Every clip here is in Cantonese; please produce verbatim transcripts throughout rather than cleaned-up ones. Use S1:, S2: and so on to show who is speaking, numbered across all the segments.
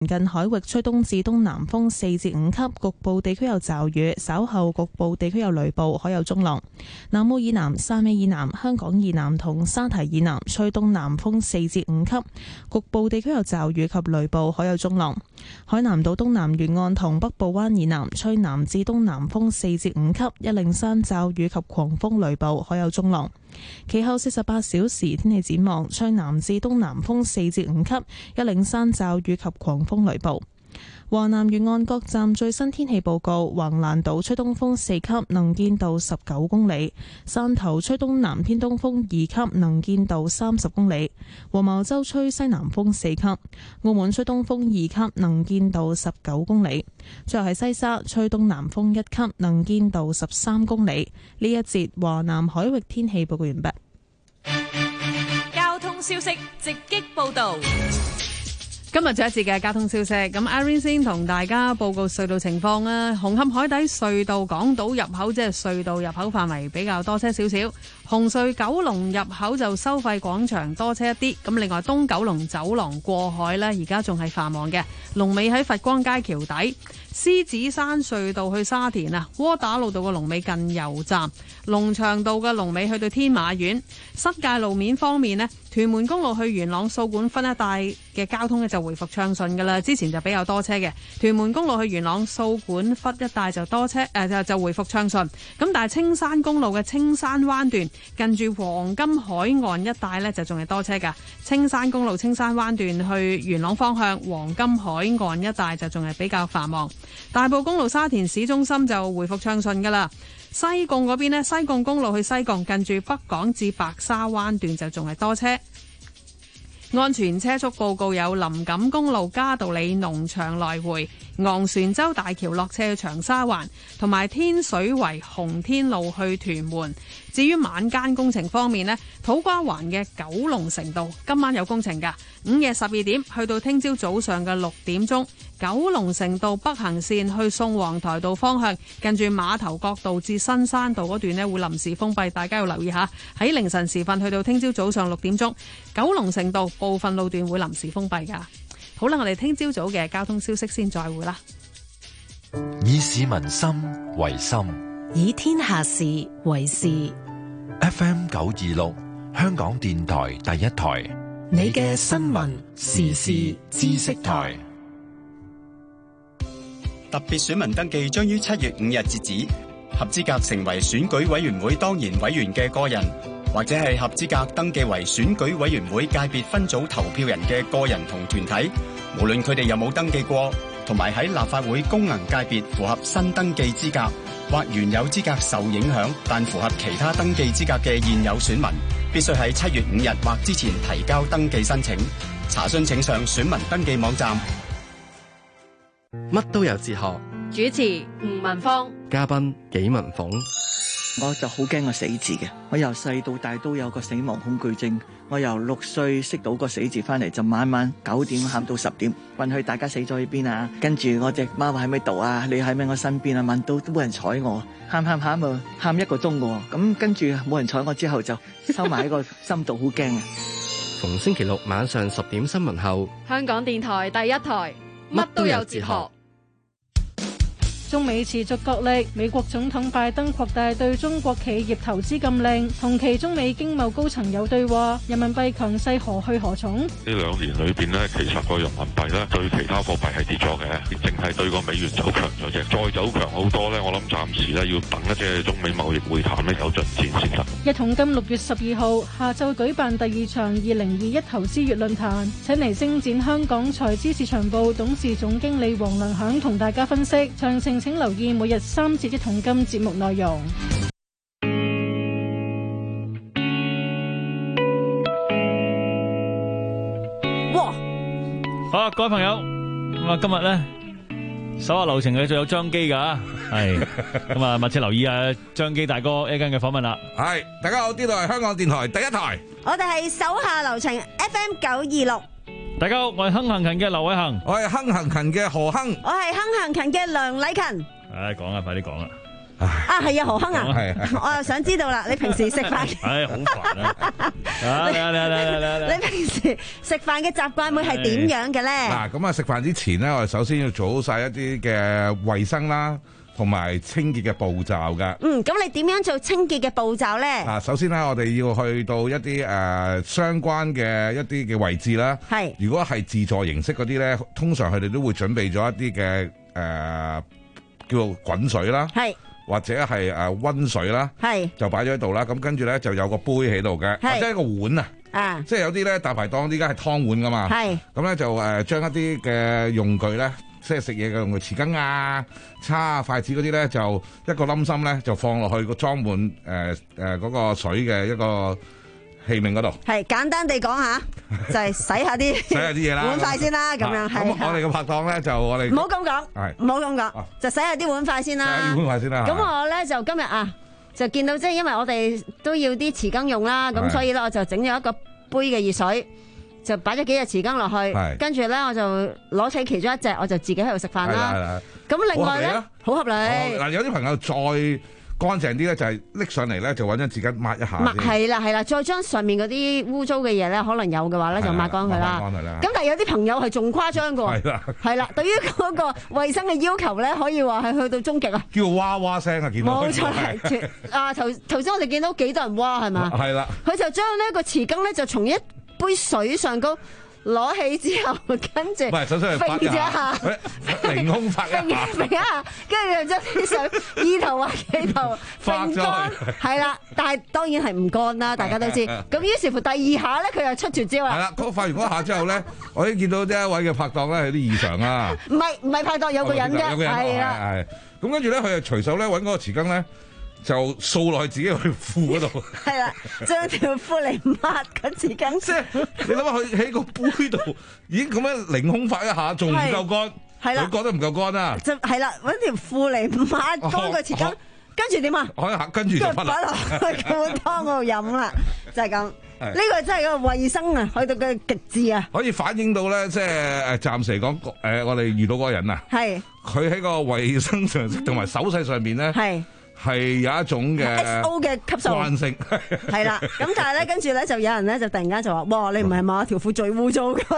S1: 近海域吹東至東南風四至五級，局部地區有驟雨，稍後局部地區有雷暴，海有中浪。南澳以南、汕尾以南、香港以南同沙堤以南吹東南風四至五級，局部地區有驟雨及雷暴，海有中浪。海南島東南沿岸同北部灣以南吹南至東南風四至五級，一零山驟雨及狂風雷暴，海有中浪。其後四十八小時天氣展望，吹南至東南風四至五級，一零山驟雨及狂風雷暴。華南沿岸各站最新天氣報告：橫瀾島吹東風四級，能見度十九公里；汕頭吹東南偏東風二級，能見度三十公里；黃茅洲吹西南風四級；澳門吹東風二級，能見度十九公里。最後係西沙吹東南風一級，能見度十三公里。呢一節華南海域天氣報告完畢。
S2: 交通消息直擊報道。
S3: 今日最後一節嘅交通消息，咁 Irene 先同大家報告隧道情況啊。紅磡海底隧道港島入口即係隧道入口範圍比較多車少少，紅隧九龍入口就收費廣場多車一啲。咁另外東九龍走廊過海呢，而家仲係繁忙嘅，龍尾喺佛光街橋底。獅子山隧道去沙田啊，窩打老道嘅龍尾近油站，龍翔道嘅龍尾去到天馬苑。新界路面方面呢，屯門公路去元朗掃管笏一帶嘅交通呢就回復暢順噶啦，之前就比較多車嘅。屯門公路去元朗掃管笏一帶就多車，誒、呃、就就回復暢順。咁但係青山公路嘅青山灣段近住黃金海岸一帶呢，就仲係多車噶。青山公路青山灣段去元朗方向黃金海岸一帶就仲係比較繁忙。大埔公路沙田市中心就回復暢順噶啦。西貢嗰邊呢，西貢公路去西貢近住北港至白沙灣段就仲係多車。安全車速報告有林錦公路嘉道理農場來回、昂船洲大橋落車去長沙灣，同埋天水圍洪天路去屯門。至於晚間工程方面呢，土瓜灣嘅九龍城道今晚有工程㗎，午夜十二點去到聽朝早上嘅六點鐘，九龍城道北行線去宋皇台道方向，近住碼頭角道至新山道嗰段呢會臨時封閉，大家要留意下。喺凌晨時分去到聽朝早上六點鐘，九龍城道部分路段會臨時封閉㗎。好啦，我哋聽朝早嘅交通消息先再會啦。
S4: 以市民心為心，
S5: 以天下事為事。
S4: F M 九二六，香港電台第一台，
S5: 你嘅新聞時事知識台。
S6: 特別選民登記將於七月五日截止，合資格成為選舉委員會當然委員嘅個人，或者係合資格登記為選舉委員會界別分組投票人嘅個人同團體，無論佢哋有冇登記過，同埋喺立法會功能界別符合新登記資格，或原有資格受影響但符合其他登記資格嘅現有選民，必須喺七月五日或之前提交登記申請。查詢請上選民登記網站。
S7: 乜都有哲學，
S2: 主持吳文芳，
S7: 嘉賓紀文鳳。
S8: 我就好驚個死字嘅，我由細到大都有個死亡恐懼症。我由六歲識到個死字翻嚟，就晚晚九點喊到十點，問佢大家死咗喺邊啊？跟住我隻貓喺咪度啊？你喺咪我身邊啊？問到都冇人睬我，喊喊喊啊，喊一個鐘嘅。咁跟住冇人睬我之後，就收埋喺個心度，好驚啊！
S7: 逢星期六晚上十點新聞後，
S2: 香港電台第一台，乜都有哲學。
S9: 中美持續角力，美國總統拜登擴大對中國企業投資禁令，同期中美經貿高層有對話，人民幣強勢何去何從？呢
S10: 兩年裏邊呢，其實個人民幣呢對其他貨幣係跌咗嘅，淨係對個美元走強咗啫，再走強好多呢，我諗暫時呢要等一隻中美貿易會談呢有進展先得。
S9: 一桶金六月十二號下晝舉辦第二場二零二一投資月論壇，請嚟星展香港財資市場部董事總經理黃良響同大家分析詳情。請留意每日三節一桶金節目內容。
S11: 哇！好，各位朋友，咁啊，今日咧手下留情嘅仲有張基噶，係咁啊，密切留意啊張基大哥一間嘅訪問啦。
S12: 係，大家好，呢度係香港電台第一台，
S13: 我哋係手下留情 F M 九二六。
S11: 大家好，我係哼行勤嘅劉偉恒，
S12: 我係哼行勤嘅何亨，
S13: 我係哼行勤嘅梁禮勤。
S11: 唉，講啊，快啲講啦！
S13: 啊，係啊，何亨啊，
S11: 係
S13: 我又想知道啦，你平時食飯，
S11: 唉，好煩啊！嚟嚟嚟嚟嚟嚟！
S13: 你平時食飯嘅習慣會係點樣嘅咧？
S12: 嗱，咁啊食飯之前咧，我哋首先要做好晒一啲嘅衛生啦，同埋清潔嘅步驟噶。
S13: 嗯，咁你點樣做清潔嘅步驟咧？
S12: 啊，首先咧，我哋要去到一啲誒、呃、相關嘅一啲嘅位置啦。
S13: 係。
S12: 如果係自助形式嗰啲咧，通常佢哋都會準備咗一啲嘅誒叫做滾水啦。
S13: 係。
S12: 或者係誒溫水啦，
S13: 係
S12: 就擺咗喺度啦。咁跟住咧就有個杯喺度嘅，或者一個碗啊。
S13: 啊，
S12: 即係有啲咧大排檔依家係湯碗噶嘛。係。咁咧就誒將一啲嘅用具咧，即係食嘢嘅用具，匙羹啊、叉啊、筷子嗰啲咧，就一個冧心咧就放落去個裝滿誒誒嗰個水嘅一個器皿嗰度。
S13: 係簡單地講下，就係洗下啲
S12: 洗下啲嘢啦，
S13: 碗筷先啦，咁樣係。
S12: 咁我哋嘅拍檔咧就我哋
S13: 唔好咁講，
S12: 係
S13: 唔好咁講，就洗下啲碗筷先啦。
S12: 洗下啲碗筷先啦。
S13: 咁我咧就今日啊，就見到即係因為我哋都要啲匙羹用啦，咁所以咧我就整咗一個杯嘅熱水，就擺咗幾隻匙羹落去，跟住咧我就攞起其中一隻，我就自己喺度食飯啦。咁另外咧，好合理。
S12: 嗱，有啲朋友再乾淨啲咧，就係拎上嚟咧，就揾張紙巾抹一下。
S13: 抹係啦係啦，再將上面嗰啲污糟嘅嘢咧，可能有嘅話咧，就抹乾佢啦。咁但係有啲朋友係仲誇張嘅喎。係啦。係啦，對於嗰個衞生嘅要求咧，可以話係去到終極啊！
S12: 叫哇哇聲啊！見到
S13: 冇錯係啊！頭頭先我哋見到幾多人哇係嘛？
S12: 係啦。佢
S13: 就將呢個匙羹咧，就從一杯水上高攞起之後，跟住
S12: 唔係，首先係發一下，凌空發一下，
S13: 揈一下，跟住就將啲水意頭或幾頭揈乾，係啦。但係當然係唔乾啦，大家都知。咁於是乎第二下咧，佢又出絕招啦。
S12: 係啦，嗰發完嗰下之後咧，我已經見到呢一位嘅拍檔咧有啲異常啦。
S13: 唔係唔係拍檔，有個人啫，係啦。
S12: 係咁跟住咧，佢就隨手咧揾嗰個匙羹咧。就掃落去自己去褲嗰度，
S13: 係啦，將條褲嚟抹緊匙羹。
S12: 即係你諗下，佢喺個杯度已經咁樣凌空發一下，仲唔夠乾？係啦，佢覺得唔夠乾啊！
S13: 就係啦，揾條褲嚟抹乾個匙羹，跟住點啊？
S12: 跟住就
S13: 擺落去個碗湯嗰度飲啦，就係咁。呢個真係個衞生啊，去到嘅極致啊！
S12: 可以反映到咧，即係誒暫時嚟講，誒我哋遇到嗰個人啊，係佢喺個衞生常識同埋手勢上面咧，係。係有一種嘅
S13: X O 嘅級數
S12: 慣性，
S13: 係啦。咁但係咧，跟住咧就有人咧就突然間就話：哇！你唔係抹條褲最污糟㗎，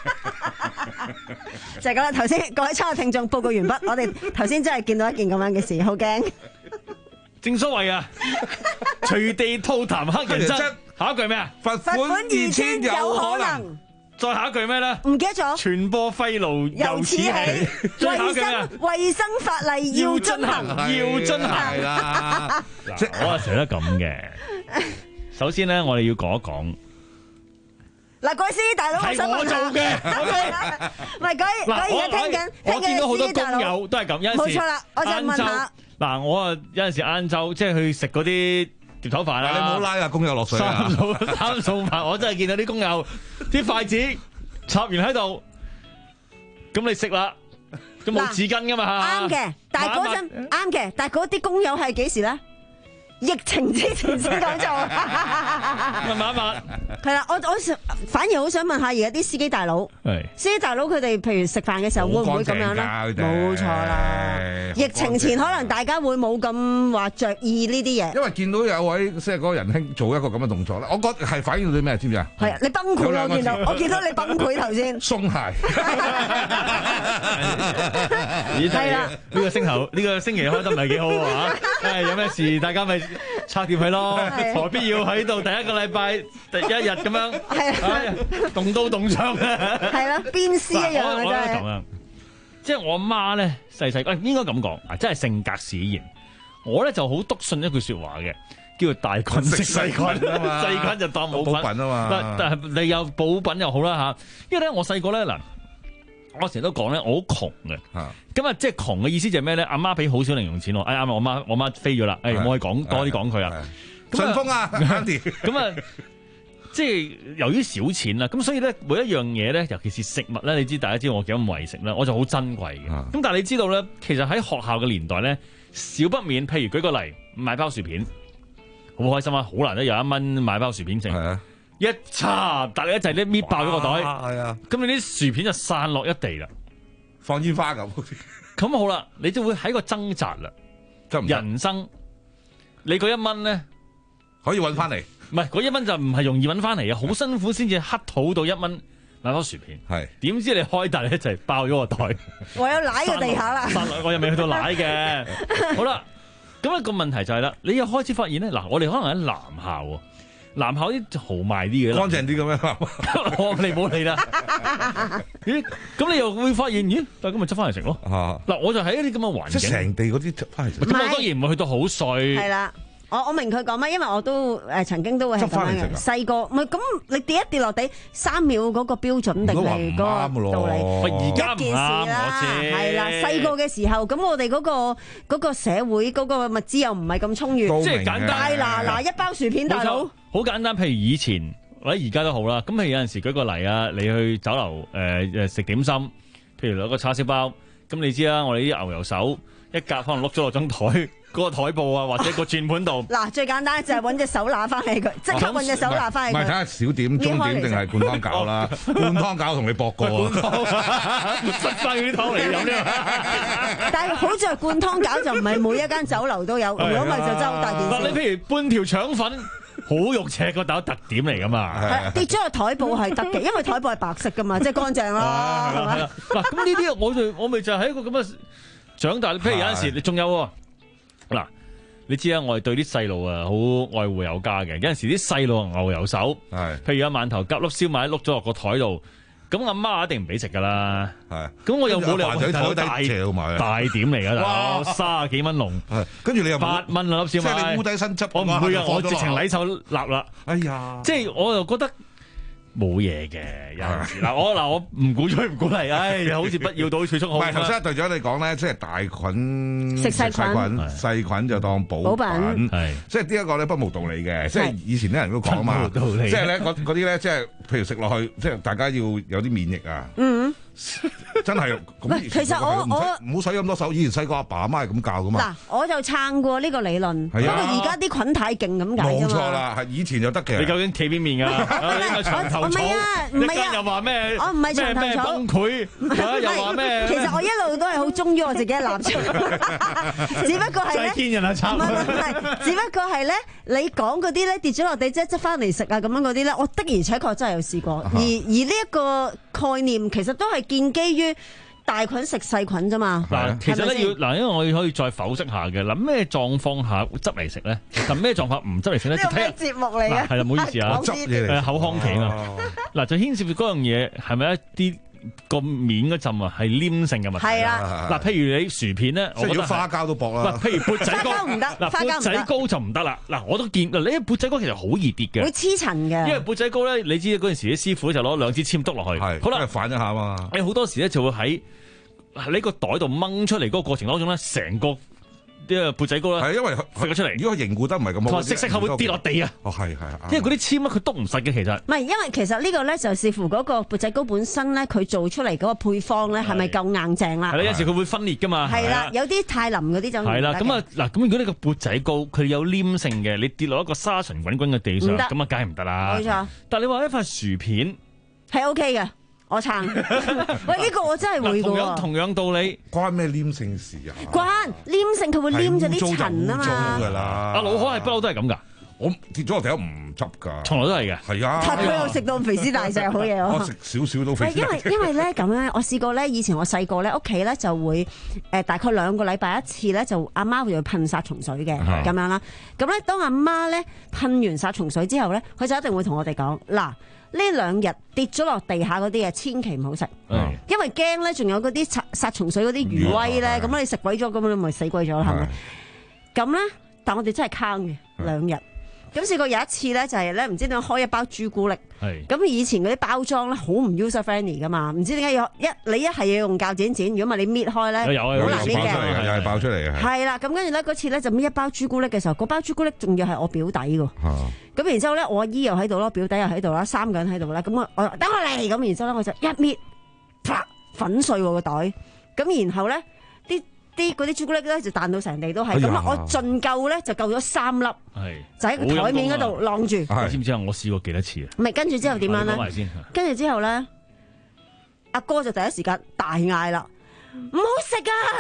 S13: 就係咁啦。頭先各位親愛聽眾報告完畢，我哋頭先真係見到一件咁樣嘅事，好驚。
S11: 正所謂啊，隨地吐痰黑人憎。下一句咩啊？
S12: 罰款二千有可能。
S11: 再下一句咩咧？
S13: 唔記得咗。
S11: 傳播廢癆由此起。再下一句咩啊？
S13: 衛生法例要遵行，
S11: 要遵行。係啦。嗱，我啊成日都咁嘅。首先咧，我哋要講一講。
S13: 嗱，各位司機大佬，我想問下。係我做嘅。唔係，各位，各位而家聽緊，
S11: 我見到好多工友都係咁。有陣時。
S13: 冇錯啦，我就問下。
S11: 嗱，我啊有陣時晏晝即係去食嗰啲。碟頭飯啦，
S12: 你唔好拉啊！工友落水啊！
S11: 三數三數飯，我真係見到啲工友啲筷子插完喺度，咁你食啦，都冇紙巾噶嘛？
S13: 啱嘅，但係嗰陣啱嘅，但係嗰啲工友係幾時咧？疫情之前先講做，
S11: 問問一問。
S13: 係啦，我我反而好想問下而家啲司機大佬，司機大佬佢哋譬如食飯嘅時候會唔會咁樣咧？冇錯啦，疫情前可能大家會冇咁話着意呢啲嘢。
S12: 因為見到有位即係嗰個仁兄做一個咁嘅動作咧，我覺得係反映到啲咩？知唔知啊？
S13: 係啊，你崩潰我見到，我見到你崩潰頭先。
S12: 鬆懈。
S11: 係啦，呢個星頭呢個星期開得唔係幾好啊？誒，有咩事大家咪拆掂佢咯，何必要喺度第一個禮拜第一日咁樣，係動刀動槍啊！
S13: 係啦，鞭屍一樣啊，真係。咁樣，
S11: 即係我阿媽咧，細細個應該咁講啊，真係性格使然。我咧就好篤信一句說話嘅，叫做大菌食細菌啊嘛，細菌就當冇
S12: 補品啊嘛。
S11: 但但係你有補品又好啦吓，因為咧我細個咧嗱。我成日都講咧，我好窮嘅。咁啊，即係窮嘅意思就係咩咧？阿媽俾好少零用錢我，哎啱我媽我媽飛咗啦，哎，我可以講多啲講佢啊。
S12: 順豐啊，
S11: 咁啊，即係由於少錢啦，咁所以咧每一樣嘢咧，尤其是食物咧，你知大家知道我幾咁為食啦，我就好珍貴嘅。咁、啊、但係你知道咧，其實喺學校嘅年代咧，少不免，譬如舉個例，買包薯片，好開心啊，好難得有一蚊買包薯片剩。一插，但係一陣咧搣爆咗個袋，係啊，咁你啲薯片就散落一地啦，
S12: 放煙花咁。
S11: 咁好啦，你就會喺個掙扎啦。 人生你嗰一蚊咧
S12: 可以揾翻嚟，
S11: 唔係嗰一蚊就唔係容易揾翻嚟啊，好辛苦先至乞討到一蚊買包薯片。
S12: 係點
S11: 知你開大咧就係爆咗個袋，
S13: 我有奶嘅地下啦，
S11: 我又未去到奶嘅。好啦，咁一個問題就係啦，你又開始發現咧，嗱，我哋可能喺男校喎。男校啲豪邁啲嘅，
S12: 乾淨啲咁樣，
S11: 我你冇理啦。咦？咁你又會發現，咦？咁咪執翻嚟食咯。嗱，我就喺一啲咁嘅環境，
S12: 即係成地嗰啲執翻嚟食。
S11: 咁我當然唔會去到好碎。
S13: 係啦，我我明佢講乜，因為我都誒曾經都會係咁樣嘅。細個唔係咁，你跌一跌落地三秒嗰個標準定係嗰個道理。
S11: 而家唔啱，我知。
S13: 係啦，細個嘅時候，咁我哋嗰個嗰個社會嗰個物資又唔係咁充裕，
S11: 即係簡單。
S13: 嗱嗱一包薯片，大佬。
S11: 好簡單，譬如以前或者而家都好啦。咁譬如有陣時舉個例啊，你去酒樓誒誒食點心，譬如攞個叉燒包，咁你知啦，我哋啲牛油手一夾可能碌咗落張台嗰個台布啊，或者個轉盤度。
S13: 嗱，最簡單就係揾隻手拿翻起佢，即刻揾隻手拿翻起佢。
S12: 唔係睇下小點、中點定係灌湯餃啦，灌湯餃同你搏過啊，
S11: 塞翻啲湯嚟飲啫。
S13: 但係好在灌湯餃就唔係每一間酒樓都有，如果唔係就真係好大件事。
S11: 嗱，你譬如半條腸粉。好肉赤個豆特點嚟噶嘛？
S13: 跌咗個台布係得嘅，因為台布係白色噶嘛，即係乾淨啦，係咪？
S11: 嗱，咁呢啲我就我咪就係一個咁嘅長大。譬如有陣時，你仲有嗱，你知啦，我係對啲細路啊好愛護有加嘅。有陣時啲細路牛油手，譬如有饅頭夾粒燒賣碌咗落個台度。咁阿媽一定唔俾食噶啦，係。咁我又冇理由喺台底大大點嚟噶，大佬三十幾蚊籠，
S12: 跟住你又
S11: 八蚊兩粒燒賣，
S12: 即係你烏低身執，
S11: 我唔會啊，我直情禮手立啦。
S12: 哎呀，
S11: 即係我又覺得冇嘢嘅，有陣時嗱，我嗱我唔鼓吹唔鼓勵，唉，好似不要到儲蓄好。
S12: 唔係頭先隊長你講咧，即係大菌
S13: 食細菌，
S12: 細菌就當補品，係即係呢一個咧不無道理嘅，即係以前啲人都講啊嘛，即係咧嗰嗰啲咧，即係譬如食落去，即係大家要有啲免疫啊。嗯。真係咁，
S13: 其實我我
S12: 唔好使咁多手。以前細個阿爸阿媽係咁教噶嘛。
S13: 嗱，我就撐過呢個理論，不過而家啲菌太勁咁解啫嘛。
S12: 冇錯啦，係以前就得嘅。
S11: 你究竟企邊面㗎？呢個長頭草，一間又話咩？
S13: 我唔係長頭草，
S11: 崩潰，又話咩？
S13: 其實我一路都係好忠於我自己嘅立場，只不過係咧，
S11: 見人啊慘。
S13: 唔係唔係，只不過係咧，你講嗰啲咧跌咗落地即係執翻嚟食啊咁樣嗰啲咧，我的而且確真係有試過。而而呢一個概念其實都係建基於大菌食細菌啫嘛。
S11: 嗱，其實咧要嗱，因為我可以再剖析下嘅。嗱，咩狀況下執嚟食咧？同咩狀況唔執嚟食咧？
S13: 呢個咩節目嚟嘅？
S11: 係啦，唔好意思啊，
S12: 執嘢嚟
S11: 口腔期啊。嗱，就牽涉嗰樣嘢係咪一啲個面嗰陣啊係黏性嘅問題？
S13: 係啦。
S11: 嗱，譬如你薯片咧，
S12: 即係如果花膠都薄啦。
S11: 嗱，譬如缽仔糕
S13: 唔得，
S11: 嗱，缽仔糕就唔得啦。嗱，我都見嗱，你缽仔糕其實好易跌嘅，
S13: 會黐塵嘅。
S11: 因為缽仔糕咧，你知嗰陣時啲師傅就攞兩支籤篤落去，
S12: 係，
S11: 好啦，
S12: 反一下嘛。
S11: 你好多時咧就會喺喺個袋度掹出嚟嗰個過程當中咧，成個啲啊缽仔糕咧
S12: 係因為
S11: 揈咗出嚟。
S12: 如果凝固得唔係咁好，
S11: 食食後會跌落地啊！
S12: 哦，係係，
S11: 因為嗰啲籤咧佢篤唔實嘅，其實
S13: 唔係，因為其實呢個咧就視乎嗰個缽仔糕本身咧，佢做出嚟嗰個配方咧係咪夠硬淨啦？
S11: 係啦，有時佢會分裂噶嘛。
S13: 係啦，有啲太腍嗰啲就
S11: 係啦。咁啊嗱，咁如果呢個缽仔糕佢有黏性嘅，你跌落一個沙塵滾滾嘅地上，咁啊梗係唔得啦。
S13: 冇錯。
S11: 但係你話一塊薯片
S13: 係 OK 嘅。我撐，喂呢、這個我真係會嘅喎。
S11: 同樣同樣道理，
S12: 關咩黏性事啊？
S13: 關黏性，佢會黏咗啲塵啊嘛。
S12: 㗎啦，
S11: 阿老可係不嬲都係咁㗎。
S12: 我跌咗落地唔執㗎，
S11: 從來都係嘅。
S12: 係啊，
S13: 但佢又食到肥屍大隻，好嘢
S12: 我食少少都肥屍。
S13: 因為因為咧咁咧，我試過咧，以前我細個咧，屋企咧就會誒、呃、大概兩個禮拜一次咧，就阿媽會噴殺蟲水嘅咁樣啦。咁咧，當阿媽咧噴完殺蟲水之後咧，佢就一定會同我哋講嗱。呢兩日跌咗落地下嗰啲嘢，千祈唔好食，嗯、因為驚咧，仲有嗰啲殺殺蟲水嗰啲餘威咧，咁、嗯、你食鬼咗，咁你咪死鬼咗啦，係咪？咁咧，但我哋真係坑嘅兩日。咁試過有一次咧，就係咧唔知點樣開一包朱古力，咁以前嗰啲包裝咧好唔 user friendly 噶嘛，唔知點解要一你一係要用鉸剪剪，如果唔係你搣開咧，好難搣嘅，
S12: 又係爆出嚟嘅。
S13: 係啦，咁跟住咧嗰次咧就搣一包朱古力嘅時候，嗰包朱古力仲要係我表弟㗎。咁然之後咧，我阿姨又喺度咯，表弟又喺度啦，三個人喺度啦。咁我我等我嚟，咁然之後咧我就一搣，啪粉碎我個袋。咁然後咧啲啲嗰啲朱古力咧就彈到成地都係。咁啊，我盡夠咧就夠咗三粒，就喺個台面嗰度晾住。
S11: 你知唔知啊？我試過幾多次啊？
S13: 唔係，跟住之後點樣咧？跟住之後咧，阿哥就第一時間大嗌啦：唔好食啊！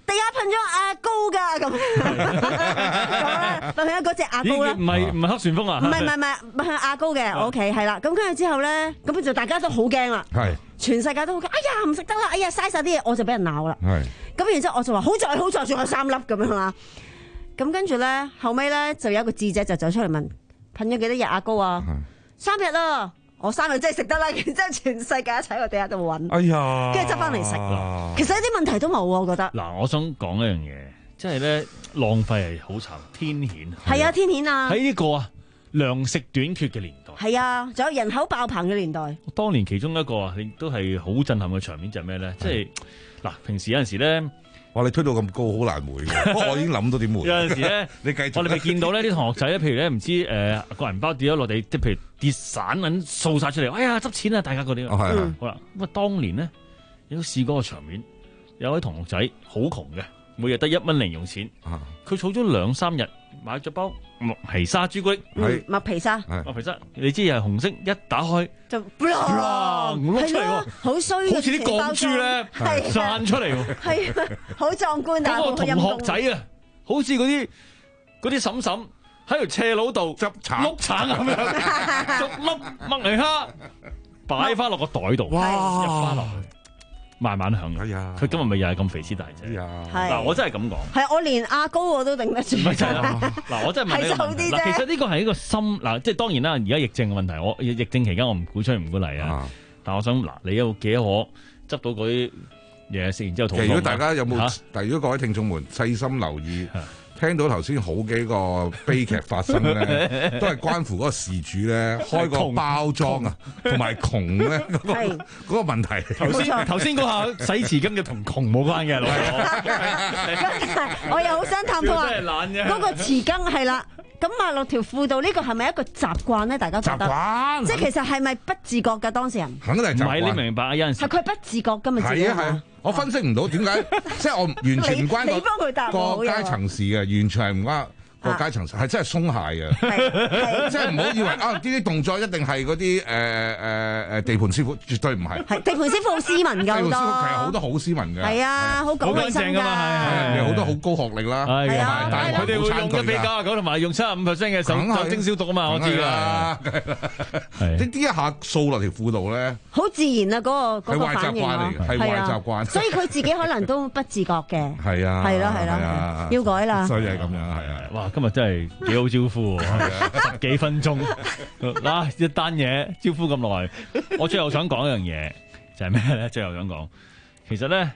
S13: 地下噴咗牙膏㗎咁，咁咧噴咗嗰隻牙膏啦。
S11: 唔係唔係黑旋風啊？
S13: 唔係唔係唔係噴牙膏嘅，OK 係啦。咁跟住之後咧，咁就大家都好驚啦。係。全世界都好驚，哎呀唔食得啦，哎呀嘥晒啲嘢，我就俾人鬧啦。係。咁然之後我就話好在好在仲有三粒咁樣啦。咁跟住咧後尾咧就有一個智者就走出嚟問：噴咗幾多日牙膏啊？三日啦。我三日真係食得啦，然之後全世界一齊喺個地下度揾，哎呀，跟住執翻嚟食。其實一啲問題都冇喎，我覺得。嗱，
S11: 我想講一樣嘢，即係咧浪費係好慘，天譴。
S13: 係啊，天譴啊！
S11: 喺呢個啊糧食短缺嘅年代。
S13: 係啊，仲有人口爆棚嘅年代。
S11: 當年其中一個啊，亦都係好震撼嘅場面就係咩咧？即係嗱，平時有陣時咧。
S12: 哇！你推到咁高，好難回嘅。不過我已經諗到點回。
S11: 有陣時咧，你繼續我哋咪見到呢啲同學仔咧，譬如咧唔知誒個銀包跌咗落地，即係譬如跌散銀掃晒出嚟，哎呀執錢啊！大家嗰啲。哦，係係。好啦，咁啊當年咧，有試過個場面，有位同學仔好窮嘅，每日得一蚊零用錢，佢儲咗兩三日買咗包麥皮沙朱古力，
S13: 係麥皮沙，
S11: 麥皮沙，你知係紅色，一打開
S13: 就
S11: 咁碌出嚟喎，
S13: 好衰，
S11: 好似啲鋼珠咧散出嚟喎，
S13: 係啊，好壯觀啊！
S11: 嗰個同學仔啊，好似嗰啲嗰啲嬸嬸喺條斜路度執橙碌橙咁樣，逐粒麥皮蝦擺翻落個袋度，哇，一翻落去。慢慢響嘅，佢今日咪又係咁肥屍大隻。嗱，我真係咁講。
S13: 係我連牙膏我都頂得住。
S11: 唔係真係嗱，我真係問你個問題。嗱，其實呢個係一個心嗱，即係當然啦。而家疫症嘅問題，我疫症期間我唔鼓吹唔鼓勵啊。但我想嗱，你有幾可執到嗰啲嘢食完之後肚痛？其實如果
S12: 大家有冇？但係如果各位聽眾們細心留意。聽到頭先好幾個悲劇發生咧，都係關乎嗰個事主咧開個包裝啊，同埋窮咧嗰個嗰個問題。
S11: 頭先頭先嗰下洗匙羹嘅同窮冇關嘅，老
S13: 婆。我又好想探討下嗰個匙羹係啦。咁抹落條褲度呢個係咪一個習慣咧？大家覺得？習慣。即係其實係咪不自覺㗎當事人？
S12: 肯定係習慣。
S11: 唔係你明白啊？有陣時
S13: 係佢不自覺㗎嘛？
S12: 係啊係啊。我分析唔到點解，即係我完全唔關個個階層事嘅，完全係唔關個階層事，係真係鬆懈嘅，即係唔好以為啊呢啲動作一定係嗰啲誒誒誒地盤師傅，絕對唔係。係
S13: 地盤師傅好斯文㗎，好多。
S12: 地盤師傅其實好多好斯文㗎。
S13: 係啊，好講衛生㗎。
S12: 係人哋好多好高學歷啦。
S11: 係啊，但係佢哋會用一比九啊九同埋用七十五 percent 嘅手酒精消毒啊嘛，我知㗎。
S12: 呢啲一下掃落條褲度咧，
S13: 好自然啊！嗰個嗰個反應咯，
S12: 係壞習慣。
S13: 所以佢自己可能都不自覺嘅。
S12: 係啊，
S13: 係咯係咯，要改啦。
S12: 所以係咁樣，係啊。
S11: 哇！今日真係幾好招呼喎，十幾分鐘嗱一單嘢招呼咁耐。我最後想講一樣嘢，就係咩咧？最後想講，其實咧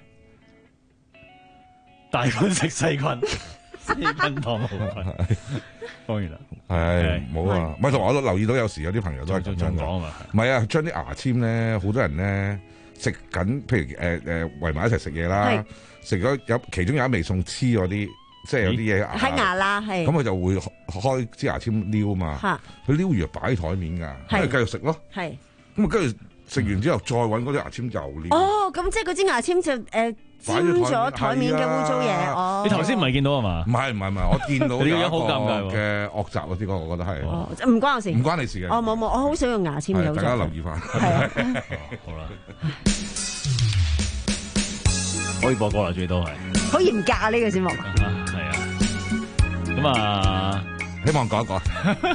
S11: 大菌食細菌，細菌當好菌。當然啦，
S12: 係冇啊。唔係同埋我都留意到，有時有啲朋友都係咁樣講啊嘛。唔係啊，將啲牙籤咧，好多人咧食緊，譬如誒誒圍埋一齊食嘢啦，食咗有其中有一味餸黐嗰啲。即係有啲嘢
S13: 喺牙啦，係
S12: 咁佢就會開支牙籤撩嘛，佢撩完就擺喺台面㗎，跟住繼續食咯。係咁啊，跟住食完之後再揾嗰啲牙籤就撩。
S13: 哦，咁即係嗰支牙籤就誒沾咗台面嘅污糟嘢。哦，
S11: 你頭先唔係見到係嘛？
S12: 唔係唔係唔係，我見到有一個
S11: 好尷尬
S12: 嘅惡習嗰啲個，我覺得係。
S13: 哦，唔關我事，
S12: 唔關你事嘅。
S13: 哦，冇冇，我好少用牙籤嘅。
S12: 大家留意翻。
S13: 係啊。
S11: 好啦，可以播歌啦，最多係。
S13: 好嚴格啊！呢個節目。
S11: 係啊。咁啊，
S12: 希望講一講，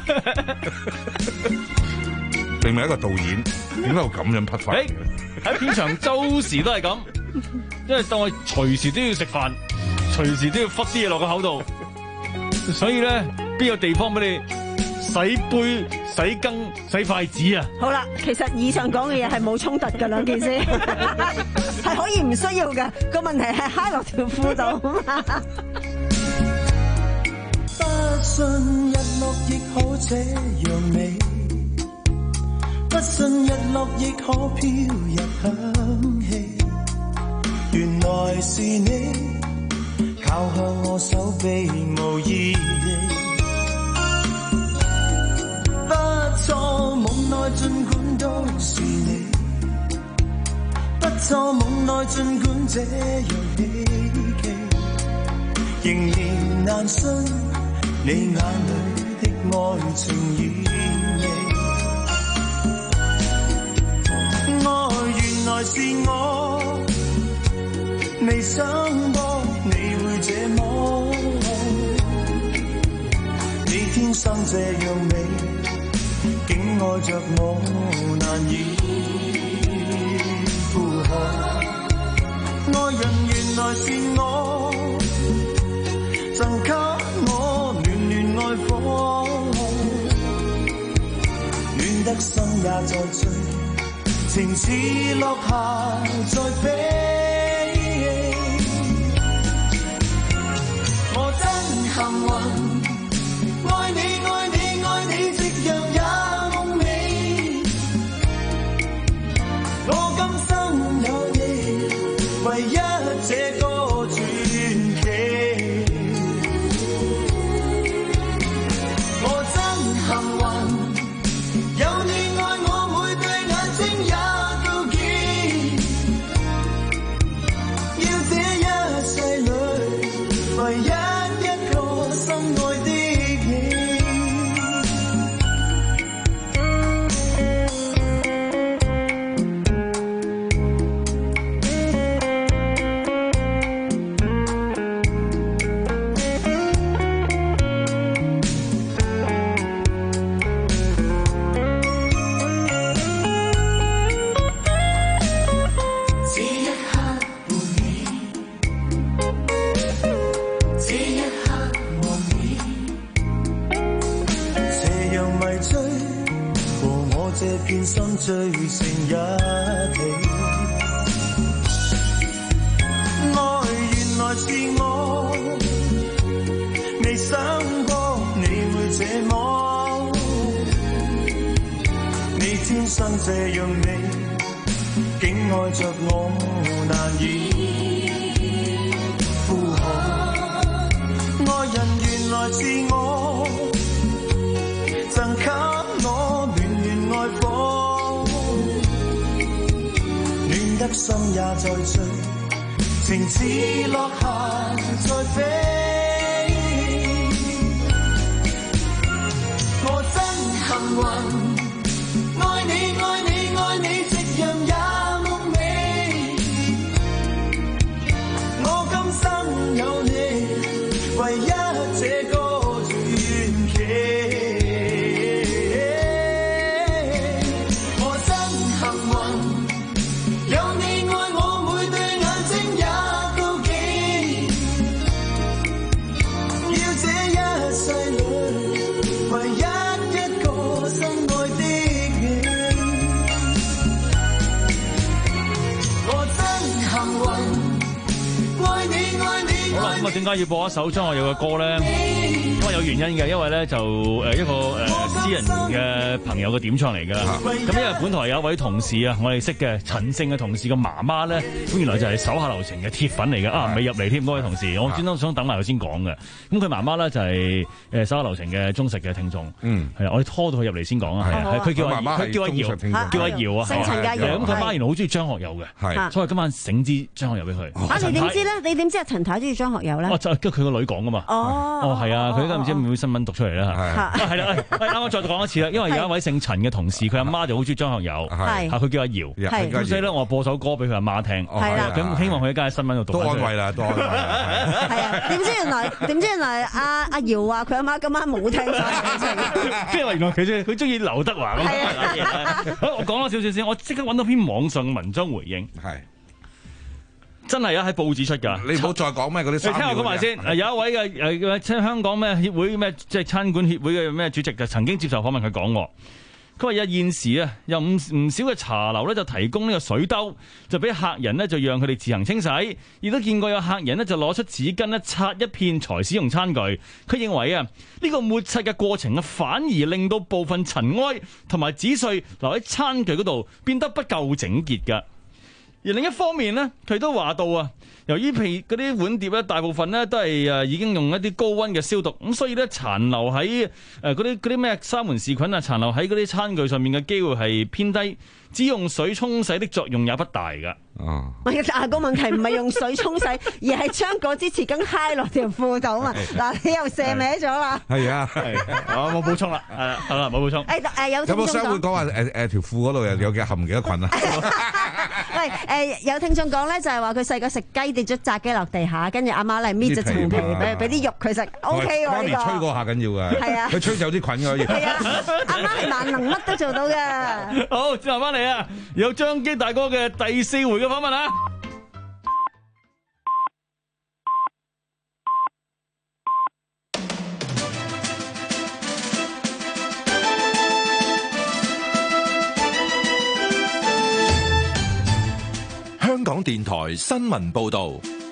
S12: 明明一個導演，點解會咁樣匹法？
S11: 喺片場周時都係咁，因為當我隨時都要食飯，隨時都要忽啲嘢落個口度，所以咧邊有地方俾你洗杯、洗羹、洗筷子啊？
S13: 好啦，其實以上講嘅嘢係冇衝突㗎兩件事，係可以唔需要嘅。個問題係揩落條褲度啊嘛。
S14: 不信日落亦可這樣美，不信日落亦可飄入香氣。原來是你靠向我手臂無意義，不錯夢內儘管都是你，不錯夢內儘管這樣稀奇，仍然難信你眼裏的愛情演繹，愛原來是我未想過，你會這麼？你天生這樣美，竟愛着我難以負荷。愛人原來是我，贈給我暖暖愛火，暖得心也在醉，情似落霞在飛。我真幸運，愛你愛你愛你，夕陽也夢美。我今生有你，唯一這個傳奇。我真幸運，有你愛我，每對眼睛也妒忌。要這一世裏，唯一一個心愛的你。這一刻伴你，這一刻望你，這樣迷醉，和我這片心醉成一起。愛原來是我，未想過你會這麼，你天生這樣美，竟愛着我難以負荷。愛人原來是我，贈給我暖暖愛火，暖得心也在醉，情似落霞在飛。我真幸運，愛你愛你愛你，夕陽也夢美。我今生有你，唯一這個傳奇。我真幸運，有你愛我，每對眼睛也妒忌。要這一世裏，唯一一個心愛的你。我真幸運，愛你愛你
S11: 好啦，咁啊，點解要播一首張學友嘅歌咧？咁啊有原因嘅，因為咧就誒一個誒私人嘅朋友嘅點唱嚟㗎。咁因為本台有一位同事啊，我哋識嘅陳姓嘅同事嘅媽媽咧，咁原來就係手下留情嘅鐵粉嚟嘅。啊，未入嚟添，嗰位同事，我專登想等埋佢先講嘅。咁佢媽媽咧就係誒手下留情嘅忠實嘅聽眾。嗯，係啊，我哋拖到佢入嚟先講啊。係啊，佢叫阿佢叫阿姚，叫阿姚啊。
S13: 姓陳嘅姚。
S11: 咁佢媽原來好中意張學友嘅，係，所以今晚醒支張學友俾佢。
S13: 啊，你點知咧？你點知阿陳太中意張學友咧？
S11: 哦，就係佢個女講噶嘛。哦，哦係啊，佢而家唔知會唔會新聞讀出嚟啦嚇。係啦，啱啱再講一次啦，因為有一位姓陳嘅同事，佢阿媽就好中意張學友，係，佢叫阿姚，咁所以咧我播首歌俾佢阿媽聽，係啦，咁希望佢一家喺新聞度讀。都安慰啦，都安慰。
S13: 係啊，點知原來點知原來阿阿姚話佢阿媽今晚冇聽晒，
S11: 即係話原來佢佢中意劉德華咁。好，我講多少少先，我即刻揾到篇網上文章回應，係。真係啊！喺報紙出㗎，
S12: 你唔好再講咩嗰啲。你聽
S11: 我講埋先。有一位嘅誒誒，香港咩協會咩即係餐館協會嘅咩主席就曾經接受訪問，佢講喎。佢話：有現時啊，有唔唔少嘅茶樓咧就提供呢個水兜，就俾客人呢就讓佢哋自行清洗。亦都見過有客人呢就攞出紙巾咧擦一片才使用餐具。佢認為啊，呢個抹擦嘅過程啊，反而令到部分塵埃同埋紙碎留喺餐具嗰度，變得不夠整潔㗎。而另一方面咧，佢都話到啊，由於譬嗰啲碗碟咧，大部分咧都係誒已經用一啲高溫嘅消毒，咁所以咧殘留喺誒嗰啲嗰啲咩沙門氏菌啊，殘留喺嗰啲餐具上面嘅機會係偏低，只用水沖洗的作用也不大㗎。哦，
S13: 唔係啊，個問題唔係用水沖洗，而係將嗰支匙羹揩落條褲度啊嘛。嗱，你又射歪咗啦。係啊，係，
S11: 我冇補充啦。係啦，係啦，冇補充。
S13: 誒誒，有
S12: 有冇商會講話誒誒條褲嗰度有有嘅含幾多菌啊？
S13: 喂，誒、呃、有聽眾講咧，就係話佢細個食雞跌咗炸雞落地下，跟住阿媽嚟搣咗層皮，俾俾啲肉佢食。O K 喎，
S12: 媽咪
S13: 呢個
S12: 吹過下緊要㗎。
S13: 係啊，
S12: 佢吹走啲菌㗎。
S13: 係啊，阿媽係萬能，乜都做到㗎。
S11: 好，轉頭翻嚟啊，有張基大哥嘅第四回嘅訪問啊！
S4: 香港電台新聞報道，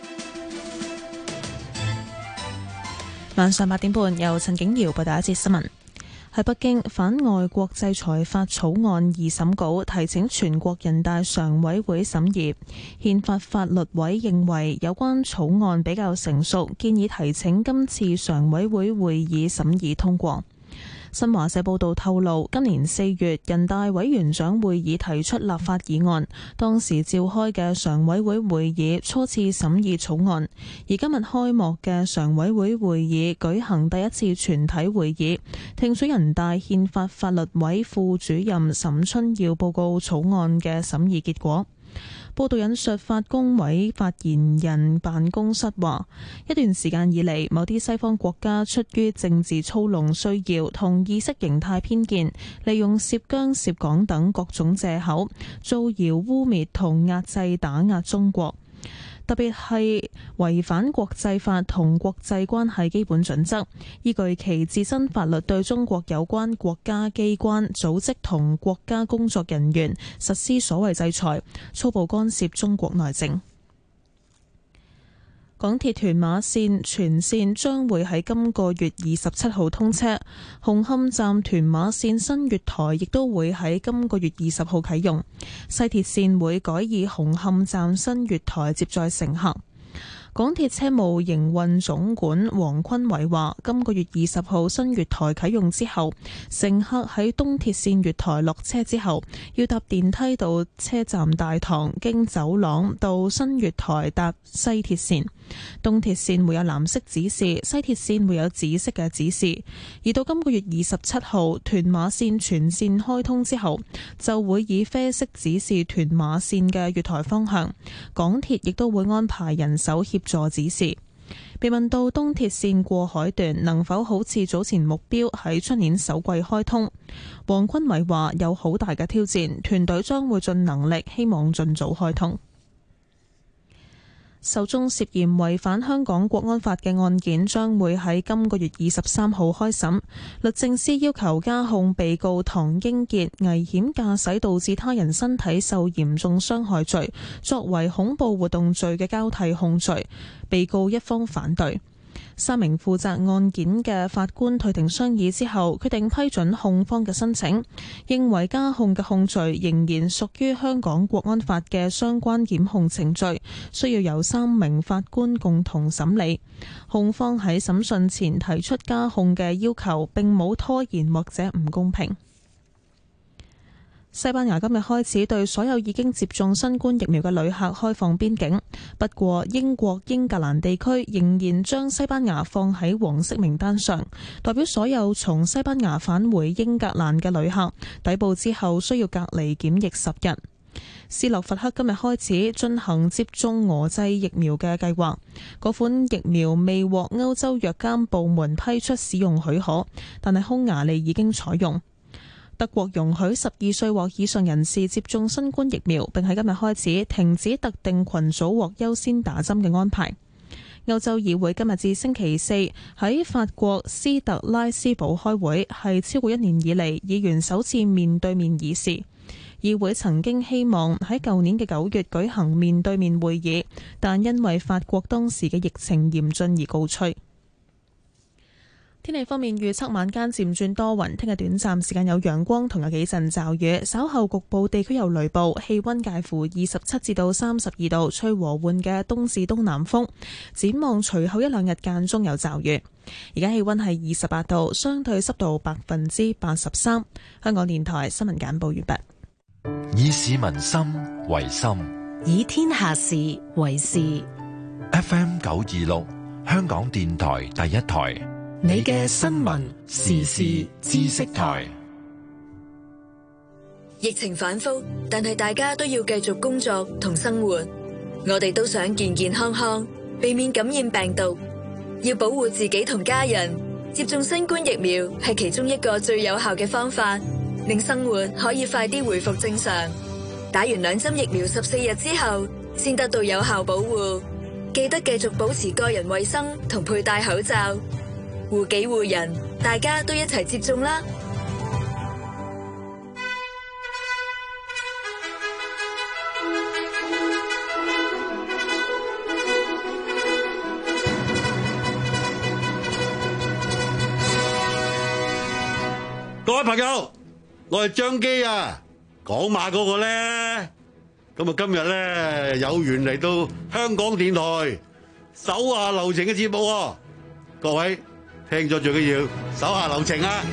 S1: 晚上八點半由陳景瑤報道一節新聞。喺北京，反外國制裁法草案二審稿提請全國人大常委會審議。憲法法律委認為有關草案比較成熟，建議提請今次常委會會議審議通過。新華社報道透露，今年四月人大委員長會議提出立法議案，當時召開嘅常委會會議初次審議草案，而今日開幕嘅常委會會議舉行第一次全體會議，聽取人大憲法法律委副主任沈春耀報告草案嘅審議結果。報道引述法工委發言人辦公室話，一段時間以嚟，某啲西方國家出於政治操弄需要同意識形態偏見，利用涉疆涉港等各種藉口，造謠污蔑同壓制打壓中國，特別係違反國際法同國際關係基本準則，依據其自身法律對中國有關國家機關、組織同國家工作人員實施所謂制裁，粗暴干涉中國內政。港鐵屯馬線全線將會喺今個月二十七號通車，紅磡站屯馬線新月台亦都會喺今個月二十號啟用。西鐵線會改以紅磡站新月台接載乘客。港鐵車務營運總管黃坤偉話，今個月二十號新月台啟用之後，乘客喺東鐵線月台落車之後，要搭電梯到車站大堂，經走廊到新月台搭西鐵線。東鐵線會有藍色指示，西鐵線會有紫色嘅指示。而到今個月二十七號屯馬線全線開通之後，就會以啡色指示屯馬線嘅月台方向。港鐵亦都會安排人手協助指示。被問到東鐵線過海段能否好似早前目標喺出年首季開通，黃坤偉話有好大嘅挑戰，團隊將會盡能力，希望盡早開通。首宗涉嫌違反香港國安法嘅案件將會喺今個月二十三號開審。律政司要求加控被告唐英傑危險駕駛導致他人身體受嚴重傷害罪作為恐怖活動罪嘅交替控罪，被告一方反對。三名負責案件嘅法官退庭商議之後，決定批准控方嘅申請，認為加控嘅控罪仍然屬於香港國安法嘅相關檢控程序，需要由三名法官共同審理。控方喺審訊前提出加控嘅要求，並冇拖延或者唔公平。西班牙今日開始對所有已經接種新冠疫苗嘅旅客開放邊境，不過英國英格蘭地區仍然將西班牙放喺黃色名單上，代表所有從西班牙返回英格蘭嘅旅客抵埗之後需要隔離檢疫十日。斯洛伐克今日開始進行接種俄製疫苗嘅計劃，嗰款疫苗未獲歐洲藥監部門批出使用許可，但係匈牙利已經採用。德國容許十二歲或以上人士接種新冠疫苗，並喺今日開始停止特定群組獲優先打針嘅安排。歐洲議會今日至星期四喺法國斯特拉斯堡開會，係超過一年以嚟議員首次面對面議事。議會曾經希望喺舊年嘅九月舉行面對面會議，但因為法國當時嘅疫情嚴峻而告吹。天氣方面預測晚間漸轉多雲，聽日短暫時間有陽光同有幾陣驟雨，稍後局部地區有雷暴，氣溫介乎二十七至到三十二度，吹和緩嘅東至東南風。展望隨後一兩日間中有驟雨。而家氣溫係二十八度，相對濕度百分之八十三。香港電台新聞簡報完畢。
S4: 以市民心為心，
S5: 以天下事為事。
S4: F M 九二六，香港電台第一台。
S5: 你嘅新聞時事知識台。
S15: 疫情反覆，但係大家都要繼續工作同生活。我哋都想健健康康，避免感染病毒。要保護自己同家人，接種新冠疫苗係其中一個最有效嘅方法，令生活可以快啲回復正常。打完兩針疫苗十四日之後，先得到有效保護。記得繼續保持個人衛生同佩戴口罩，護己護人，大家都一齊接種啦！
S16: 各位朋友，我係張基啊，講馬嗰個咧，咁啊今日咧有緣嚟到香港電台手下留情嘅節目喎，各位聽咗最緊要手下留情啊！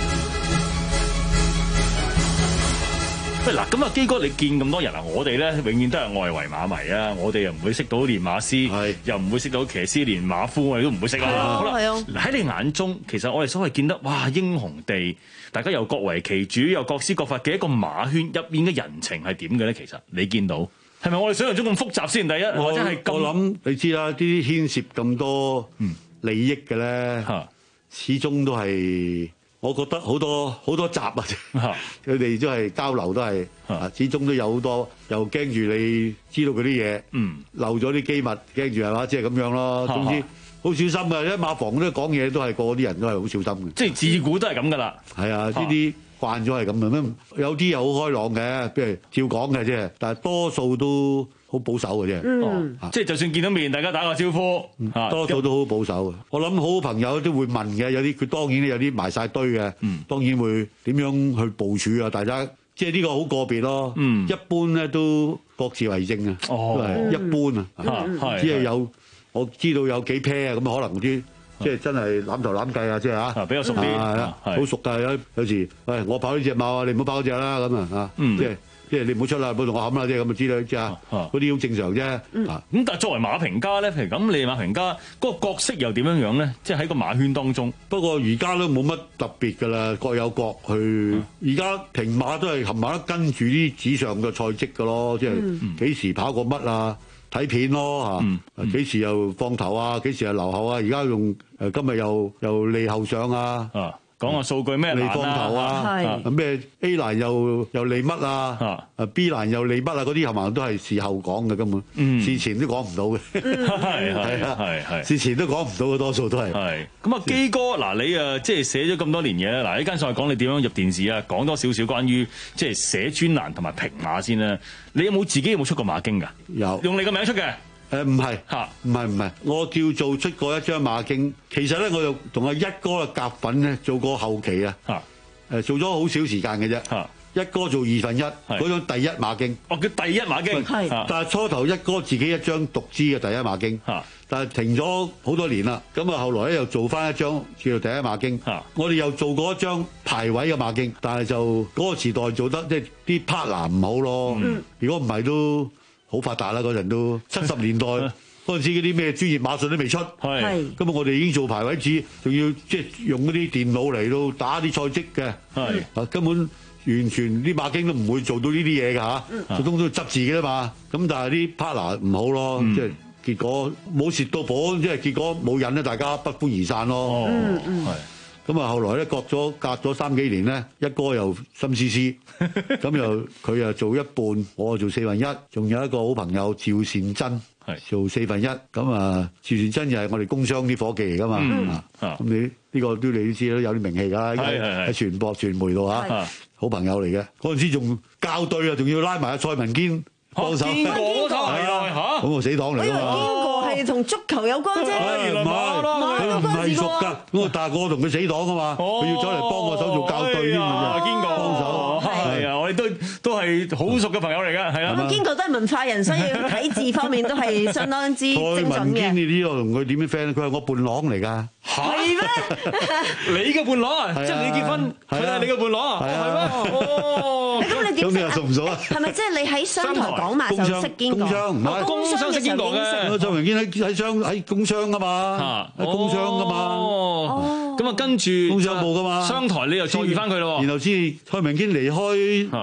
S11: 喂嗱，咁啊基哥，你見咁多人啊，我哋咧永遠都係外圍馬迷啊，我哋又唔會識到練馬師，又唔會識到騎師練馬夫，我哋都唔會識啦。好啦，喺你眼中，其實我哋所謂見得哇英雄地，大家又各為其主，又各施各法嘅一個馬圈入面嘅人情係點嘅咧？其實你見到係咪我哋想象中咁複雜先？第一，或者係
S16: 我諗你知啦，啲牽涉咁多利益嘅咧，嗯、始終都係。我覺得好多好多集啊！佢哋都係交流都係啊，始終都有好多，又驚住你知道嗰啲嘢，嗯，漏咗啲機密，驚住係嘛，即係咁樣咯。總之好小心啊！一馬房都講嘢都係個啲人都係好小心嘅。即係自古都係咁噶啦。係啊，呢啲慣咗係咁嘅。有啲又好開朗嘅，譬如照講嘅啫，但係多數都好保守嘅啫。嗯，即係就算見到面，大家打個招呼，多數都好保守嘅。我諗好朋友都會問嘅，有啲佢當然有啲埋晒堆嘅，當然會點樣去部署啊？大家即係呢個好個別咯。嗯，一般咧都各自為政啊，都係一般啊，只係有我知道有幾 pair 啊，咁可能啲即係真係攬頭攬計啊，即係嚇比較熟啲，係啦，好熟㗎。有有時喂我跑呢隻馬啊，你唔好跑嗰隻啦，咁啊嚇，即係。即係你唔好出啦，唔好同我冚啦，即係咁啊之類，即係嗰啲好正常啫。咁、嗯、但係作為馬評家咧，譬如咁，你馬評家嗰個角色又點樣樣咧？即係喺個馬圈當中。不過而家都冇乜特別㗎啦，各有各去。而家評馬都係冚馬都跟住啲紙上嘅賽績㗎咯，即係幾時跑過乜啊？睇片咯嚇，幾、嗯、時又放頭啊？幾時又留後啊？而家用誒今日又又利後上啊！啊講下數據咩嚟放頭啊？咩 A 欄又又利乜啊？啊 B 欄又利乜啊？嗰啲係咪都係事後講嘅根本，嗯、事前都講唔到嘅。係係啊係係，事前都講唔到嘅多數都係。係咁啊，基哥嗱，你啊即係寫咗咁多年嘢啦。嗱，呢間上講你點樣入電視啊？講多少少關於即係寫專欄同埋評馬先啦。你有冇自己有冇出過馬經㗎？有，用你個名出嘅。誒唔係嚇，唔係唔係，我叫做出過一張馬經。其實咧，我又同阿一哥嘅夾粉咧做過後期啊。嚇，誒做咗好少時間嘅啫。嚇，一哥做二分一，嗰張第一馬經。哦，叫第一馬經。係。但係初頭一哥自己一張獨資嘅第一馬經。嚇。但係停咗好多年啦，咁啊後來咧又做翻一張叫做第一馬經。嚇。我哋又做過一張排位嘅馬經，但係就嗰個時代做得即係啲 partner 唔好咯。嗯。如果唔係都。好發達啦！嗰陣都七十年代嗰陣時，嗰啲咩專業馬術都未出，係咁啊！我哋已經做排位紙，仲要即係用嗰啲電腦嚟到打啲賽績嘅，係啊，根本完全啲馬經都唔會做到呢啲嘢㗎嚇，最終都執字嘅啦嘛。咁但係啲 partner 唔好咯，嗯、即係結果冇蝕到本，即係結果冇癮咧，大家不歡而散咯。嗯嗯，係。咁啊，後來咧隔咗隔咗三幾年咧，一哥又心思思，咁又佢又做一半，我做四分一，仲有一個好朋友趙善珍做四分一，咁啊趙善珍又係我哋工商啲伙計嚟噶嘛，咁、嗯啊、你呢、呢個都你都知啦，有啲名氣㗎，喺傳播傳媒度嚇，好朋友嚟嘅，嗰陣時仲校對啊，仲要拉埋阿蔡文堅幫手，見過嗰頭係啊，咁我死黨嚟㗎嘛。
S13: 係同足球有關啫，
S16: 唔係，佢唔係熟㗎。咁但係我同佢死黨啊嘛，佢要走嚟幫我手做校對添啊，堅哥幫手，係啊，我哋都都係好熟嘅朋友嚟㗎，係啊。
S13: 咁堅哥都係文化人，所以睇字方面都係相當之精準嘅。蔡文堅你呢個同佢點樣 friend？佢係我伴郎嚟㗎。
S11: 係咩？你嘅伴郎啊？即係你結婚，佢係你嘅伴郎啊？係咩？哦，
S13: 咁你點識？
S16: 咁你又熟唔熟啊？
S13: 係咪即係你喺商台講馬就識堅哥？
S16: 工商唔係
S11: 工商識堅哥嘅。
S16: 蔡文堅喺喺商喺工商㗎嘛，喺工商㗎嘛。
S11: 哦，咁啊跟住
S16: 工商部㗎嘛。
S11: 商台你又再遇翻佢咯。
S16: 然後先蔡文堅離開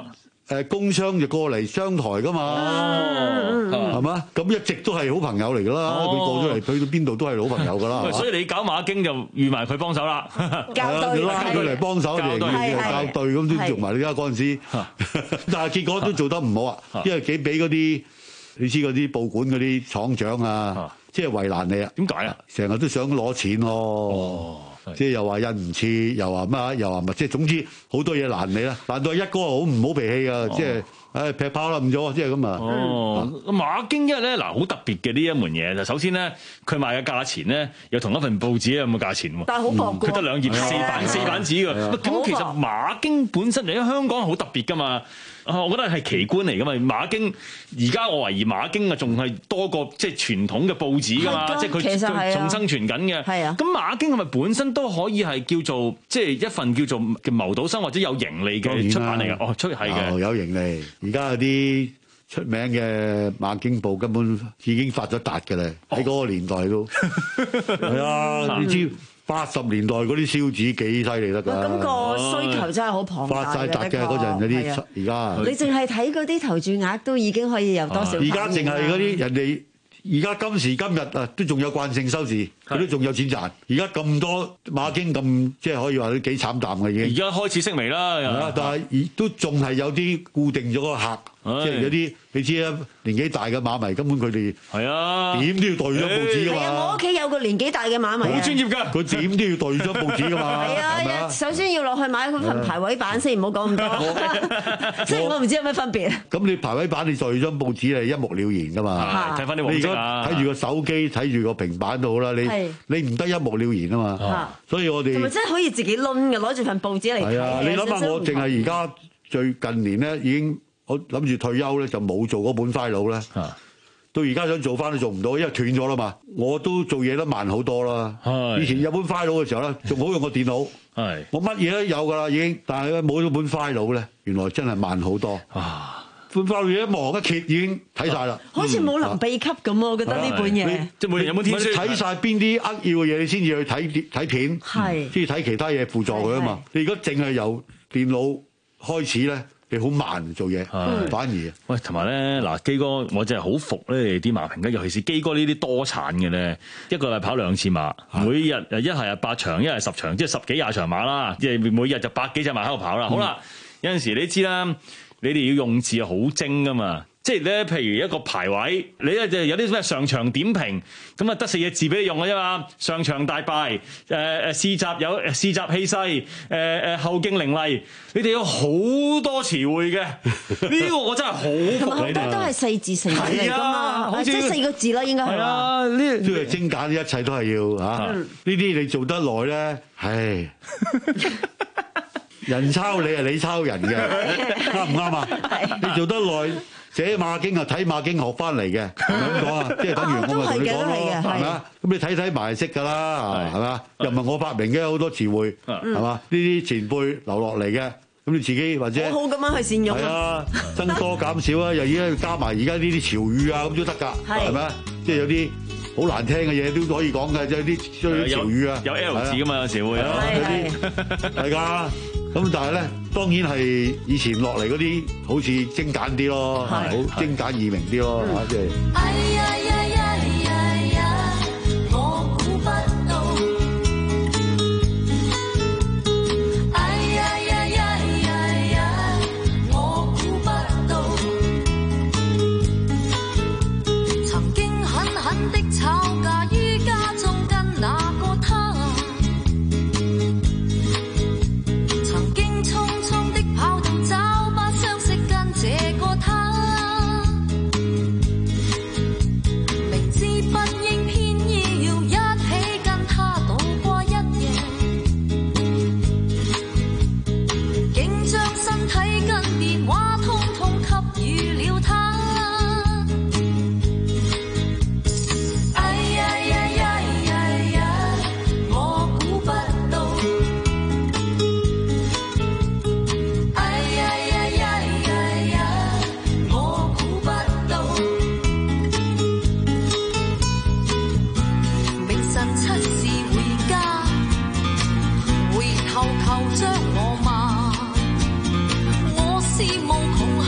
S16: 誒工商就過嚟商台噶嘛，係嘛？咁一直都係好朋友嚟噶啦。佢過咗嚟，去到邊度都係好朋友噶啦。
S11: 所以你搞馬經就預埋佢幫手啦，
S16: 校對拉佢嚟幫手嚟校對咁都做埋。你而家嗰陣時，但係結果都做得唔好啊，因為幾俾嗰啲你知嗰啲報館嗰啲廠長啊，即係為難你啊。
S11: 點解啊？成
S16: 日都想攞錢咯。即係又話印唔切，又話乜，又話乜，即係總之好多嘢難你啦。難到一哥好唔好脾氣啊！即係誒劈炮啦，唔咗，即係咁啊。
S11: 哦，馬經因為咧嗱好特別嘅呢一門嘢，就首先咧佢賣嘅價錢咧又同一份報紙有冇價錢喎？
S13: 但係好薄㗎，
S11: 佢得兩頁四版四版紙㗎。咁其實馬經本身嚟喺香港好特別㗎嘛。我覺得係奇觀嚟噶嘛，馬經而家我懷疑馬經啊，仲係多過即係傳統嘅報紙噶嘛，即係佢佢仲生存緊嘅。係啊，咁馬經係咪本身都可以係叫做即係一份叫做嘅謀到生或者有盈利嘅出版嚟嘅？哦，出係嘅，
S16: 有盈利。而家有啲出名嘅馬經報根本已經發咗達嘅咧，喺嗰個年代都係啊，你知。八十年代嗰啲燒紙幾犀利得㗎，
S13: 咁個需求真係好龐大嘅。
S16: 發晒達嘅嗰陣嗰啲，而家
S13: 你淨係睇嗰啲投注額都已經可以有多少？
S16: 而家淨係嗰啲人哋，而家今時今日啊，都仲有慣性收視，佢都仲有錢賺。而家咁多馬經咁，即係可以話都幾慘淡嘅已經。
S11: 而家開始式微啦，
S16: 但係都仲係有啲固定咗個客。即係有啲你知啦，年紀大嘅馬迷根本佢哋
S11: 係啊，
S16: 點都要對咗報紙㗎嘛。
S13: 係啊，我屋企有個年紀大嘅馬迷，
S11: 好專業㗎，
S16: 佢點都要對咗報紙㗎嘛。
S13: 係啊，首先要落去買嗰份排位版先，唔好講咁多。即係我唔知有咩分別。
S16: 咁你排位版你對咗報紙係一目了然㗎嘛？
S11: 睇翻啲黃色啊，
S16: 睇住個手機睇住個平板都好啦，你你唔得一目了然啊嘛。所以我哋
S13: 係咪真係可以自己攆嘅？攞住份報紙嚟睇。
S16: 係啊，你諗下我淨係而家最近年咧已經。我諗住退休咧，就冇做嗰本 file 咧。到而家想做翻都做唔到，因為斷咗啦嘛。我都做嘢都慢好多啦。以前有本 file 嘅時候咧，仲好用個電腦。係我乜嘢都有㗎啦，已經。但係咧冇咗本 file 咧，原來真係慢好多。啊！本 file 一望一揭已經睇晒啦。
S13: 好似武林秘笈咁，我覺得呢本嘢。
S11: 即係每人有本天書。
S16: 睇晒邊啲扼要嘅嘢，你先至去睇睇片。係。先至睇其他嘢輔助佢啊嘛。你如果淨係由電腦開始咧。你好慢做嘢，反而
S11: 喂，同埋咧嗱，基哥，我真係好服咧啲馬評家，尤其是基哥呢啲多產嘅咧，一個禮跑兩次馬，每日誒一係啊八場，一係十場，即係十幾廿場馬啦，即係每日就百幾隻馬喺度跑啦。嗯、好啦，有陣時你知啦，你哋要用字好精噶嘛。即係咧，譬如一個排位，你咧就有啲咩上場點評，咁啊得四隻字俾你用嘅啫嘛。上場大敗，誒誒試集有試集氣勢，誒誒後勁凌厲，你哋有好多詞彙嘅。呢個我真係好服你哋。
S13: 好多都係四字成語嚟㗎嘛，即係四個字啦，應該係。係
S16: 啊，呢都係精簡，一切都係要嚇。呢啲你做得耐咧，唉。人抄你係你抄人嘅，啱唔啱啊？你做得耐。寫馬經啊，睇馬經學翻嚟嘅，咁講啊，即係等於我咪同你講咯，係咪啊？咁你睇睇埋識㗎啦，係嘛？又唔係我發明嘅，好多詞彙，係嘛？呢啲前輩留落嚟嘅，咁你自己或者
S13: 好好咁樣去善用。
S16: 係啊，增多減少啊，又而家加埋而家呢啲潮語啊，咁都得㗎，係咪啊？即係有啲好難聽嘅嘢都可以講嘅，即係啲潮語啊，
S11: 有 L 字㗎嘛，有時會啊，
S16: 有啲係㗎。咁但係咧，當然係以前落嚟嗰啲，好似精簡啲咯，好精簡易明啲咯，嚇即係。哎呀呀呀呀呀！我估不到。哎呀呀呀呀呀！我估不到。曾經狠狠的吵架於家中，跟那個他。將我罵，我是無窮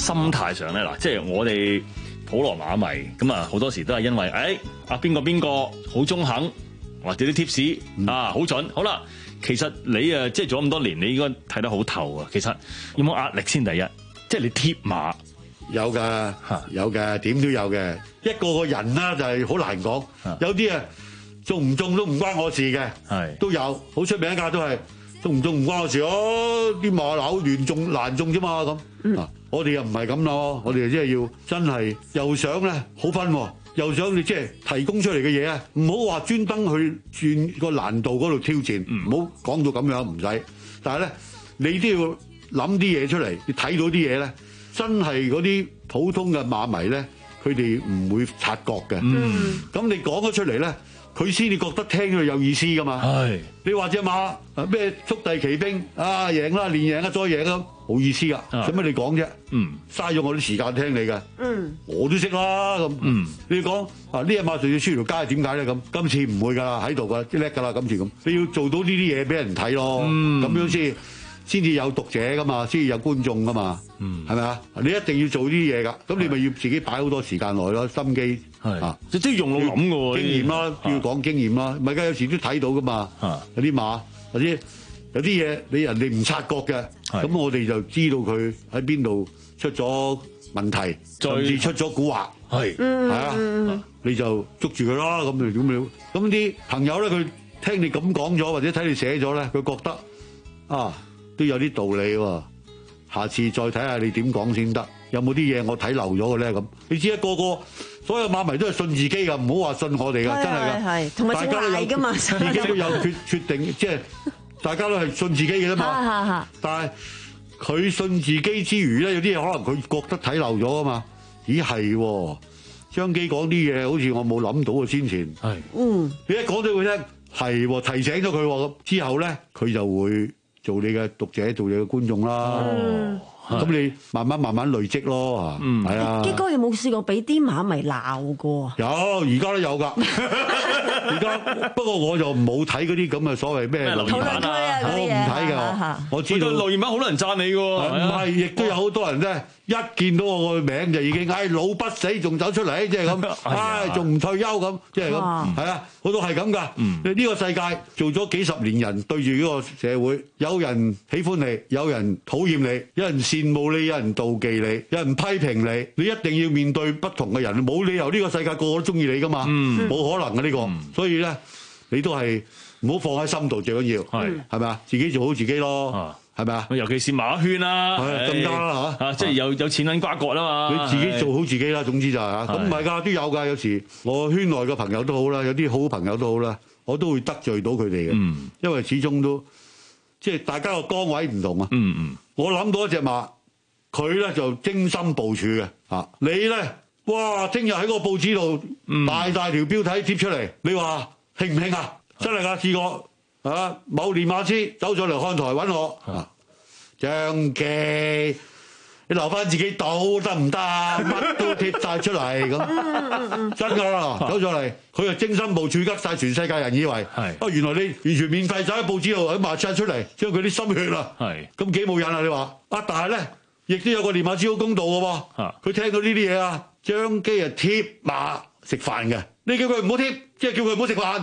S11: 心態上咧，嗱，即係我哋普羅馬迷咁啊，好多時都係因為誒啊邊個邊個好中肯，或者啲 tips 啊好準，好啦。其實你啊，即係做咁多年，你應該睇得好透啊。其實有冇壓力先？第一，即係你貼馬
S16: 有㗎，有嘅，點都有嘅。一個個人啦，就係好難講。有啲啊，中唔中都唔關我事嘅，係都有好出名一架都係中唔中唔關我事哦。啲馬樓亂中難中啫嘛咁。啊，我哋又唔係咁咯，我哋即係要真係又想咧好分喎。又想你即係提供出嚟嘅嘢啊，唔好話專登去轉個難度嗰度挑戰，唔好講到咁樣唔使。但係咧，你都要諗啲嘢出嚟，你睇到啲嘢咧，真係嗰啲普通嘅馬迷咧，佢哋唔會察覺嘅。咁、嗯、你講咗出嚟咧，佢先至覺得聽咗有意思噶嘛。係你話隻馬咩速遞奇兵啊，贏啦，連贏啊，再贏啊，冇意思噶，使乜你講啫？嗯，嘥咗我啲時間聽你嘅。嗯，我都識啦咁。嗯，你講啊呢隻馬仲要輸條街點解咧？咁今次唔會㗎啦，喺度㗎，即叻㗎啦，今次咁。你要做到呢啲嘢俾人睇咯，咁、嗯、樣先先至有讀者㗎嘛，先至有觀眾㗎嘛。嗯，係咪啊？你一定要做呢啲嘢㗎，咁你咪要自己擺好多時間落去咯，心機啊，即係用腦諗㗎喎，經驗啦，要講經驗啦，唔係㗎，有時都睇到㗎嘛。有啲馬或者有啲嘢你人哋唔察覺嘅，咁我哋就知道佢喺邊度出咗問題，甚至出咗蠱惑，係係啊，你就捉住佢啦。咁你點樣？咁啲朋友咧，佢聽你咁講咗，或者睇你寫咗咧，佢覺得啊都有啲道理喎。下次再睇下你點講先得，有冇啲嘢我睇漏咗嘅咧？咁你知一個個所有馬迷都係信自己㗎，唔好話信我哋㗎，真係㗎。同埋大家都有㗎嘛，自己都有決決定，即係大家都係信自己嘅啫嘛。但係佢信自己之餘咧，有啲嘢可能佢覺得睇漏咗啊嘛。咦係，張基講啲嘢好似我冇諗到啊，先前係嗯，你一講到佢聽係提醒咗佢咁之後咧，佢就會做你嘅讀者，做你嘅觀眾啦。咁、嗯、你慢慢慢慢累積咯。嗯，係啊。
S13: 基哥有冇試過俾啲馬迷鬧過啊？
S16: 有，而家都有㗎。而家不過我就冇睇嗰啲咁嘅所謂咩留言板啊，我唔睇㗎。我知道
S11: 留言板好多人讚你㗎喎。
S16: 唔係，亦都有好多人咧，一見到我個名就已經唉老不死，仲走出嚟，即係咁，唉仲唔退休咁，即係咁，係啊，好多係咁㗎。你呢個世界做咗幾十年人，對住呢個社會，有人喜歡你，有人討厭你，有人羨慕你，有人妒忌你，有人批評你，你一定要面對不同嘅人，冇理由呢個世界個個都中意你㗎嘛，冇可能嘅呢個。所以咧，你都係唔好放喺心度，最緊要係係咪啊？自己做好自己咯，係咪啊？
S11: 尤其是馬圈啦，
S16: 更加啦嚇，
S11: 即係有有錢銀瓜葛啦嘛。
S16: 你自己做好自己啦，總之就係嚇。咁唔係㗎，都有㗎。有時我圈內嘅朋友都好啦，有啲好朋友都好啦，我都會得罪到佢哋嘅，嗯、因為始終都即係大家個崗位唔同啊。嗯嗯，我諗到一隻馬，佢咧就精心部署嘅嚇，你咧。哇！聽日喺個報紙度大大條標題貼出嚟，你話興唔興啊？真係㗎，試過啊！某練馬師走咗嚟看台揾我，啊、張記，你留翻自己賭得唔得啊？乜都貼晒出嚟咁，真㗎啦！走咗嚟，佢就精心部署，吉晒全世界人以為係啊！原來你完全免費就喺報紙度喺賣晒出嚟，將佢啲心血啊，係咁幾冇癮啊！你話啊，但係咧，亦都有個練馬師好公道嘅喎，佢聽到呢啲嘢啊。張基啊貼馬食飯嘅，你叫佢唔好貼，即係叫佢唔好食飯，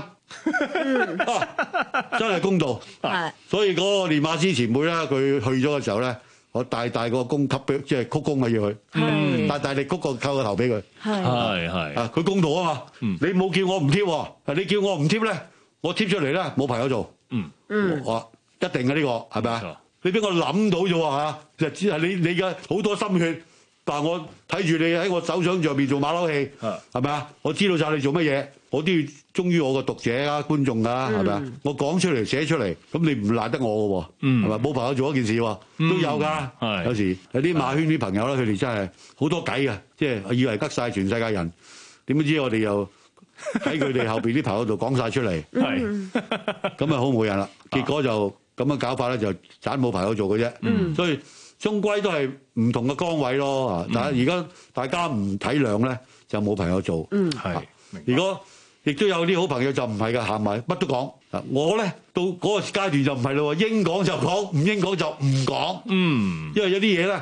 S16: 啊、真係公道。係，所以嗰個練馬師前輩咧，佢去咗嘅時候咧，我大大個供給俾，即係鞠躬啊要佢，嗯、大大力鞠個扣個頭俾佢。係係啊，佢公道啊嘛。嗯、你冇叫我唔貼，你叫我唔貼咧，我貼出嚟咧冇朋友做。嗯嗯，我一定嘅呢、這個係咪啊？你俾我諗到咗啊嚇，就只係你你嘅好多心血。但係我睇住你喺我手掌上邊做馬騮戲，係咪啊？我知道晒你做乜嘢，我都要忠於我個讀者啊、觀眾啊，係咪啊？我講出嚟、寫出嚟，咁你唔賴得我嘅喎，係咪？冇朋友做一件事喎，都有㗎。有時有啲馬圈啲朋友咧，佢哋真係好多計嘅，即係以為得晒全世界人，點不知我哋又喺佢哋後邊啲朋友度講晒出嚟，係咁啊好冇癮啦。結果就咁樣搞法咧，就盞冇朋友做嘅啫。所以終歸都係唔同嘅崗位咯，但係而家大家唔體諒咧，就冇朋友做。嗯，係。如果亦都有啲好朋友就唔係㗎，行埋乜都講。我咧到嗰個階段就唔係咯，應講就講，唔應講就唔講。嗯，因為有啲嘢咧，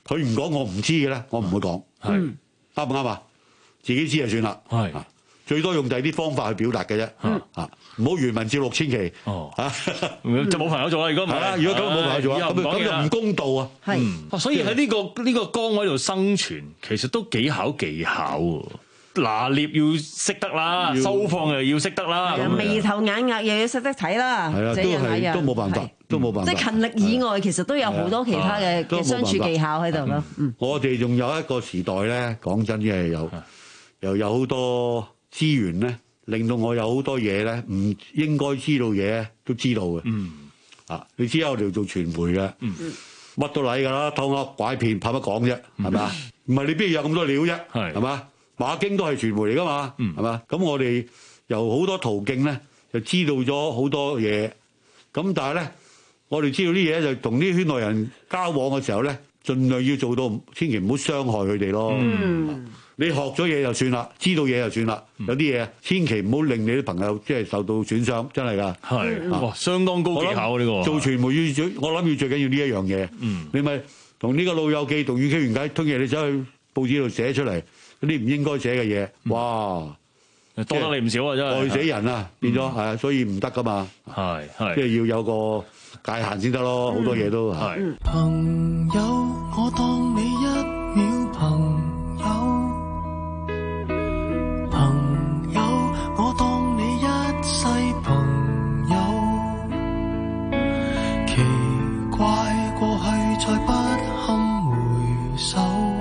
S16: 佢唔講我唔知嘅咧，我唔會講。係啱唔啱啊？自己知就算啦。係最多用第二啲方法去表達嘅啫。嚇唔好原文照錄千祈。哦嚇
S11: 就冇朋友做啦。如果唔係啦，
S16: 如果咁冇朋友做啦，咁咁就唔公道啊。
S11: 係，所以喺呢個呢個崗位度生存，其實都幾考技巧喎。拿捏要識得啦，收放又要識得啦，
S17: 眉頭眼額又要識得睇啦，
S16: 係啊，都係都冇辦法，都冇辦法。
S17: 即係勤力以外，其實都有好多其他嘅嘅相處技巧喺度咯。
S16: 我哋仲有一個時代咧，講真嘅有又有好多資源咧，令到我有好多嘢咧，唔應該知道嘢都知道嘅。嗯，啊，你知我哋做傳媒嘅，乜都嚟㗎啦，偷呃拐騙，怕乜講啫？係咪啊？唔係你邊有咁多料啫？係係嘛？馬經都係傳媒嚟㗎嘛，係嘛？咁我哋由好多途徑咧，就知道咗好多嘢。咁但係咧，我哋知道啲嘢就同啲圈內人交往嘅時候咧，盡量要做到，千祈唔好傷害佢哋咯。嗯，你學咗嘢就算啦，知道嘢就算啦。有啲嘢千祈唔好令你啲朋友即係受到損傷，真係㗎。
S11: 係哇，相當高技巧呢個。
S16: 做傳媒要最，我諗要最緊要呢一樣嘢。嗯，你咪同呢個老友記、同語傾完偈，聽日你走去報紙度寫出嚟。嗰啲唔應該寫嘅嘢，哇，
S11: 多得你唔少啊！真係
S16: 害死人啊，變咗係啊，所以唔得噶嘛，
S11: 係係，
S16: 即係要有個界限先得咯，好多嘢都係。
S14: 朋友，我當你一秒朋友，朋友，我當你一世朋友，奇怪過去再不堪回首。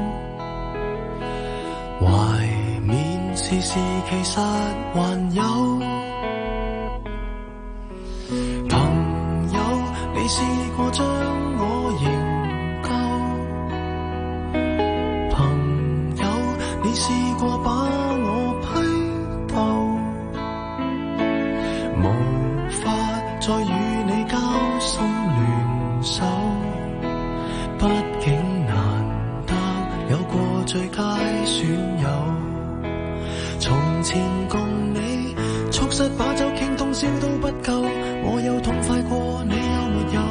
S14: 懷緬時時其實還有朋友，你試過將我營救，朋友，你試過把我批鬥，無法再與你交心聯手，畢竟難得有過最佳損友，從前共你促膝把酒傾通宵都不夠，我有痛快過你有沒有？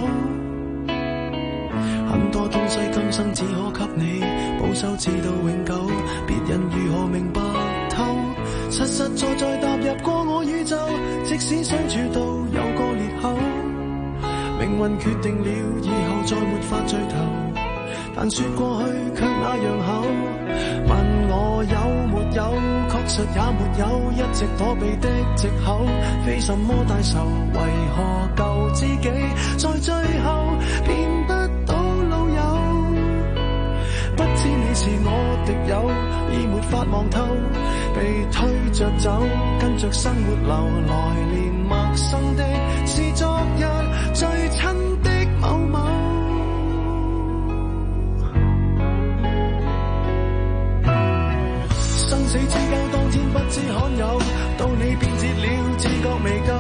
S14: 很多東西今生只可給你保守至到永久，別人如何明白透？實實在在踏入過我宇宙，即使相處到有個裂口，命運決定了以後再沒法聚頭，但說過去卻那樣厚，問我有沒有，確實也沒有，一直躲避的藉口，非什麼大仇，為何舊知己在最後變不到老友？不知你是我敵友，已沒法望透，被推着走，跟着生活流，來年陌生的是昨日最親的某某。生死之交當天不知罕有，到你變節了，自覺未夠。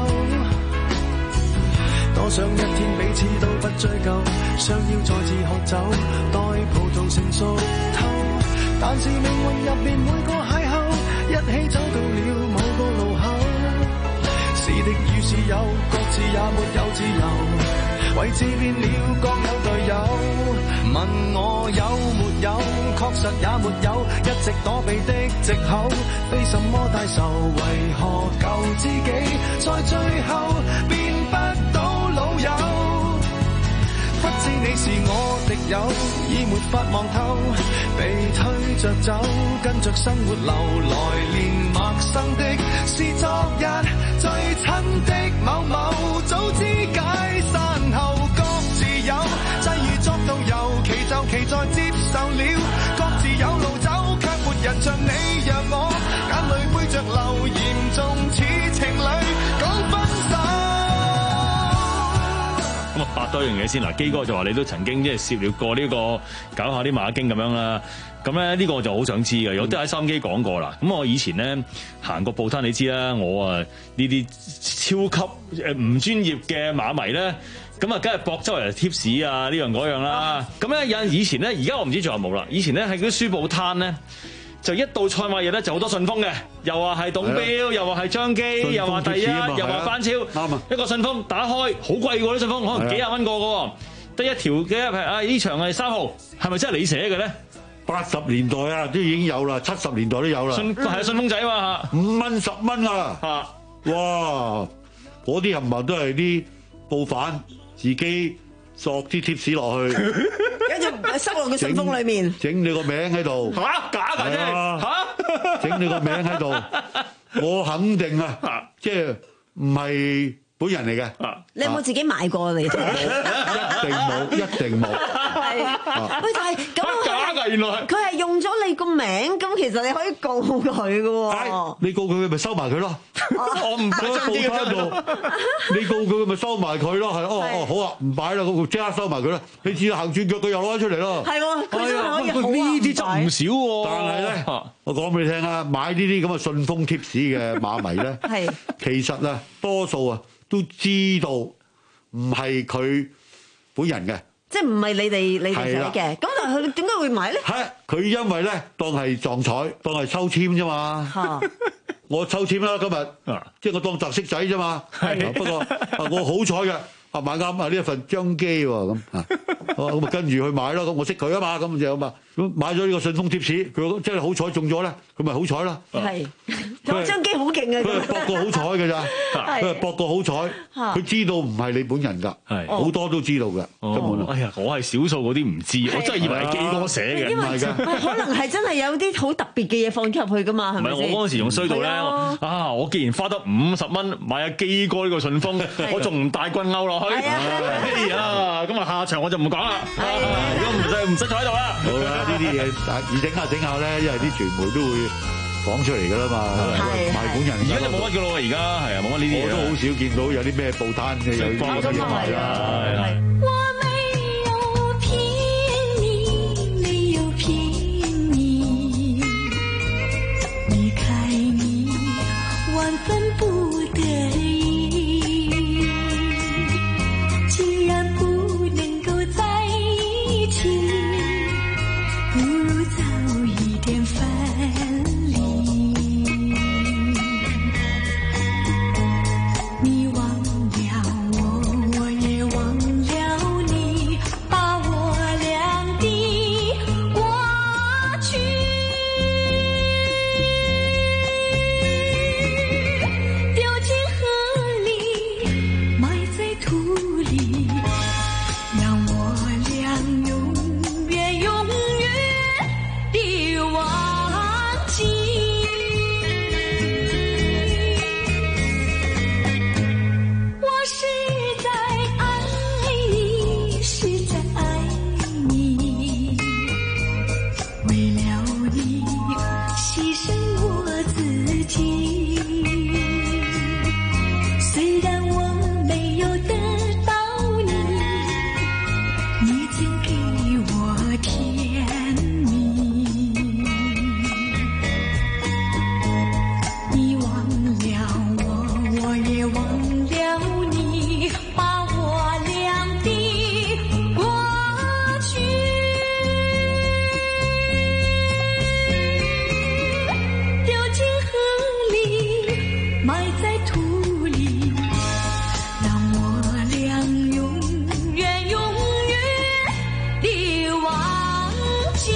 S14: 多想一天彼此都不追究，相邀再次喝酒，待葡萄成熟透。但是命運入面每個邂逅，一起走到了某個路口。是敵與是友，各自也沒有自由，位置變了各有隊友。問我有沒有，確實也沒有，一直躲避的藉口，非什麼大仇，為何舊知己在最後變不到老友？不知你是我敵友，已沒法望透，被推着走，跟着生活流，來年陌生的是昨日最親的某某，早知解散後各自有，際遇作導遊，其就其在接受了，各自有路走，卻沒人像你讓我眼淚背着流，嚴重似情侶講分手。
S11: 咁啊，八多樣嘢先嗱，基哥就話你都曾經即係涉獵過呢個搞下啲馬經咁樣啦。咁咧呢個我就好想知嘅，有啲喺收音機講過啦。咁我以前咧行過報攤，你知啦，我啊呢啲超級誒唔專業嘅馬迷咧，咁啊梗係博周圍貼士啊呢樣嗰樣啦。咁咧有以前咧，而家我唔知仲有冇啦。以前咧喺嗰啲書報攤咧，就一到賽馬日咧就好多信封嘅，又話係董驃，又話係張基，又話第一，又話班超，一個信封打開好貴喎啲信封，可能幾廿蚊個嘅喎。 得一條嘅啊呢場係三號，係咪真係你寫嘅咧？
S16: 八十年代啊，都已經有啦，七十年代都有啦。
S11: 信係啊，信封仔嘛，
S16: 五蚊十蚊啊！嚇，哇！嗰啲冚唪唥都係啲報販自己作啲貼士落去，
S17: 跟住塞落個信封裏面，
S16: 整你個名喺度。
S11: 嚇，假㗎啫！嚇，
S16: 整你個名喺度，我肯定啊，即係唔係本人嚟嘅。
S17: 你有冇自己買過嚟睇？
S16: 一定冇，一定冇。
S17: 係，喂，但係咁
S11: 假㗎，原來
S17: 佢係用咗你個名，咁其實你可以告佢嘅喎。
S16: 你告佢，咪收埋佢咯。
S11: 我唔擺張機喺度，
S16: 你告佢，咪收埋佢咯。係哦哦，好啊，唔擺啦，嗰即刻收埋佢啦。你只要行轉腳，佢又攞出嚟咯。
S17: 係喎，佢真係可以好啊。
S11: 呢啲執唔少喎。
S16: 但係咧，我講俾你聽啊，買呢啲咁嘅順豐貼士嘅馬迷咧，
S17: 係
S16: 其實啊，多數啊都知道唔係佢本人嘅。
S17: 即係唔係你哋你哋寫嘅，咁但係佢點解會買咧？
S16: 係佢因為咧當係撞彩，當係抽籤啫嘛。我抽籤啦今日，即係我當特色仔啫嘛。不過啊，我好彩嘅，啊買啱啊呢一份張機喎咁啊，咁咪跟住去買咯。咁我識佢啊嘛，咁就咁啊。咁買咗呢個順豐貼士，佢真係好彩中咗咧，佢咪好彩啦。
S17: 係，我張機好勁啊！
S16: 佢係博個好彩㗎咋，佢係博個好彩，佢知道唔係你本人㗎，好多都知道㗎，根本。
S11: 哎呀，我係少數嗰啲唔知，我真係以為係基哥寫嘅，
S17: 因為可能係真係有啲好特別嘅嘢放咗入去㗎嘛，係咪先？
S11: 唔係我嗰陣時仲衰到咧，啊！我既然花得五十蚊買阿基哥呢個順豐，我仲唔帶棍勾落去？哎呀，咁啊下場我就唔講啦，如果唔使唔使坐喺度啦。
S16: 好啦。呢啲嘢，而整下整下咧，因為啲傳媒都會講出嚟噶啦嘛，賣本人。
S11: 而家就冇乜噶咯喎，而家係啊，冇乜呢啲嘢。
S16: 我都好少見到有啲咩報攤嘅有呢啲嘢賣啦。
S14: 我沒有騙你，沒有騙你，離開你萬分不得已，既然不能夠在一起，不如早一點分離。你忘了我，我也忘了你，把我倆的過去丟進河裡，埋在土裡，讓我倆永遠永遠地忘記。我是在愛你，是在愛你，為了你犧牲我自己。雖然我沒有得到你，你曾給我甜蜜。你忘了我，我也忘了你，把我倆的過去丟進河裡，埋在土裡，讓我倆永遠永遠地忘記。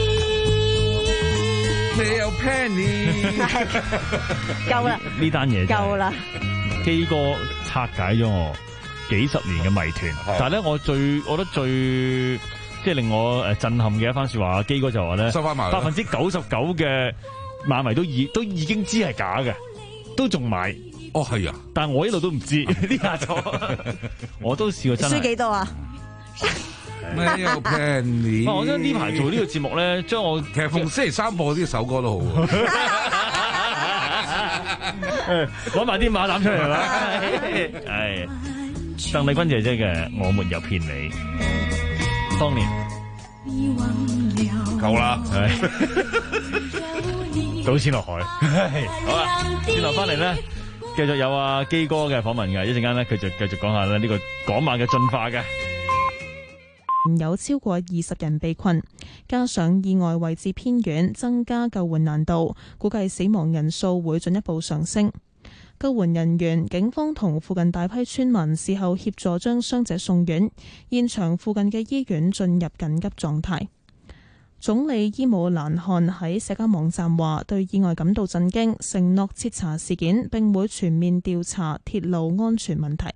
S12: 你有 Penny，
S17: 夠啦，
S11: 呢單嘢
S17: 夠啦。
S11: 基哥拆解咗我幾十年嘅謎團，但係咧我最我覺得最即係令我誒震撼嘅一番説話，基哥就話咧，
S12: 收翻埋
S11: 百分之九十九嘅馬迷都已都已經知係假嘅，都仲買。
S12: 哦，係啊，
S11: 但係我一路都唔知呢下錯，我都試過真係。
S17: 輸幾多啊？
S12: 咩有 Penny？
S11: 我覺得呢排做呢個節目咧，將我
S12: 其實逢星期三播呢首歌都好。
S11: 攞埋啲馬膽出嚟啦！係鄧麗君姐姐嘅《我沒有騙你》，當年
S12: 夠啦，
S11: 賭錢落海。好啦，轉頭翻嚟咧，繼續有阿基哥嘅訪問嘅，一陣間咧佢就繼續講下咧呢個港馬嘅進化嘅。
S1: 有超過二十人被困，加上意外位置偏遠，增加救援難度，估計死亡人數會進一步上升。 救援人員、警方同附近大批村民事後協助將傷者送院，現場附近嘅醫院進入緊急狀態。總理伊姆蘭汗喺社交網站話：對意外感到震驚，承諾徹查事件，並會全面調查鐵路安全問題。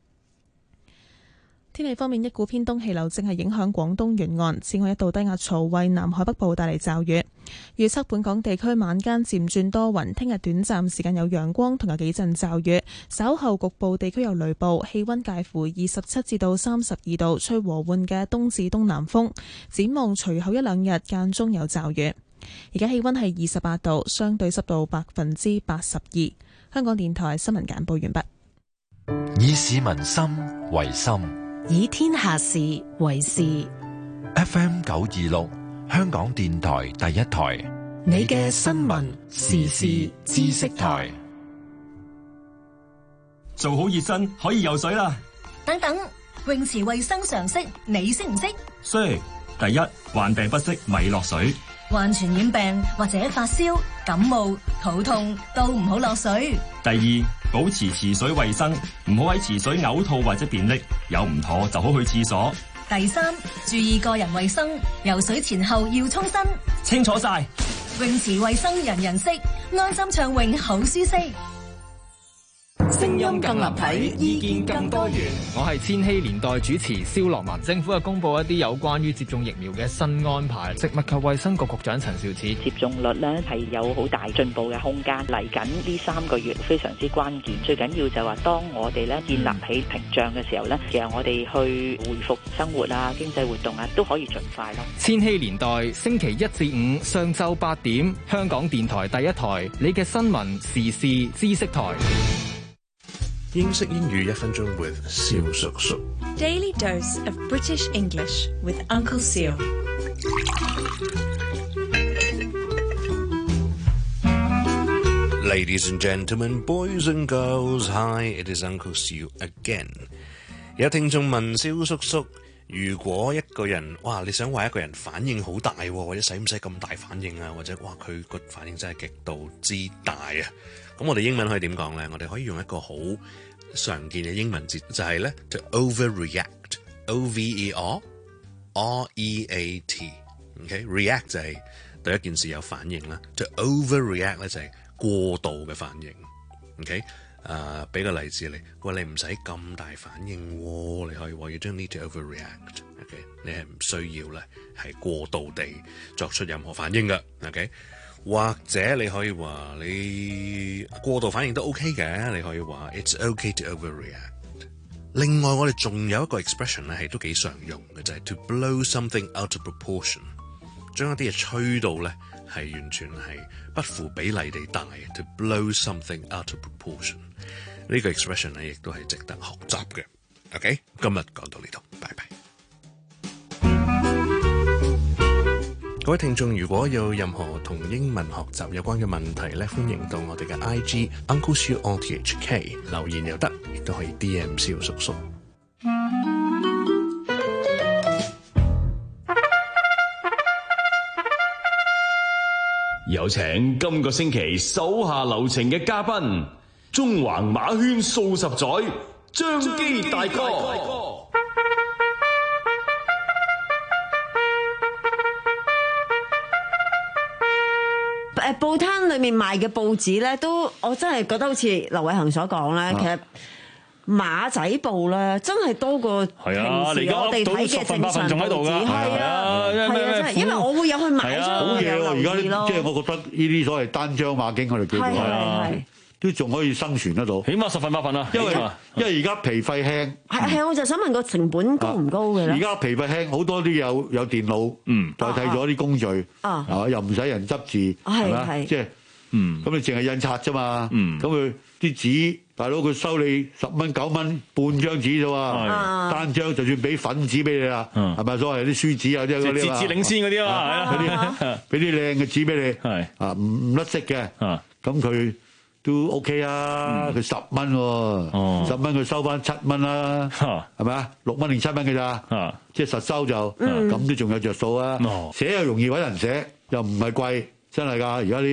S1: 天氣方面，一股偏東氣流正係影響廣東沿岸，此外一道低壓槽為南海北部帶嚟驟雨。預測本港地區晚間漸轉多雲，聽日短暫時間有陽光同有幾陣驟雨，稍後局部地區有雷暴，氣溫介乎二十七至到三十二度，吹和緩嘅東至東南風。展望隨後一兩日間中有驟雨。而家氣溫係二十八度，相對濕度百分之八十二。香港電台新聞簡報完畢。
S4: 以市民心為心，
S5: 以天下事為事。
S4: F M 九二六，香港電台第一台，
S5: 你嘅新聞時事知識台。
S18: 做好熱身可以游水啦。
S19: 等等，泳池衛生常識你識唔識？
S18: 識。第一，患病不適咪落水。
S19: 患傳染病或者發燒、感冒、肚痛都唔好落水。
S18: 第二，保持池水衛生，唔好喺池水嘔吐或者便溺，有唔妥就好去廁所。
S19: 第三，注意個人衛生，游水前後要沖身。
S18: 清楚晒，
S19: 泳池衛生人人識，安心暢泳好舒適。
S20: 聲音更立體，意見更多元。我係千禧年代主持蕭樂文。政府係公布一啲有關於接種疫苗嘅新安排。食物及衛生局局長陳肇始，
S21: 接種率呢係有好大進步嘅空間。嚟緊呢三個月非常之關鍵，最緊要就係話當我哋咧建立起屏障嘅時候呢，其實我哋去回復生活啊、經濟活動啊都可以盡快咯。
S20: 千禧年代星期一至五上晝八點，香港電台第一台，你嘅新聞時事知識台。
S22: 英式英語一分鐘 with 蕭叔叔。
S2: Daily dose of British English with Uncle Seal.
S22: Ladies and gentlemen, boys and girls, hi, it is Uncle Seal again. 有聽眾問蕭叔叔，如果一個人，哇，你想話一個人反應好大，或者使唔使咁大反應啊？或者哇，佢個反應真係極度之大啊！咁我哋英文可以點講咧？我哋可以用一個好常見嘅英文字，就係咧 to overreact，O V E R R E A T。OK，react 就係對一件事有反應啦。to overreact 咧就係過度嘅反應。OK，誒，俾個例子你，喂，你唔使咁大反應喎，你可以話 you don't need to overreact。OK，你係唔需要咧係過度地作出任何反應嘅。OK。或者你可以話你過度反應都 OK 嘅，你可以話 It's OK to overreact。另外我哋仲有一個 expression 咧係都幾常用嘅，就係 to blow something out of proportion， 將一啲嘢吹到咧係完全係不符比例地大。To blow something out of proportion 呢個 expression 咧亦都係值得學習嘅。OK， 今日講到呢度，拜拜。各位聽眾，如果有任何同英文學習有關嘅問題咧，歡迎到我哋嘅 I G Uncle Siu R T H K 留言又得，亦都可以 D M 蕭叔叔。
S23: 有請今個星期手下留情嘅嘉賓，中橫馬圈數十載張基大哥。
S17: 誒報攤裏面賣嘅報紙咧，都我真係覺得好似劉偉恒所講咧，其實馬仔報咧真係多過平時我哋睇嘅正常報紙。係啊，係啊，真係，因為我會有去買咗
S16: 好嘢喎！而家即係我覺得呢啲所謂單張馬經，我哋叫做係都仲可以生存得到，
S11: 起碼十份八份啦。
S16: 因為因為而家皮費輕，
S17: 係係，我就想問個成本高唔高嘅咧？
S16: 而家皮費輕，好多啲有有電腦，嗯，代替咗啲工序，啊，係嘛，又唔使人執字，係咪？即係，嗯，咁你淨係印刷啫嘛，嗯，咁佢啲紙，大佬佢收你十蚊九蚊半張紙啫喎，單張就算俾粉紙俾你啦，係咪？所謂啲書紙啊，即係嗰啲
S11: 節節領先嗰啲啊，
S16: 嗰啲俾啲靚嘅紙俾你，係啊，唔唔甩色嘅，咁佢。都 OK 啊，佢十蚊喎，十蚊佢收翻七蚊啦，係咪啊？六蚊定七蚊嘅咋？即係實收就咁都仲有着數啊！寫又容易揾人寫，又唔係貴，真係㗎！而家啲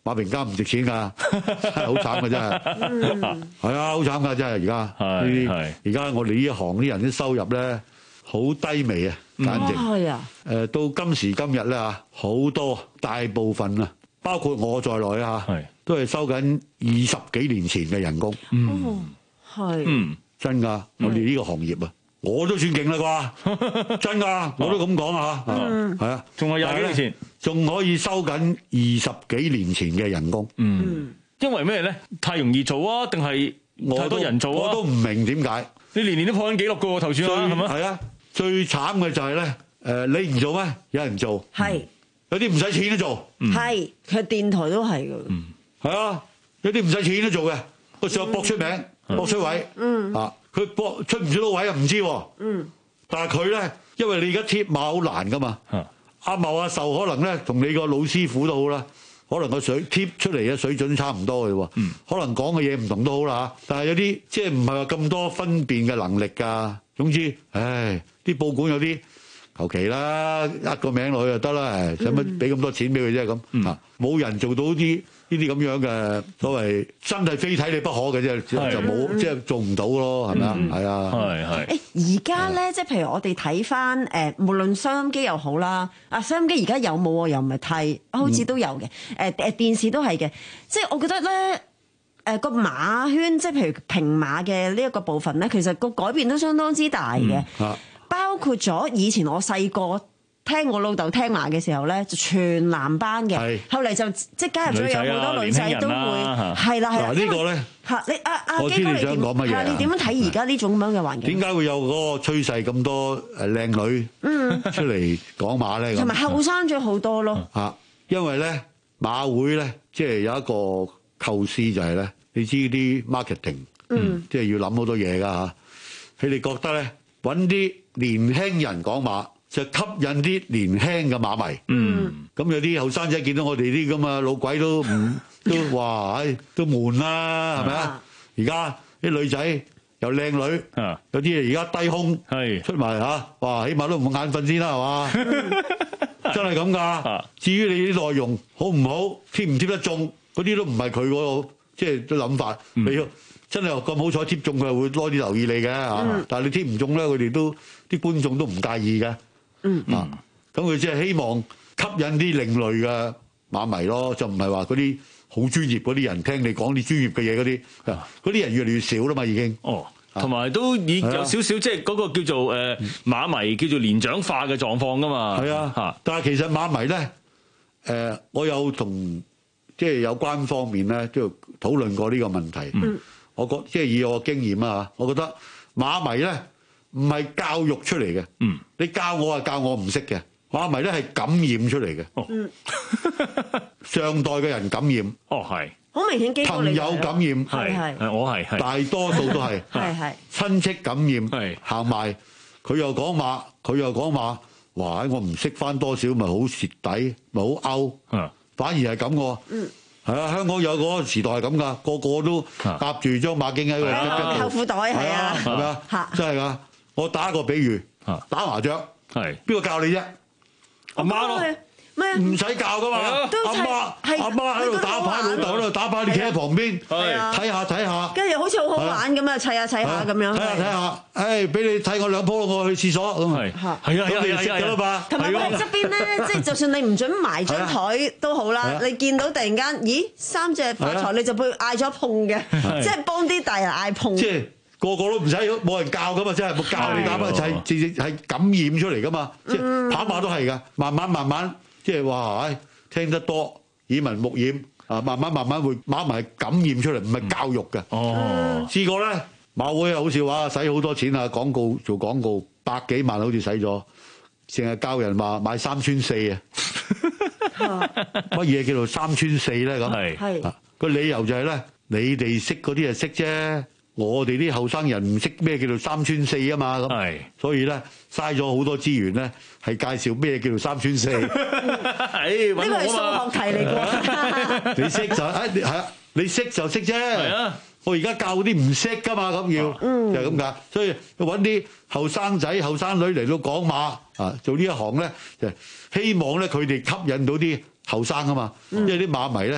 S16: 馬評家唔值錢㗎，真係好慘㗎真係。係啊，好慘㗎真係而家。呢啲而家我哋呢一行啲人啲收入咧好低微啊，簡直。係啊。誒到今時今日咧嚇，好多大部分啊，包括我在內啊，都係收緊二十幾年前嘅人工。
S17: 嗯，係。
S16: 嗯，真㗎，我哋呢個行業啊。我都算勁啦啩，真㗎，我都咁講啊嚇，係啊，
S11: 仲係廿幾年前，
S16: 仲可以收緊二十幾年前嘅人工。
S11: 嗯，因為咩咧？太容易做啊，定係太多人做啊？
S16: 我都唔明點解。
S11: 你年年都破緊紀錄㗎喎，頭先啊，係咪？
S16: 係啊，最慘嘅就係咧，誒你唔做咩？有人做，
S17: 係
S16: 有啲唔使錢都做，
S17: 係佢電台都係㗎，
S16: 係啊，有啲唔使錢都做嘅，個上搏出名，搏出位，
S17: 嗯
S16: 啊。佢搏出唔出到位啊？唔知喎。嗯。但係佢咧，因為你而家貼馬好難噶嘛。阿茂阿壽可能咧，同你個老師傅都好啦，可能個水貼出嚟嘅水準差唔多嘅喎。嗯。可能講嘅嘢唔同都好啦嚇。但係有啲即係唔係話咁多分辨嘅能力㗎。總之，唉，啲報館有啲求其啦，呃個名落去就得啦。使乜俾咁多錢俾佢啫咁？啊，冇人做到啲。呢啲咁樣嘅所謂真係非睇你不可嘅啫，就冇即係做唔到咯，係咪啊？係啊，
S11: 係係。
S17: 誒而家咧，即係譬如我哋睇翻誒，無論收音機又好啦，啊收音機而家有冇又唔係太，好似都有嘅。誒誒電視都係嘅，即係我覺得咧，誒個馬圈即係譬如平馬嘅呢一個部分咧，其實個改變都相當之大嘅，
S16: 嗯、
S17: 包括咗以前我細個。聽我老豆聽馬嘅時候咧，就全男班嘅。後嚟就即係加入咗有好多女仔都會係啦係啦。
S16: 嗱呢個咧
S17: 嚇你阿阿
S16: 我知你想講乜嘢啊？
S17: 你點樣睇而家呢種咁樣嘅環境？
S16: 點解會有嗰個趨勢咁多誒靚女出嚟講馬咧？
S17: 同埋後生咗好多咯。
S16: 嚇，因為咧馬會咧即係有一個構思就係咧，你知啲 marketing，嗯，即係要諗好多嘢㗎嚇。佢哋覺得咧揾啲年輕人講馬。就吸引啲年輕嘅馬迷，嗯，咁有啲後生仔見到我哋啲咁嘅老鬼都唔都話，唉，都悶啦，係咪啊？而家啲女仔又靚女，有啲而家低胸，係出埋嚇，哇，起碼都唔眼瞓先啦，係嘛？真係咁㗎。至於你啲內容好唔好，貼唔貼得中，嗰啲都唔係佢嗰個即係啲諗法。你要真係咁好彩貼中，佢會多啲留意你嘅嚇。但係你貼唔中咧，佢哋都啲觀眾都唔介意嘅。嗯啊，咁佢即係希望吸引啲另類嘅馬迷咯，就唔係話嗰啲好專業嗰啲人聽你講啲專業嘅嘢嗰啲，嗰啲人越嚟越少啦嘛，已經。哦，
S11: 同埋都已有少少即係嗰個叫做誒馬迷叫做年長化嘅狀況噶嘛。
S16: 係啊，嚇！但係其實馬迷咧，誒，我有同即係有關方面咧都討論過呢個問題。嗯，我覺即係以我經驗啊，我覺得馬迷咧。唔係教育出嚟嘅，嗯，你教我啊教我唔識嘅，馬迷咧係感染出嚟嘅，哦，上代嘅人感染，
S11: 哦係，
S17: 好明顯基
S16: 朋友感染，
S17: 係
S11: 係，我係係，
S16: 大多數都係，
S17: 係係，
S16: 親戚感染，係行埋，佢又講馬，佢又講馬，哇！我唔識翻多少，咪好蝕底，咪好勾，反而係咁喎，嗯。係啊，香港有嗰個時代係咁噶，個個都夾住張馬經喺個
S17: 後褲袋，係啊，
S16: 係咪啊？真係噶！我打個比喻，打麻雀，係邊個教你啫？阿媽咯，唔使教噶嘛。阿媽阿媽喺度打牌，老豆喺度打牌，你企喺旁邊睇下睇下，
S17: 跟住好似好好玩咁啊，砌下砌下咁樣。
S16: 睇下睇下，誒，俾你睇我兩鋪，我去廁所咁係。係啊，咁你識噶啦嘛。
S17: 同埋我喺側邊咧，即係就算你唔準埋張台都好啦，你見到突然間，咦，三隻發財，你就會嗌咗碰嘅，即係幫啲大人嗌碰。
S16: 即係個個都唔使冇人教噶嘛，即係冇教你打嘛，就係直接係感染出嚟噶嘛。即係跑馬都係噶，慢慢慢慢，即係話唉，聽得多耳聞目染啊，慢慢慢慢會馬埋感染出嚟，唔係教育嘅。哦，試過咧，馬會好笑話，使好多錢啊，廣告做廣告百幾萬好似使咗，淨係教人話買三穿四啊。乜嘢叫做三穿四咧？咁係個理由就係咧，你哋識嗰啲係識啫。我哋啲後生人唔識咩叫做三穿四啊嘛，咁所以咧嘥咗好多資源咧，係介紹咩叫做三穿四。呢
S17: 個係數學題嚟㗎。
S16: 你識就誒係啊，你識就識啫。係啊，我而家教啲唔識㗎嘛，咁要就係咁解。所以要揾啲後生仔、後生女嚟到講馬啊，做呢一行咧，就希望咧佢哋吸引到啲後生啊嘛。因為啲馬迷咧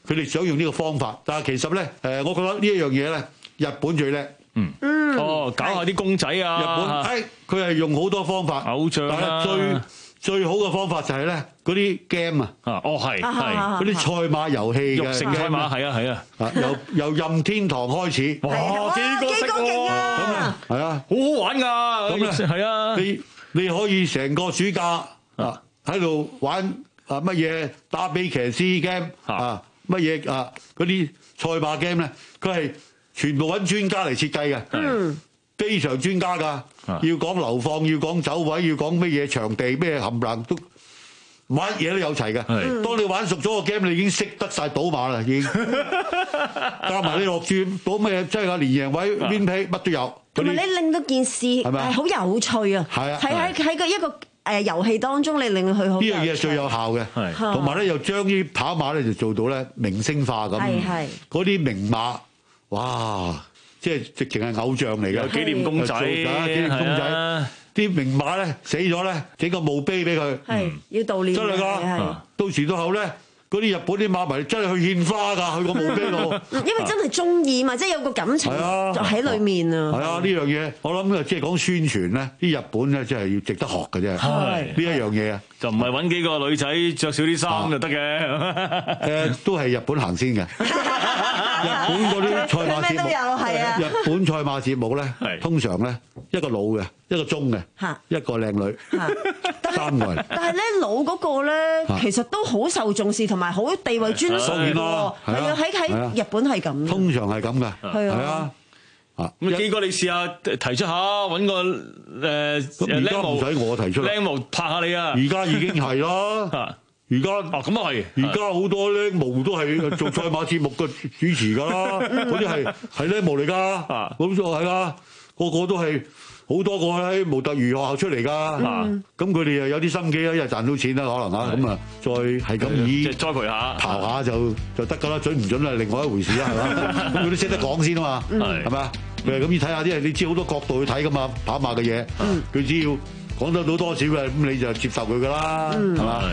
S16: 佢哋想用呢個方法，但係其實咧誒，我覺得呢一樣嘢咧，日本最叻。
S11: 嗯，哦，搞下啲公仔啊！
S16: 日本誒，佢係用好多方法，
S11: 偶像啊，
S16: 但係最最好嘅方法就係咧嗰啲 game 啊，
S11: 啊，哦係係
S16: 嗰啲賽馬遊戲嘅，
S11: 育成賽馬係啊係啊，
S16: 啊由由任天堂開始，
S11: 哇幾個識喎，
S16: 咁啊係啊，
S11: 好好玩㗎，咁啊係啊，
S16: 你你可以成個暑假啊喺度玩啊乜嘢打比騎師 game 啊乜嘢啊嗰啲賽馬 game 咧，佢係全部揾專家嚟設計嘅，嗯，非常專家㗎，要講流放，要講走位，要講乜嘢場地，咩冚唪唥都乜嘢都有齊嘅。當你玩熟咗個 game，你已經識得晒賭馬啦，已經加埋你落注賭咩，即係個連贏位、win pay 乜都有。
S17: 同埋你令到件事係好有趣啊！係啊，係喺喺個一個誒遊戲當中，你令佢好。呢
S16: 樣嘢係最有效嘅，同埋咧又將啲跑馬咧就做到咧明星化咁。係係嗰啲名馬。哇！即係直情係偶像嚟嘅，
S11: 紀念公仔，
S16: 紀念公仔，啲名馬咧死咗咧，整個墓碑俾佢，
S17: 係要悼念。
S16: 真係㗎！到時到後咧，嗰啲日本啲馬迷真係去獻花㗎，去個墓碑度。
S17: 因為真係中意嘛，即係有個感情喺裏面啊。
S16: 係啊，呢樣嘢我諗啊，即係講宣傳咧，啲日本咧真係要值得學嘅啫。係呢一樣嘢啊，
S11: 就唔係揾幾個女仔着少啲衫就得嘅。
S16: 誒，都係日本行先嘅。日本嗰啲賽馬節目，日本賽馬節目咧，通常咧一個老嘅，一個中嘅，一個靚女，三個人。
S17: 但係咧老嗰個咧，其實都好受重視同埋好地位尊崇嘅喎。係啊，喺喺日本係咁。
S16: 通常係咁嘅，係啊。
S11: 啊咁，基哥你試下提出下，揾個誒
S16: 靚模，唔使我提出，
S11: 靚模拍下你啊！
S16: 而家已經係啦。而家啊咁啊係，而家好多僆模都係做賽馬節目嘅主持㗎啦，嗰啲係係僆模嚟㗎，咁就係啦，個個都係好多個喺模特兒學校出嚟㗎，咁佢哋又有啲心機啦，一係賺到錢啦可能啊，咁啊再係咁以
S11: 栽培下，
S16: 刨下就就得㗎啦，準唔準係另外一回事啦，係嘛？咁佢都識得講先啊嘛，係咪？佢係咁要睇下啲，你知好多角度去睇㗎嘛，跑馬嘅嘢，佢只要講得到多少嘅，咁你就接受佢㗎啦，係嘛？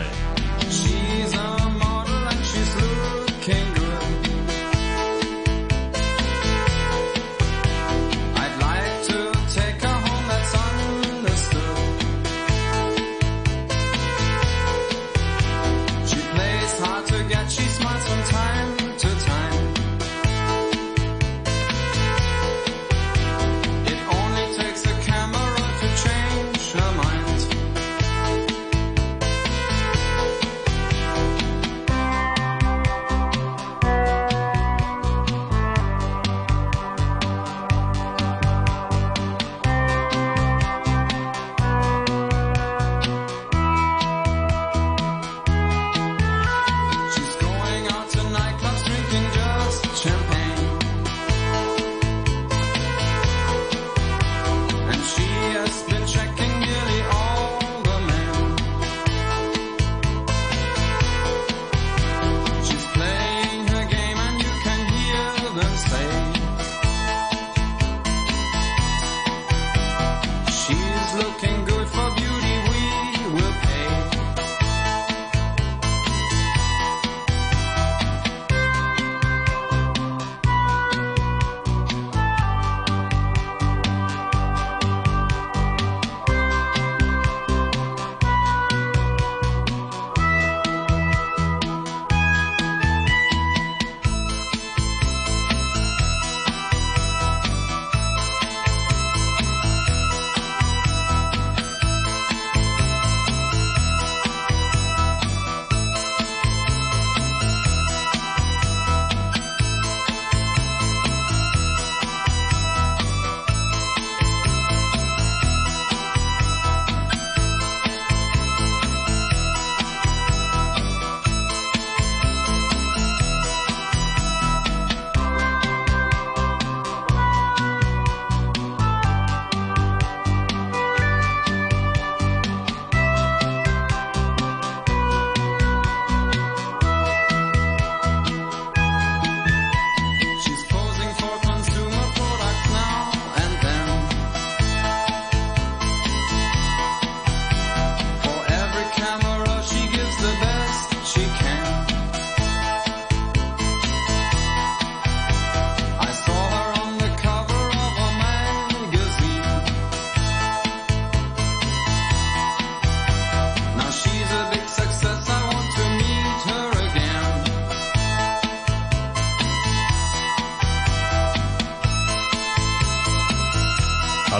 S14: She's a model and she's looking good. I'd like to take her home, that's understood. She plays hard to get, she smiles from time to time. It only takes a camera to change her mind.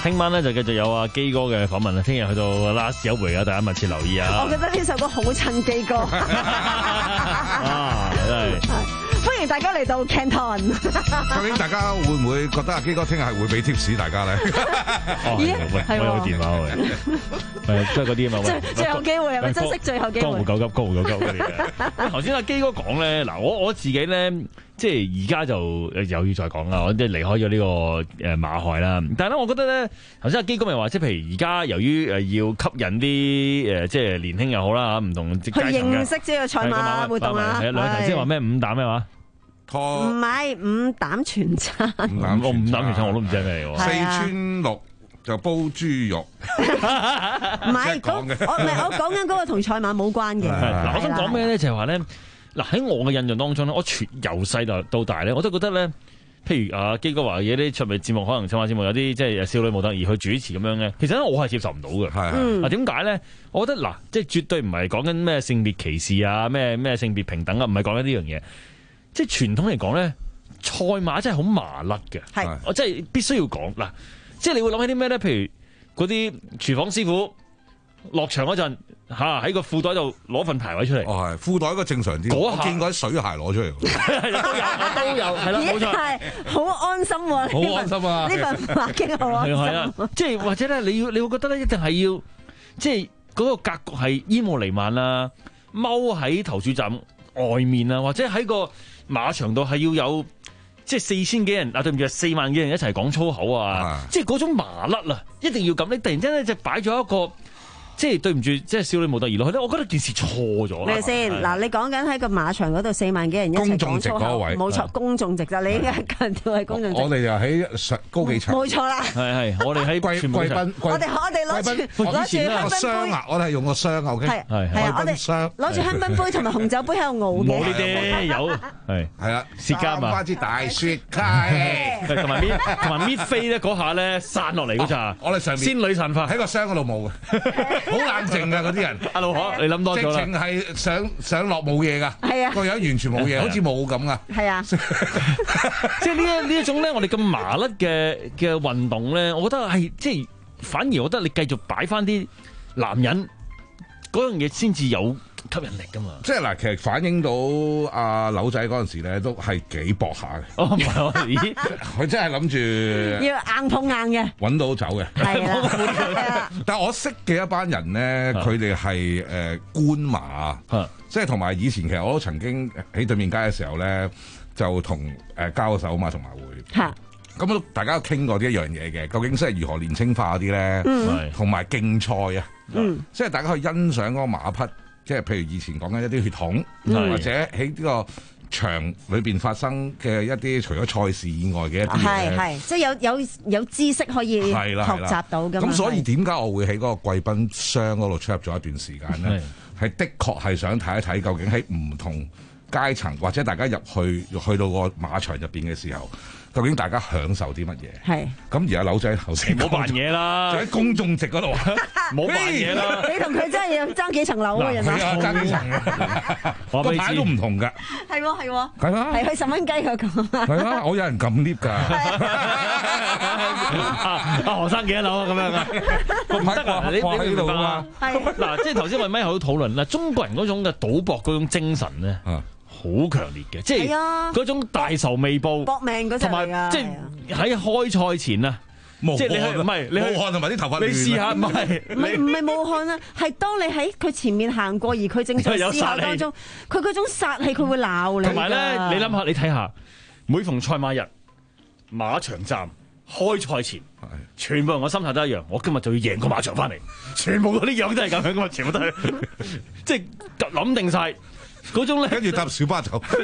S11: 聽晚咧就繼續有阿基哥嘅訪問啦。聽日去到 last 一回啊，大家密切留意啊！
S17: 我覺得呢首歌好襯基哥。
S11: 啊，真係。
S17: 歡迎大家嚟到 Canton。
S12: 究竟大家會唔會覺得阿基哥聽日係會俾 tips 大家咧？
S11: 哦，係我有個電話喎，係即係嗰啲啊嘛。
S17: 最最後機會係咪珍惜最後機會？
S11: 江湖救急，江湖救急嗰啲嘅。頭先阿基哥講咧，嗱我我自己咧，即係而家就又要再講啦。我即係離開咗呢個誒馬海啦。但係咧，我覺得咧，頭先阿基哥咪話，即係譬如而家由於誒要吸引啲誒即係年輕又好啦嚇，唔同階層嘅。去認識即係賽馬活動啊！係啊，兩頭先話咩五膽咩話？
S17: 唔係五膽全餐，
S11: 我五膽全餐我都唔知係咩嚟喎。
S12: 四川六就煲豬肉，
S17: 唔係我唔係我講緊嗰個同賽馬冇關嘅。
S11: 嗱，我想講咩咧？就係話咧，嗱喺我嘅印象當中咧，我全由細到到大咧，我都覺得咧，譬如阿基哥話有啲出面節目，可能賽馬節目有啲即係少女模特兒去主持咁樣嘅，其實咧我係接受唔到嘅。係啊，點解咧？我覺得嗱，即係絕對唔係講緊咩性別歧視啊，咩咩性別平等啊，唔係講緊呢樣嘢。即係傳統嚟講咧，賽馬真係好麻甩嘅。係，我真係必須要講嗱，即係你會諗起啲咩咧？譬如嗰啲廚房師傅落場嗰陣嚇，喺個褲袋度攞份牌位出嚟。哦，係褲袋個正常啲。我見過啲水鞋攞出嚟。都有都有，係啦，冇錯。
S17: 係好安心喎。
S11: 好安心啊！
S17: 呢份馬經好安心。
S11: 係啊，即係或者咧，你要你會覺得咧，一定係要即係嗰個格局係煙霧彌漫啊，踎喺投注站外面啊，或者喺個馬場度係要有即係四千幾人啊，對唔住，四萬幾人一齊講粗口啊！即係嗰種麻甩啊，一定要咁。你突然間咧就擺咗一個。即係對唔住，即係少女模特兒落去咧，我覺得件事錯咗。
S17: 咩先？嗱，你講緊喺個馬場嗰度四萬幾人一齊講粗口，冇錯，公眾席就你應該強調係公眾席。
S12: 我哋就喺上高幾層。
S17: 冇錯啦。
S11: 係係，我哋喺貴
S12: 貴賓。
S17: 我哋我哋攞住攞住
S12: 個箱啊！我哋係用個箱啊，OK。係係係啊，我哋
S17: 攞住香檳杯同埋紅酒杯喺度熬嘅。
S11: 冇呢啲有係係啦，雪茄嘛。
S12: 三支大雪茄，
S11: 同埋搣同埋搣飛咧嗰下咧散落嚟嗰陣，
S12: 我哋上面
S11: 仙女散發
S12: 喺個箱嗰度冇嘅，好冷靜㗎。啲人
S11: 阿老可，你諗多咗啦，
S12: 直情係上上落冇嘢噶，
S17: 係啊，
S12: 個樣完全冇嘢，好似冇咁噶，
S17: 係啊，
S11: 即係呢一呢一種咧，我哋咁麻甩嘅嘅運動咧，我覺得係即係反而我覺得你繼續擺翻啲男人嗰樣嘢先至有吸引力噶嘛。
S12: 即係嗱，其實反映到阿柳仔嗰陣時咧，都係幾搏下嘅。
S11: 哦，唔係咦？
S12: 佢真係諗住
S17: 要硬碰硬嘅，
S12: 揾到走嘅。係啊，但係我識嘅一班人咧，佢哋係誒官馬，即係同埋以前其實我都曾經喺對面街嘅時候咧，就同誒交手嘛，同埋會嚇。咁都大家都傾過呢一樣嘢嘅，究竟即係如何年青化啲咧？同埋競賽啊，即係大家去欣賞嗰個馬匹。即係譬如以前講緊一啲血統，嗯、或者喺呢個場裏邊發生嘅一啲除咗賽事以外嘅一啲嘢，
S17: 係係即係有有有知識可以學習到㗎嘛。
S12: 咁所以點解我會喺嗰個貴賓箱嗰度出入咗一段時間咧？係的確係想睇一睇究竟喺唔同階層或者大家入去去到個馬場入邊嘅時候，究竟大家享受啲乜嘢？係咁而家柳仔頭先
S11: 冇扮嘢啦，
S12: 就喺公眾席嗰度
S11: 冇扮嘢啦。
S17: 你同佢真係要爭幾層樓啊？人
S12: 哋爭幾層，個牌都唔同㗎。
S17: 係喎係喎，
S12: 係啊，
S17: 係去十蚊雞嗰個。
S12: 係啊，我有人撳 lift 㗎。
S11: 阿何生幾多樓啊？咁樣啊？唔得啊！你你呢度啊嘛？嗱，即係頭先我哋咪好討論啦，中國人嗰種嘅賭博嗰種精神咧。好強烈嘅，即係嗰種大仇未報，
S17: 搏命嗰陣嚟㗎。
S11: 即係喺開賽前啊，即係你去唔係你去
S12: 武漢同埋啲頭髮，
S11: 你試下唔係
S17: 唔係唔係武漢啊，係當你喺佢前面行過，而佢正在思考當中，佢嗰種殺氣佢會鬧你。
S11: 同埋咧，你諗下，你睇下，每逢賽馬日，馬場站開賽前，全部人嘅心態都一樣，我今日就要贏個馬場翻嚟，全部嗰啲樣都係咁樣噶嘛，全部都係即係諗定晒。嗰種咧，
S12: 跟住搭小巴走，行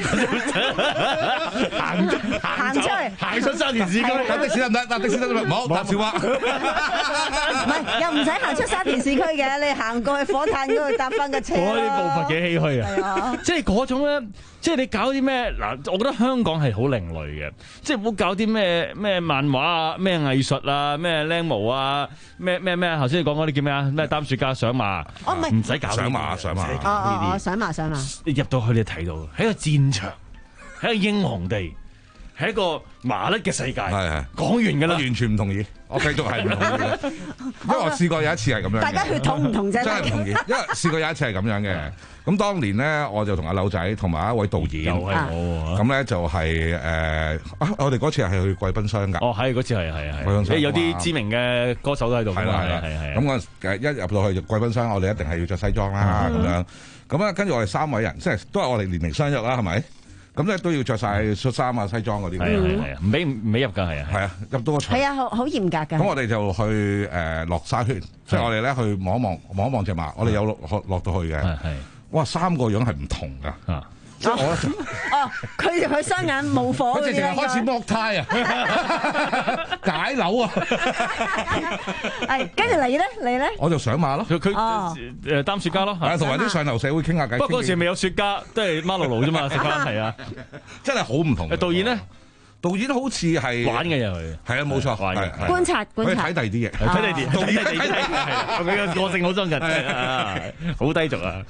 S17: 行出去，
S11: 行出沙田市區，
S12: 搭的士得唔得？搭的士得唔得？唔好搭小巴，
S17: 唔係又唔使行出沙田市區嘅，你行過去火炭嗰度搭翻個車。
S11: 我啲步伐幾唏噓啊！係啊，即係嗰種咧，即係你搞啲咩嗱？我覺得香港係好另類嘅，即係唔好搞啲咩咩漫畫啊、咩藝術啊、咩靚模啊、咩咩咩。頭先你講嗰啲叫咩啊？咩擔雪茄上馬？
S17: 哦，唔係
S11: 唔使搞
S12: 上馬上馬
S17: 呢啲，上馬上馬。
S11: 你入到去你睇到，喺個戰場，喺個英雄地， 係一個麻甩嘅世界。
S12: 係係
S11: 講完㗎啦，
S12: 我完全唔同意，我繼續係唔同意嘅，因為我試過有一次係咁樣嘅。
S13: 大家血統唔同啫，
S12: 真係唔同意，因為試過有一次係咁樣嘅。咁當年咧，我就同阿柳仔同埋一位導演，
S11: 又係我
S12: 咁咧就係誒啊！我哋嗰次係去貴賓廂㗎。
S11: 哦，係嗰次係係係，即係有啲知名嘅歌手都喺度。
S12: 係啦係啦係係。咁我誒一入到去貴賓廂，我哋一定係要着西裝啦咁樣。咁啊，跟住我哋三位人，即係都係我哋年齡相若啦，係咪？咁咧都要着晒恤衫啊、西裝嗰啲。係啊係啊，唔俾唔俾入㗎係啊。係啊，入到個場。
S13: 係啊，好好嚴格㗎。
S12: 咁我哋就去誒落沙圈，即係我哋咧去望一望望一望隻馬，我哋有落落到去嘅。係係。哇！三個樣係唔同㗎。啊！即係我
S13: 哦，佢佢雙眼冇火嘅。
S12: 佢直情開始剝胎啊！解紐啊！
S13: 係，跟住你咧，你咧？
S12: 我就上馬咯。
S11: 佢佢誒擔雪茄咯，
S12: 係同埋啲上流社會傾下偈。
S11: 不過嗰時未有雪茄，都係孖路路啫嘛，食翻係啊，
S12: 真係好唔同。
S11: 導演咧？
S12: 導演好似係
S11: 玩嘅又係，
S12: 係啊冇錯，
S13: 觀察觀察，
S12: 睇第二啲嘢，
S11: 睇第二啲，導演睇第二啲，係佢嘅個性好真實，好低俗啊！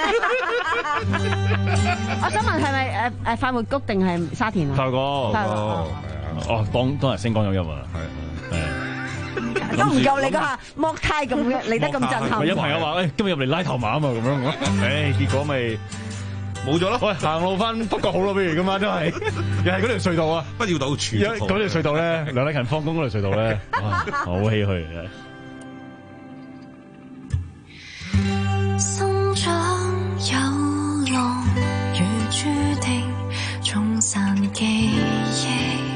S13: 我想問係咪誒誒快活谷定係沙田啊？
S11: 快活谷，
S13: 快活
S11: 哦，當當日星光熠熠啊，
S12: 係
S13: 都唔夠你嗰下剝胎咁嘅嚟得咁震撼。
S11: 有朋友話：誒今日入嚟拉頭馬啊嘛，咁樣，誒結果咪。冇咗咯！喂，行路翻北角好咯，不如今晚都係，又係嗰條隧道啊！
S12: 不要到處。
S11: 嗰條隧道咧，梁禮勤放工嗰條隧道咧，好唏噓嘅。
S3: 心中有浪，如注定沖散記憶。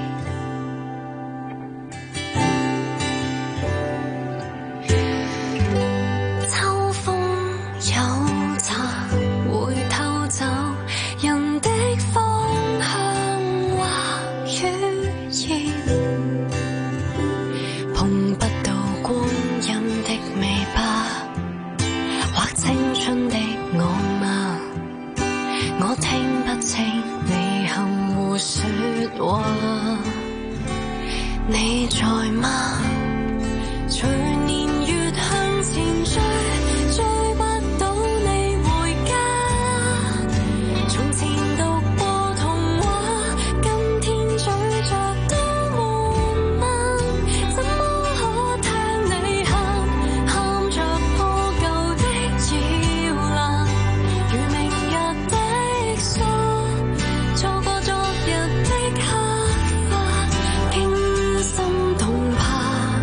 S3: 秋風有茶會偷走人的方向或語言，碰不到光陰的尾巴，或青春的我嗎？我聽不清你含糊說話，你在嗎？隨年月向前追，追不到你回家。從前讀過童話，今天咀嚼都緩慢，怎麼可聽你喊，喊着破舊的搖籃，如明日的沙，錯過昨日的黑髮，驚心動魄。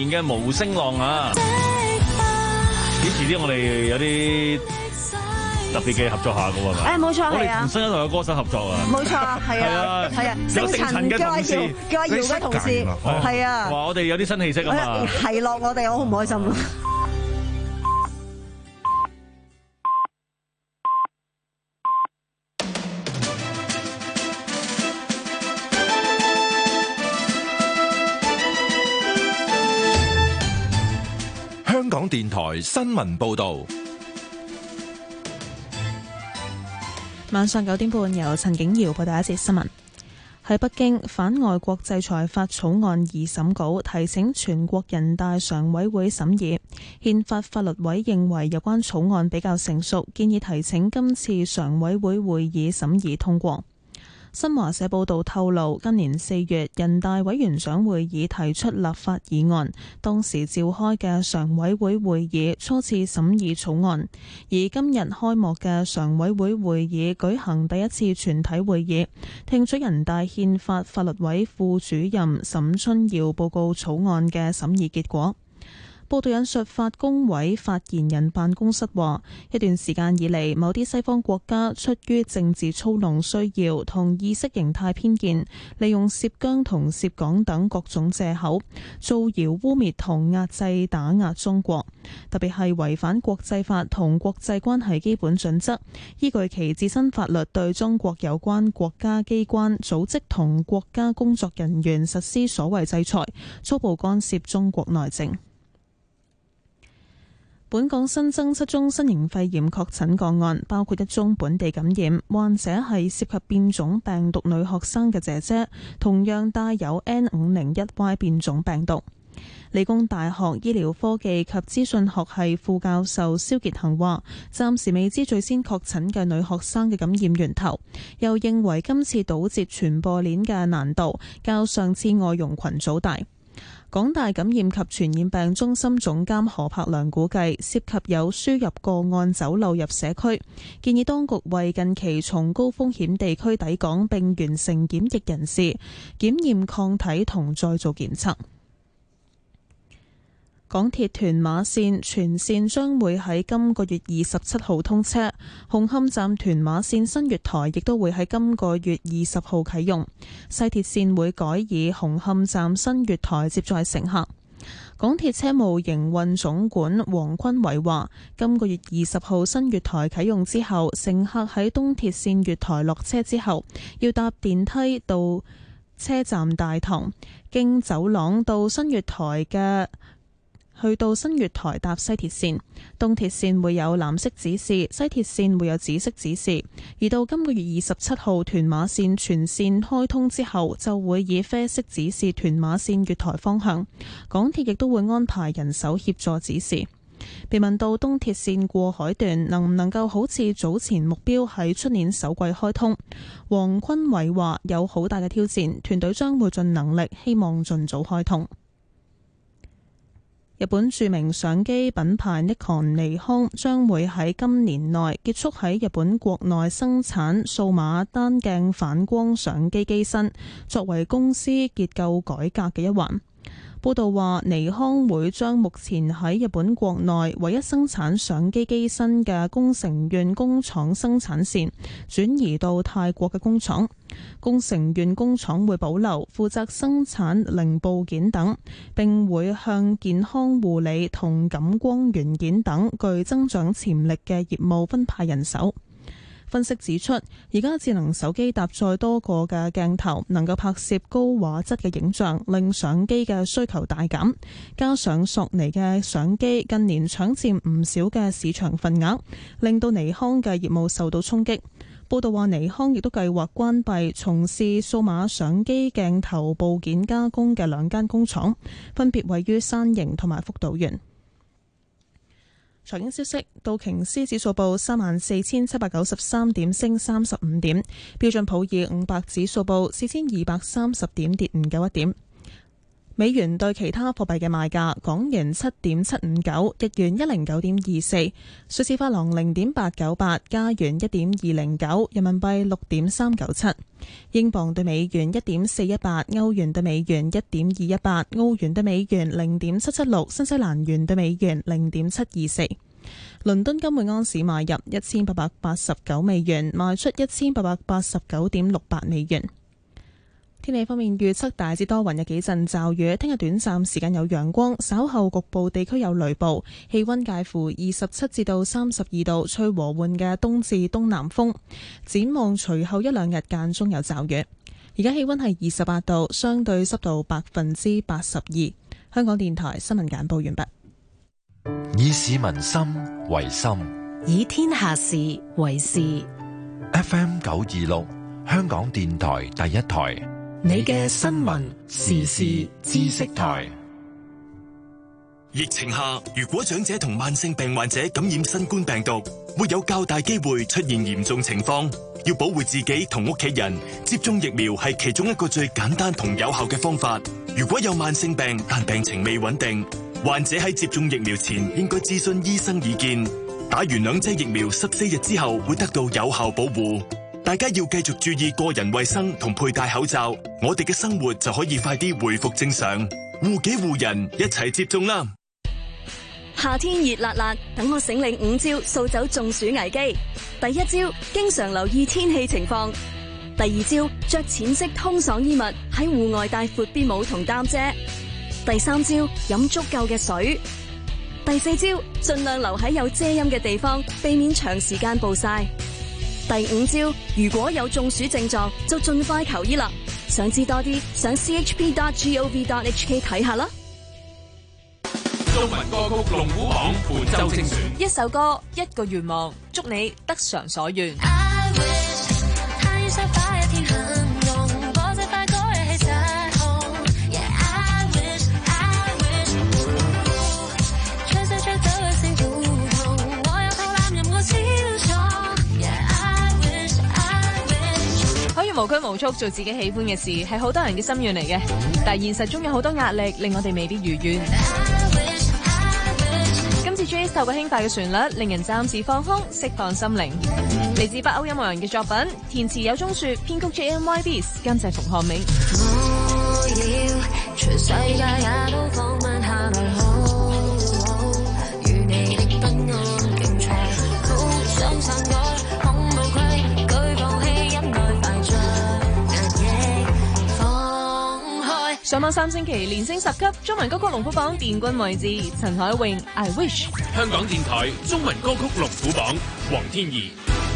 S11: 年嘅無聲浪啊！幾時啲我哋有啲特別嘅合作下㗎喎，係咪？
S17: 誒冇錯，
S11: 我哋
S17: 係啊
S11: 同新一代嘅歌手合作啊！
S17: 冇錯，係啊，係啊，
S11: 有姓陳嘅同事，
S17: 叫阿姚嘅同事，係啊，
S11: 話我哋有啲新氣息啊嘛，
S17: 係落我哋，我好唔開心啊！
S4: 香港電台新聞報導。
S1: 晚上九點半，由陳景瑤報道一節新聞。喺北京，反外國制裁法草案二審稿提請全國人大常委會審議。憲法法律委認為有關草案比較成熟，建議提請今次常委會會議審議通過。新華社報道透露，今年四月人大委員長會議提出立法議案，當時召開嘅常委會會議初次審議草案，而今日開幕嘅常委會會議舉行第一次全體會議，聽取人大憲法法律委副主任沈春耀報告草案嘅審議結果。報道引述法工委發言人辦公室話，一段時間以嚟，某啲西方國家出於政治操弄需要同意識形態偏見，利用涉疆同涉港等各種藉口，造謠污衊同壓制打壓中國，特別係違反國際法同國際關係基本準則，依據其自身法律對中國有關國家機關、組織同國家工作人員實施所謂制裁，粗暴干涉中國內政。本港新增七宗新型肺炎確診個案，包括一宗本地感染，患者係涉及變種病毒女學生嘅姐姐，同樣帶有 N 五零一 Y 變種病毒。理工大學醫療科技及資訊學系副教授蕭傑恒話，暫時未知最先確診嘅女學生嘅感染源頭，又認為今次堵截傳播鏈嘅難度較上次外傭群組大。港大感染及傳染病中心總監何柏良估計，涉及有輸入個案走漏入社區，建議當局為近期從高風險地區抵港並完成檢疫人士檢驗抗體同再做檢測。港鐵屯馬線全線將會喺今個月二十七號通車，紅磡站屯馬線新月台亦都會喺今個月二十號啟用。西鐵線會改以紅磡站新月台接載乘客。港鐵車務營運總管黃坤偉話，今個月二十號新月台啟用之後，乘客喺東鐵線月台落車之後，要搭電梯到車站大堂，經走廊到新月台嘅去到新月台搭西鐵線，東鐵線會有藍色指示，西鐵線會有紫色指示。而到今個月二十七號屯馬線全線開通之後，就會以啡色指示屯馬線月台方向。港鐵亦都會安排人手協助指示。被問到東鐵線過海段能唔能夠好似早前目標喺出年首季開通，黃坤偉話有好大嘅挑戰，團隊將會盡能力，希望盡早開通。日本著名相機品牌Nikon尼康將會喺今年內結束喺日本國內生產數碼單鏡反光相機機身，作為公司結構改革嘅一環。報道話，尼康會將目前喺日本國內唯一生產相機機身嘅宮城縣工廠生產線轉移到泰國嘅工廠。宮城縣工廠會保留負責生產零部件等，並會向健康護理同感光元件等具增長潛力嘅業務分派人手。分析指出，而家智能手機搭載多個嘅鏡頭，能夠拍攝高畫質嘅影像，令相機嘅需求大減。加上索尼嘅相機近年搶佔唔少嘅市場份額，令到尼康嘅業務受到衝擊。報道話，尼康亦都計劃關閉從事數碼相機鏡頭部件加工嘅兩間工廠，分別位於山形同埋福島縣。財經消息，道瓊斯指數報三萬四千七百九十三點，升三十五點；標準普爾五百指數報四千二百三十點，跌唔夠一點。 美元對其他貨幣嘅賣價：港元七點七五九，日元一零九點二四，瑞士法郎零點八九八，加元一點二零九，人民幣六點三九七，英鎊對美元一點四一八，歐元對美元一點二一八，澳元對美元零點七七六，新西蘭元對美元零點七二四。倫敦金每安士買入一千八百八十九美元，賣出一千八百八十九點六八美元。天氣方面預測大致多雲，有幾陣驟雨。聽日短暫時間有陽光，稍後局部地區有雷暴。氣溫介乎二十七至到三十二度，吹和緩嘅東至東南風。展望隨後一兩日間中有驟雨。而家氣溫係二十八度，相對濕度百分之八十二。香港電台新聞簡報完畢。
S4: 以市民心為心，
S5: 以天下事為事。
S4: F M 九二六，香港電台第一台。
S5: 你嘅新聞時事知識台。
S6: 疫情下，如果長者同慢性病患者感染新冠病毒，會有較大機會出現嚴重情況。要保護自己同屋企人，接種疫苗係其中一個最簡單同有效嘅方法。如果有慢性病但病情未穩定，患者喺接種疫苗前應該諮詢醫生意見。打完兩劑疫苗十四日之後會得到有效保護。大家要繼續注意個人衛生同佩戴口罩，我哋嘅生活就可以快啲恢復正常。護己護人，一齊接種啦！
S7: 夏天熱辣辣，等我醒領五招掃走中暑危機。第一招，經常留意天氣情況；第二招，着淺色通爽衣物，喺戶外戴闊啲帽同擔遮；第三招，飲足夠嘅水；第四招，盡量留喺有遮陰嘅地方，避免長時間暴曬。第五招，如果有中暑症狀，就盡快求醫啦。想知多啲，上 c h p dot gov dot h k 睇下啦。
S23: 中文歌曲龍虎榜伴奏精選，
S2: 一首歌，一個願望，祝你得償所願。無拘無束做自己喜歡嘅事，係好多人嘅心願嚟嘅。但係現實中有好多壓力，令我哋未必如願。今次 J 透過輕快嘅旋律，令人暫時放空，釋放心靈。嚟自北歐音樂人嘅作品，填詞有鍾雪，編曲 J M Y B， 監製馮漢明。我要全世界也都放慢下來，好與你的不安競賽，好想篡改，恐無愧，懼放棄因愛敗仗。上網三星期連升十級，中文歌曲龍虎榜殿軍位置，陳海詠 I Wish。
S23: 香港電台中文歌曲龍虎榜，黃天怡。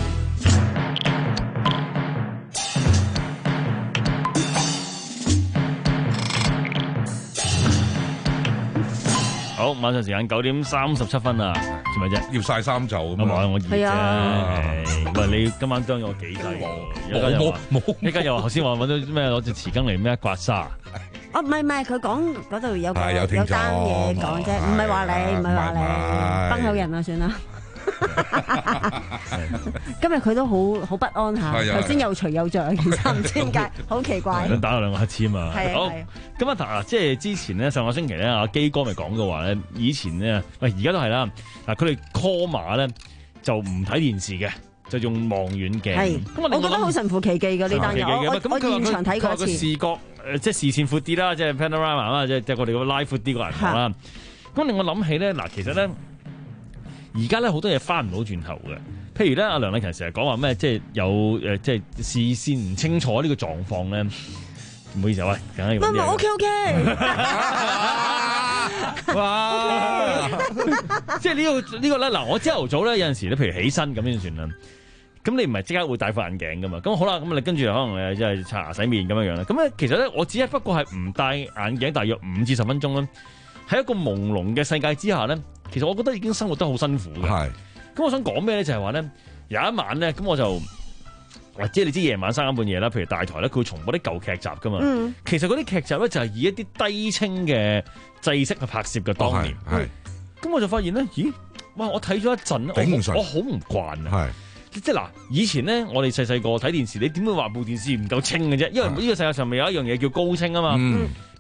S11: 好，晚上時間九點三十七分啊，做咩啫？
S12: 要曬衫袖咁
S11: 啊！我熱啫。
S12: 啊、
S11: 喂，你今晚將咗我幾劑？
S12: 冇冇冇！
S11: 一間又話頭先話揾到咩攞隻匙羹嚟咩刮痧。
S13: 哦，唔係唔係，佢講嗰度有個
S12: 有
S13: 有單嘢講啫，唔係話你，唔係話你，崩口人啊，算啦。今日佢都好好不安下，頭先又除又着，其實唔知點解，好奇怪。
S11: 打咗兩個乞嗤啊嘛。
S13: 係
S11: 好，咁啊嗱，即係之前咧，上個星期咧，阿基哥咪講過話咧，以前咧，喂，而家都係啦。嗱，佢哋 call 馬咧就唔睇電視嘅。就用望遠鏡，
S13: 係，我覺得好神乎其技嘅呢單嘢。我我現場睇過一次。
S11: 視覺誒，即係視線闊啲啦，即係 panorama 啦，即係即係我哋個拉闊啲個人啦。咁令我諗起咧，嗱，其實咧，而家咧好多嘢翻唔到轉頭嘅。譬如咧，阿梁禮勤成日講話咩，即係有誒，即係視線唔清楚呢個狀況咧。唔好意思啊，喂，梗係要。
S13: 唔唔，OK OK。
S11: 哇！即係呢個呢個咧，嗱，我朝頭早咧有陣時咧，譬如起身咁先算啦。咁你唔係即刻會戴副眼鏡噶嘛？咁好啦，咁你跟住可能誒即係刷牙洗面咁樣樣啦。咁咧其實咧，我只係不過係唔戴眼鏡，大約五至十分鐘啦。喺一個朦朧嘅世界之下咧，其實我覺得已經生活得好辛苦嘅。係。咁我想講咩咧？就係話咧，有一晚咧，咁我就。即係你知夜晚三更半夜啦，譬如大台咧，佢會重播啲舊劇集噶嘛。嗯、其實嗰啲劇集咧就係以一啲低清嘅製式去拍攝嘅。當年係，咁、哦、我就發現咧，咦，哇！我睇咗一陣，我我好唔慣啊。即係嗱，以前咧，我哋細細個睇電視，你點會話部電視唔夠清嘅啫？因為呢個世界上咪有一樣嘢叫高清啊嘛。咁、嗯、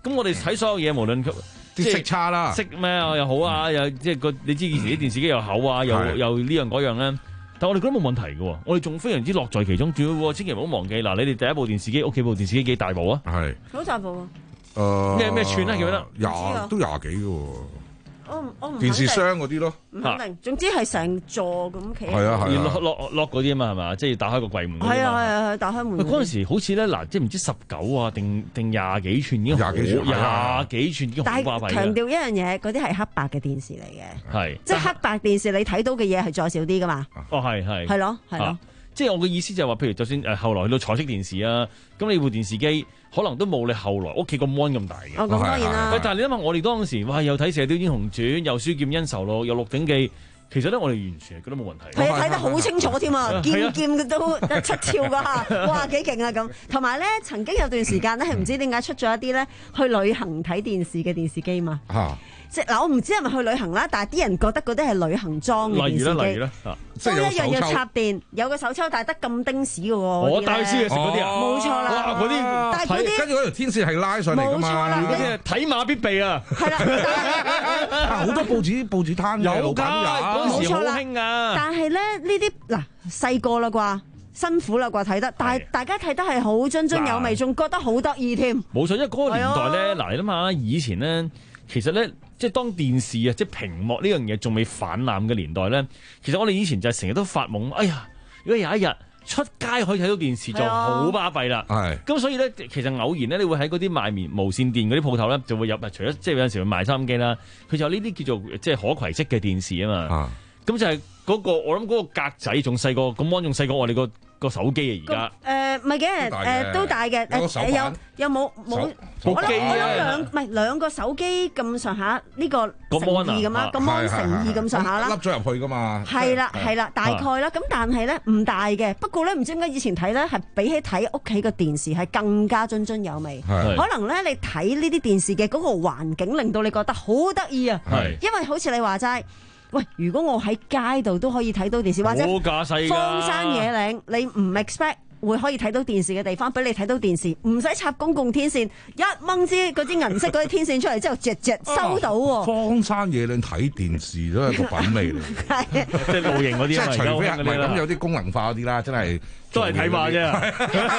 S11: 咁我哋睇所有嘢，無論
S12: 啲色差啦，
S11: 色咩又好啊，又即係個你知以前啲電視機又厚啊，又又呢樣嗰樣咧。但我哋覺得冇問題嘅喎，我哋仲非常之樂在其中。仲要千祈唔好忘記嗱，你哋第一部電視機屋企部電視機幾大部啊？
S12: 係
S13: 好大部啊！
S12: 誒
S11: 咩咩寸啊？記得
S12: 廿都廿幾嘅喎。
S13: 我我唔
S12: 電視箱嗰啲咯，
S13: 唔肯定。總之係成座咁企。
S12: 係啊係啊，
S11: 落落落嗰啲啊嘛係嘛，即係打開個櫃門。
S13: 係啊係啊係，打開門。
S11: 嗰陣時好似咧嗱，即係唔知十九啊定定廿幾寸已經
S12: 廿幾寸，
S11: 廿幾寸已經好巴閉。
S13: 但係強調一樣嘢，嗰啲係黑白嘅電視嚟嘅，
S11: 係
S13: 即係黑白電視你睇到嘅嘢係再少啲噶嘛。
S11: 哦係係。
S13: 係咯係咯，
S11: 即係我嘅意思就係話，譬如就算誒後來去到彩色電視啊，咁你部電視機可能都冇你後來屋企個 mon 咁大嘅。
S13: 哦，咁當然啦。
S11: 但係你諗下，我哋當時哇，又睇《射雕英雄傳》，又《書劍恩仇錄》，又《鹿鼎記》，其實咧我哋完全係覺得冇問題。
S13: 係啊，睇得好清楚添啊，劍劍都出鞘噶嚇，哇幾勁啊咁！同埋咧，曾經有段時間咧係唔知點解出咗一啲咧去旅行睇電視嘅電視機嘛。
S12: 嚇！
S13: 即係嗱，我唔知係咪去旅行啦，但係啲人覺得嗰啲係旅行裝嘅電視機。
S11: 例如啦，例如啦，
S13: 都一樣要插電，有個手抽，但係得咁丁屎嘅喎。
S11: 我帶去燒嘢食嗰啲啊，
S13: 冇錯啦。
S11: 哇！嗰啲，
S13: 但係嗰啲
S12: 跟住嗰條天線係拉上嚟㗎嘛。
S13: 冇錯啦，
S11: 嗰啲係睇馬必備啊。
S13: 係啦，
S12: 好多報紙報紙攤
S11: 有㗎，
S12: 嗰
S11: 陣時好興啊。
S13: 但係咧呢啲嗱細個啦啩。辛苦啦啩睇得，但係大家睇得係好津津有味，仲覺得好得意添。
S11: 冇錯，因為嗰個年代咧，嗱你諗下，以前咧，其實咧，即係當電視啊，即係屏幕呢樣嘢仲未泛濫嘅年代咧，其實我哋以前就係成日都發夢，哎呀，如果有一日出街可以睇到電視就好巴閉啦。係。咁所以咧，其實偶然咧，你會喺嗰啲賣棉無線電嗰啲鋪頭咧，就會有，除咗即係有陣時會賣收音機啦，佢就有呢啲叫做即係可攜式嘅電視啊嘛。咁就係嗰個，我諗嗰個格仔仲細個，咁芒仲細過我哋個個手機啊！而家
S13: 誒唔係嘅，誒都大嘅，誒有有冇冇？我諗我諗兩唔係兩個手機咁上下，呢個乘二咁啦，個芒乘二咁上下啦，
S12: 笠咗入去噶嘛。
S13: 係啦係啦，大概啦。咁但係咧唔大嘅，不過咧唔知點解以前睇咧係比起睇屋企個電視係更加津津有味。可能咧你睇呢啲電視嘅嗰個環境，令到你覺得好得意啊！因為好似你話齋。喂，如果我喺街度都可以睇到電視，或者荒山野嶺，你唔 expect 會可以睇到電視嘅地方，俾你睇到電視，唔使插公共天線，一掹支嗰啲銀色嗰啲天線出嚟之後，隻隻收到喎。
S12: 荒山野嶺睇電視都係個品味嚟，
S11: 即係露營嗰啲啊，
S12: 即係除非係咁有啲功能化嗰啲啦，真係
S11: 都係睇馬啫。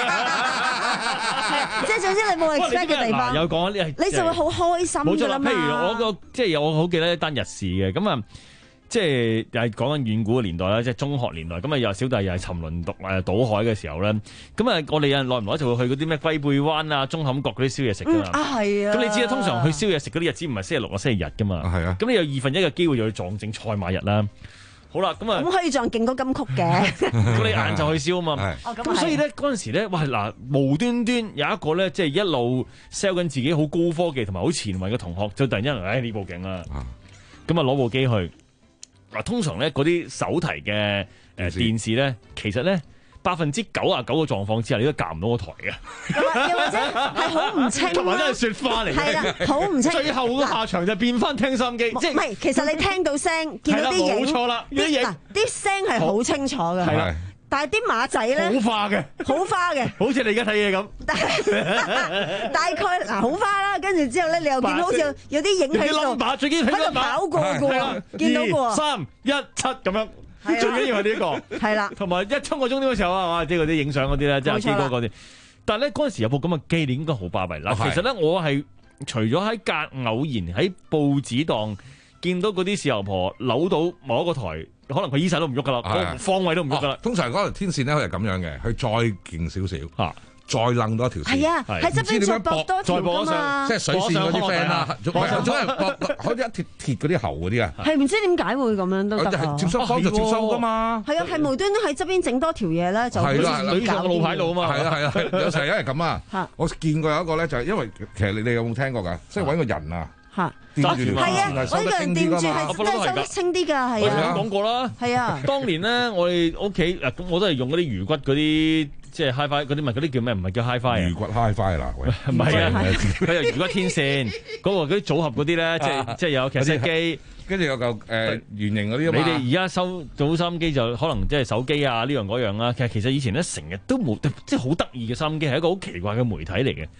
S13: 即係總之你冇 expect 嘅地方，
S11: 有講呢，
S13: 你就會好開心㗎啦嘛。
S11: 譬如我個即係我好記得一單日事嘅咁啊。即係又係講緊遠古嘅年代啦，即係中學年代咁啊，又小弟又係沉淪獨誒倒海嘅時候咧，咁啊，我哋有人耐唔耐就會去嗰啲咩龜背灣啊、中坎角嗰啲宵夜食㗎嘛。
S13: 啊係啊！
S11: 咁你知啊，通常去宵夜食嗰啲日子唔係星期六啊、星期日㗎嘛。係啊。咁你有二分一嘅機會就去撞正賽馬日啦。好啦，咁啊。咁
S13: 可以撞勁多金曲嘅。
S11: 咁你晏晝去燒啊嘛。係。咁所以咧嗰陣時咧，哇嗱，無端端有一個咧，即係一路 sell 緊自己好高科技同埋好前衛嘅同學，就突然間誒呢部勁啦。咁啊攞部機去。嗱，通常咧嗰啲手提嘅誒電視咧，其實咧百分之九啊九嘅狀況之下，你都夾唔到個台嘅。
S13: 又或者係好唔清，
S11: 同埋真係雪花嚟嘅。
S13: 係啦，好唔清。
S11: 最後個下場就變翻聽收音機，即係
S13: 唔係？其實你聽到聲，見到啲影，
S11: 冇錯啦，啲影
S13: 啲聲係好清楚嘅。係啦。但係啲馬仔咧，
S11: 好花嘅，
S13: 好花嘅，
S11: 好似你而家睇嘢咁。
S13: 大概嗱好花啦，跟住之後咧，你又見到好似有啲影喺度，喺度跑過嘅喎，見到嘅喎。
S11: 三一七咁樣，最緊要係呢個。係啦，同埋一衝個鐘點嘅時候啊，即係嗰啲影相嗰啲咧，即係基哥嗰啲。但係咧嗰陣時有部咁嘅機，你應該好巴閉啦。其實咧，我係除咗喺隔偶然喺報紙檔見到嗰啲豉油婆扭到某一個台。可能佢依晒都唔喐噶啦，方位都唔喐噶啦。
S12: 通常嗰條天線咧，佢係咁樣嘅，佢再勁少少，再掹多一條線。
S13: 係啊，喺側邊再駁多條噶嘛。
S12: 即係水線嗰啲 friend 啦，仲係仲係駁好似一鐵鐵嗰啲喉嗰啲啊。
S13: 係唔知點解會咁樣都得啊？
S12: 接收方就接收噶嘛。
S13: 係啊，係無端端喺側邊整多條嘢咧，就好似
S11: 舉上個路牌路啊嘛。
S12: 係啊係啊，有時因為咁啊。我見過有一個咧，就係因為其實你哋有冇聽過㗎？即係揾個人啊。
S13: 嚇，
S12: 揸住
S13: 係啊！我呢個人掂住係真係收得清啲㗎，係啊。
S11: 講過啦，
S13: 係啊。當
S11: 年咧，我哋屋企誒咁，我都係用嗰啲魚骨嗰啲，即係 HiFi 嗰啲，唔係嗰啲叫咩？唔係叫 HiFi 啊。
S12: 魚骨 HiFi 啦，
S11: 唔係啊，佢有魚骨天線嗰個嗰啲組合嗰啲咧，即係即係有劇集機，
S12: 跟住有嚿誒圓形嗰啲啊嘛。
S11: 你哋而家收到收音機就可能即係手機啊呢樣嗰樣啦。其實其實以前咧成日都冇，即係好得意嘅收音機係一個好奇怪嘅媒體嚟嘅。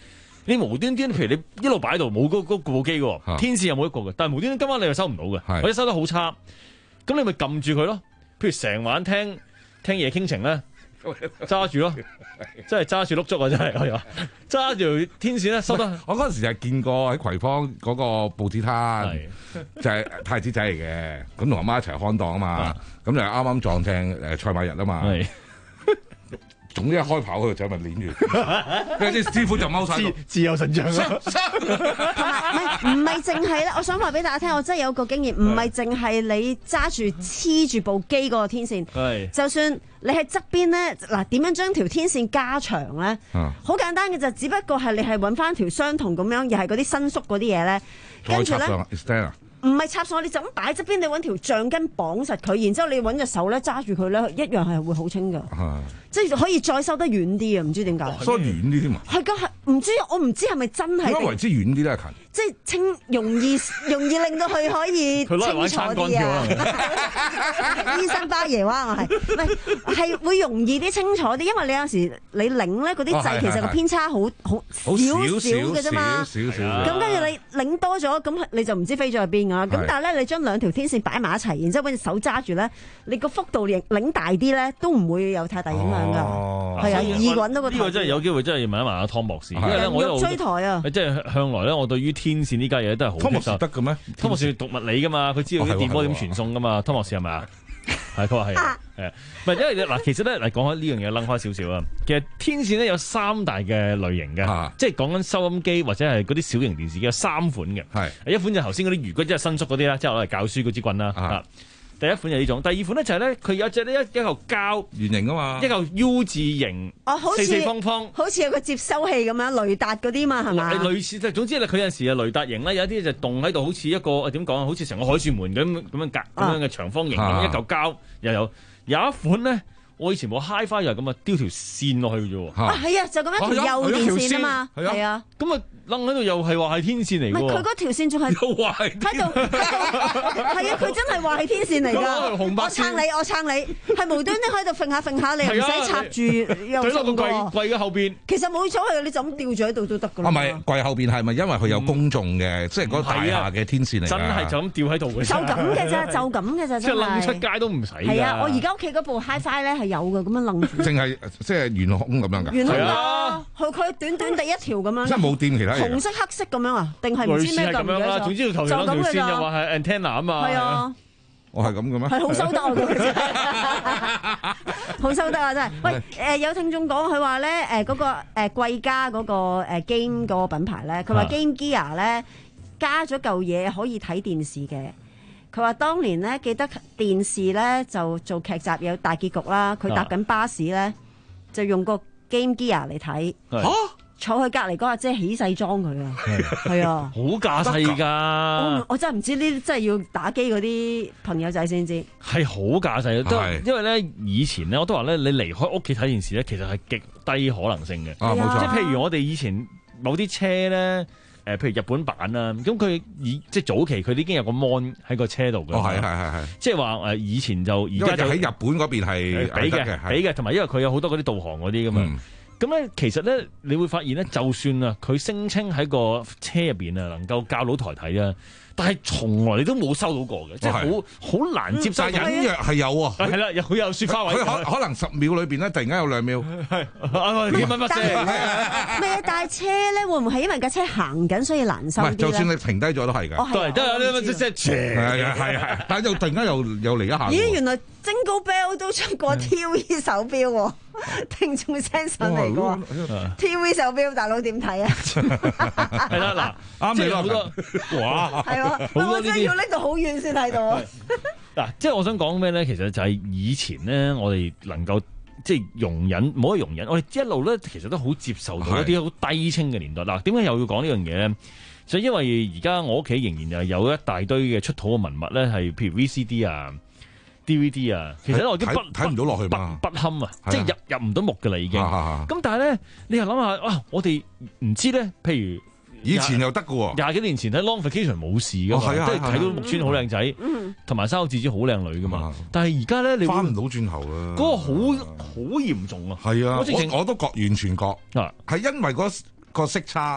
S11: 你無端端，譬如你一路擺喺度冇嗰嗰部機嘅，天線又冇一個嘅，但係無端端今晚你又收唔到嘅，或者收得好差，咁你咪撳住佢咯。譬如成晚聽聽夜傾情咧，揸住咯，真係揸住碌竹啊！真係係啊，揸住天線咧收得。
S12: 我嗰陣時就係見過喺葵芳嗰個報紙攤，就係太子仔嚟嘅，咁同阿媽一齊看檔啊嘛，咁就啱啱撞正誒賽馬日啊嘛。總之一開跑佢就咪攆住，跟住啲師傅就踎晒
S11: 自由神像啊！
S13: 同埋唔係唔係淨係咧，我想話俾大家聽，我真係有個經驗，唔係淨係你揸住黐住部機嗰個天線，就算你喺側邊咧，嗱點樣將條天線加長咧？好簡單嘅就，只不過係你係揾翻條相同咁樣，又係嗰啲伸縮嗰啲嘢咧，跟住咧。唔係插上，你就咁擺側邊，你揾條橡筋綁實佢，然之後你揾隻手咧揸住佢咧，一樣係會好清㗎，即係可以再收得遠啲啊！唔知點解
S12: 收遠啲添啊？係
S13: 㗎，係唔知我唔知係咪真係？
S12: 點解為之遠啲咧？近
S13: 即係清容易容易令到佢可以清楚啲啊！醫生巴爺話我係，唔係係會容易啲清楚啲，因為你有時你擰咧嗰啲掣其實個偏差好好少少嘅啫嘛，
S12: 少少
S13: 咁跟住你擰多咗，咁你就唔知飛咗去邊㗎啦。咁但係咧，你將兩條天線擺埋一齊，然之後揾隻手揸住咧，你個幅度擰大啲咧，都唔會有太大影響㗎。係啊，易揾到個。呢
S11: 個真係有機會，真係要問一問阿湯博士，因為咧我
S13: 追台啊，
S11: 即係向來咧，我對於天線呢家嘢都係好
S12: 湯博士得嘅咩？
S11: 湯博士讀物理㗎嘛，佢知道啲電波點傳送㗎嘛。湯博士係咪啊？係，佢話係，誒，唔係，因為嗱，其實咧，嚟講開呢樣嘢，掕開少少啊。其實天線咧有三大嘅類型嘅，啊、即係講緊收音機或者係嗰啲小型電視機有三款嘅。係是，一款就頭先嗰啲魚骨，即係伸縮嗰啲啦，即係攞嚟教書嗰支棍啦。啊，第一款就呢種，第二款咧就係咧，佢有隻呢一一嚿膠
S12: 圓形啊嘛，
S11: 一嚿 U 字形，
S13: 哦，好似
S11: 四四方方，
S13: 好似有個接收器咁樣，雷達嗰啲嘛，係嘛？
S11: 類似，總之咧，佢有陣時係雷達型啦，有啲就棟喺度，好似一個點講啊，好似成個凱旋門咁咁樣格咁樣嘅長方形咁、啊、一嚿膠，又有有一款咧。我以前冇 HiFi 又係咁啊，丟條線落去啫喎。
S13: 啊，係啊，就咁一條幼電線啊嘛，係啊。咁啊，
S11: 掕喺度又係話係天線嚟㗎。唔係，
S13: 佢嗰條線仲係喺度，係啊，佢真係話係天線嚟㗎。我撐你，我撐你，係無端端喺度揈下揈下，你又唔使插住又送過。
S11: 櫃櫃嘅後邊。
S13: 其實冇所謂，你就咁吊住喺度都得㗎啦。
S12: 啊，唔係櫃後邊係咪因為佢有公眾嘅，即係嗰大廈嘅天線嚟㗎？
S11: 真係就咁吊喺度嘅。
S13: 就咁嘅啫，就咁嘅啫，真係。
S11: 即係掕出街都唔使。
S13: 係啊，我而家屋企嗰部 HiFi 咧係有嘅，咁樣掕住。
S12: 淨係即係圓空咁樣㗎。
S13: 圓空啊！佢佢短短地一條咁樣。
S12: 即係冇掂其他嘢。
S13: 紅色黑色咁樣啊？定係唔知咩咁樣？
S11: 總之頭條條線又話係 antenna 啊嘛。
S13: 係啊。
S12: 我係咁嘅咩？
S13: 係好收得啊！好收得啊！真係。喂，誒有聽眾講佢話咧，誒嗰個誒貴家嗰個誒 game 嗰個品牌咧，佢話 Game Gear 咧加咗嚿嘢可以睇電視嘅。佢話當年咧記得電視咧就做劇集有大結局啦，佢搭緊巴士咧就用個 Game Gear 嚟睇。嚇！坐去隔離嗰下即係起勢裝佢啊！係啊，
S11: 好架勢㗎！
S13: 我我真係唔知呢啲真係要打機嗰啲朋友仔先知。
S11: 係好架勢，都因為咧以前咧我都話咧，你離開屋企睇電視咧，其實係極低可能性嘅。
S12: 啊，冇錯。
S11: 即係譬如我哋以前某啲車咧。誒，譬如日本版啦，咁佢以即係早期佢已經有個 mon 喺個車度嘅。
S12: 哦，係係係係。
S11: 即係話誒，以前就而家就
S12: 喺日本嗰邊係
S11: 俾嘅，俾嘅，同埋因為佢有好多嗰啲導航嗰啲噶嘛。咁咧、嗯，其實咧，你會發現咧，就算啊，佢聲稱喺個車入邊啊，能夠教到台睇啊。但係從來你都冇收到過嘅，即係好好難接受。
S12: 隱約係有喎，
S11: 係啦，佢有雪花位。
S12: 佢可可能十秒裏邊咧，突然間有兩秒。係
S11: 乜乜乜聲？
S13: 咩？但係車咧，會唔會係因為架車行緊，所以難收啲咧？
S12: 就算你停低咗都係㗎。
S11: 都係都係啲即係
S12: 係啊係係，但係又突然間又又嚟一下。
S13: 咦？原來 Jingle Bell 都出過 T V 手錶喎，聽眾 send 上嚟㗎喎。T V 手錶大佬點睇啊？
S11: 係啦，嗱，啱你好多哇！
S13: 我真係要拎到好遠先睇到啊！
S11: 嗱，即係我想講咩咧？其實就係以前咧，我哋能夠即係容忍，唔可以容忍。我哋一路咧，其實都好接受到一啲好低清嘅年代。嗱，點解又要講呢樣嘢咧？就因為而家我屋企仍然有一大堆嘅出土嘅文物咧，係譬如 V C D 啊、D V D 啊，其實我已經
S12: 睇唔到落去嘛，
S11: 不堪啊，即係入入唔到目嘅啦已經。咁但係咧，你又諗下啊，我哋唔知咧，譬如。
S12: 以前又得㗎喎，
S11: 廿幾年前睇 Long Vacation 冇事噶嘛，即係睇到木村好靚仔，同埋山口智子好靚女噶嘛。但係而家咧，你
S12: 翻唔到轉頭啦。
S11: 嗰個好好嚴重啊！
S12: 係啊，我我都覺完全覺啊，係因為嗰個色差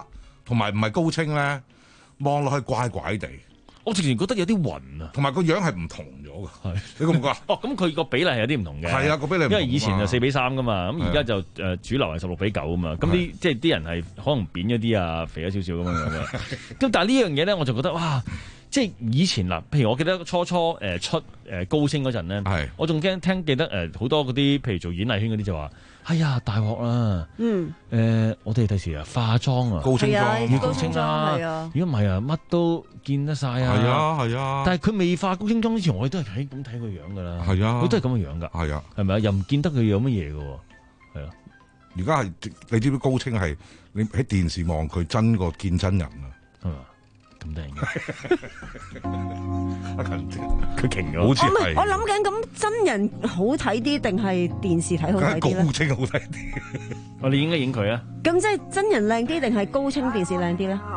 S12: 同埋唔係高清咧，望落去怪怪地。
S11: 我直情覺得有啲暈啊，
S12: 同埋個樣係唔同咗㗎。
S11: 係
S12: 你覺唔覺啊？
S11: 哦，咁佢個比例係有啲唔同嘅。
S12: 係啊，個比例唔同。
S11: 因為以前就四比三噶嘛，咁而家就誒主流係十六比九啊嘛。咁啲即係啲人係可能扁咗啲啊，肥咗少少咁樣嘅。咁但係呢樣嘢咧，我就覺得哇！即係以前嗱，譬如我記得初初誒出誒高清嗰陣咧，我仲驚聽記得誒好多嗰啲，譬如做演藝圈嗰啲就話：哎呀大鑊啦！嗯，誒我哋第時啊化妝啊，
S12: 高清妝
S11: 要高清啦。如果唔係啊，乜都見得晒啊。
S12: 係啊係啊。但
S11: 係佢未化高清妝之前，我哋都係睇咁睇個樣㗎啦。
S12: 係啊，
S11: 佢都係咁嘅樣㗎。
S12: 係啊，
S11: 係咪啊？又唔見得佢有乜嘢㗎喎。係啊，
S12: 而家係你知唔知高清係你喺電視望佢真過見真人啊？
S11: 係嘛？咁得意嘅，
S12: 阿勤姐
S11: 佢勁咗，
S12: 好似係。
S13: 我諗緊咁真人好睇啲定係電視睇好睇啲咧？
S12: 高清好睇啲。
S11: 我哋應該影佢啊！
S13: 咁即係真人靚啲定係高清電視靚啲咧？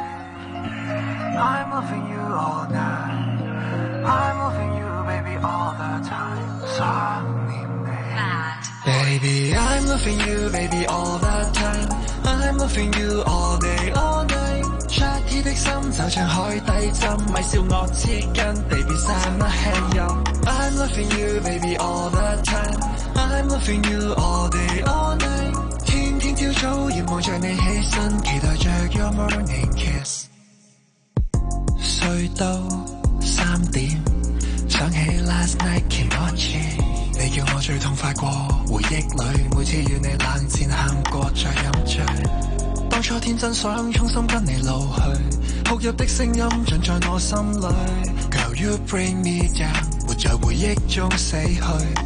S14: Chatty 的心就像海底針，咪笑我黐筋 ，baby 散乜輕音。I'm loving you, baby all the time. I'm loving you all day, all night. 天天朝早遙望着你起身，期待着 your morning kiss。睡到三點，想起 last night Kimochi，你叫我最痛快過回憶裏，每次與你冷戰喊過再飲醉。當初天真想衷心跟你老去，哭泣的聲音盡在我心裏。Girl you bring me down， 活在回憶中死去。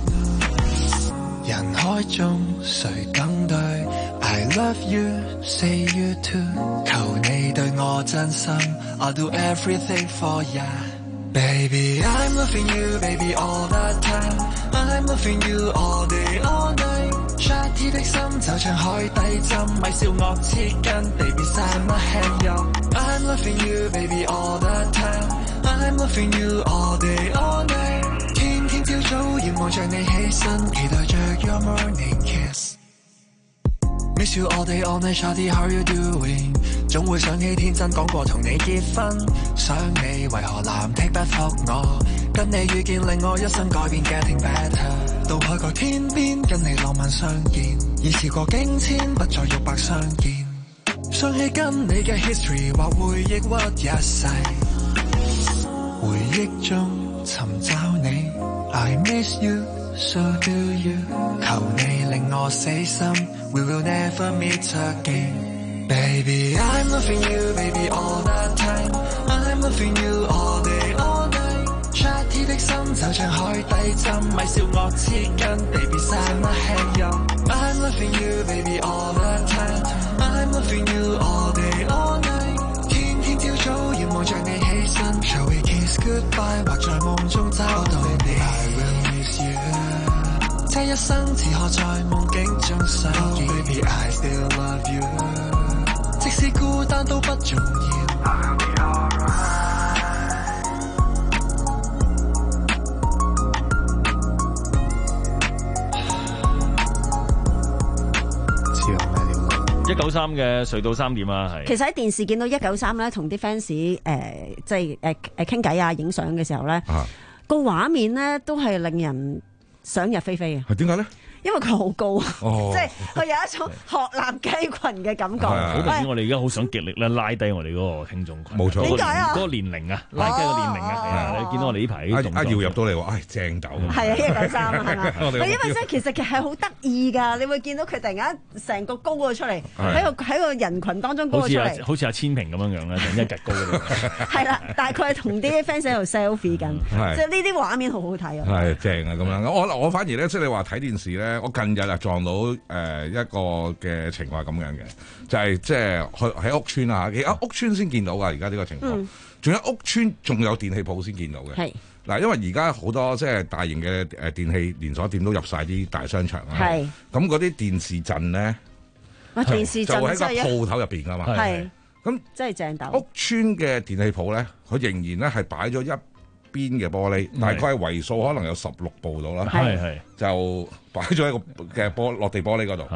S14: 人海中誰更對 ？I love you，say you too。求你對我真心 ，I'll do everything for ya。Baby I'm loving you baby all the time。I'm loving you all day all night。Chatty 的心就像海底針，咪笑我黐筋 ，baby 散乜輕音。I'm loving you baby all the time。I'm loving you all day all night。天天朝早遙望着你起身，期待着 your morning kiss。Miss you all day all night，Chatty how you doing？ 總會想起天真講過同你結婚，想你為何藍剔不覆我？跟你遇見令我一生改變 ，getting better。到海角天邊跟你浪漫相見，已時過境遷，不再玉白相見。想起跟你嘅 history， 或會抑鬱一世。回憶中尋找你 ，I miss you，so do you。求你令我死心 ，We will never meet again。Baby I'm loving you baby all the time。I'm loving you all day all night。Chatty 的心就像海底針，咪笑我黐筋 ，baby 散乜輕音。I'm loving you baby all the time。I'm loving you all day all night。天天朝早遙望着你起身 ，Shall we kiss goodbye？ 或在夢中找到你 ，I will miss you。這一生只可在夢境中相見 ，Baby I still love you。即使孤單都不重要。
S11: 一九三嘅隧道三點啊，係。
S13: 其實喺電視見到一九三咧，同啲 fans 誒，即係誒誒傾偈啊、影相嘅時候咧，個畫面咧都係令人想入非非啊。
S12: 係點解咧？
S13: 因為佢好高，哦、即係佢有一種鶴立雞群嘅感覺。
S11: 好明顯，我哋而家好想極力咧拉低我哋嗰個聽眾群。
S12: 冇錯，
S13: 點解啊？
S11: 嗰個年齡啊，拉低個年齡啊，係啊！你見到我哋呢排啲動作，
S12: 阿耀入到嚟話，唉，正斗。
S13: 係啊，一九三啊，係嘛？佢因為即係其實其實係好得意㗎，你會見到佢突然間成個高咗出嚟，喺個喺個人群當中高咗出嚟。
S11: 好似阿千平咁樣樣咧，就一格高嗰度。
S13: 係啦，但係佢係同啲 fans 喺度 selfie 緊，即係呢啲畫面好好睇啊！
S12: 係正啊，咁樣。我我反而咧，即係你話睇電視咧，我近日啊撞到誒一個嘅情況係咁樣嘅，就係即係去喺屋邨啊，其實屋邨先見到㗎，而家呢個情況，仲有屋邨仲有電器鋪先見到嘅。係嗱，因為而家好多即係大型嘅誒電器連鎖店都入晒啲大商場啦。係咁嗰啲電視陣咧，
S13: 啊電視陣
S12: 就喺個鋪頭入邊㗎嘛。係咁，
S13: 真係正斗。
S12: 屋邨嘅電器鋪咧，佢仍然咧係擺咗一邊嘅玻璃，大概為數可能有十六部到啦。係係就擺咗喺個嘅玻落地玻璃嗰度。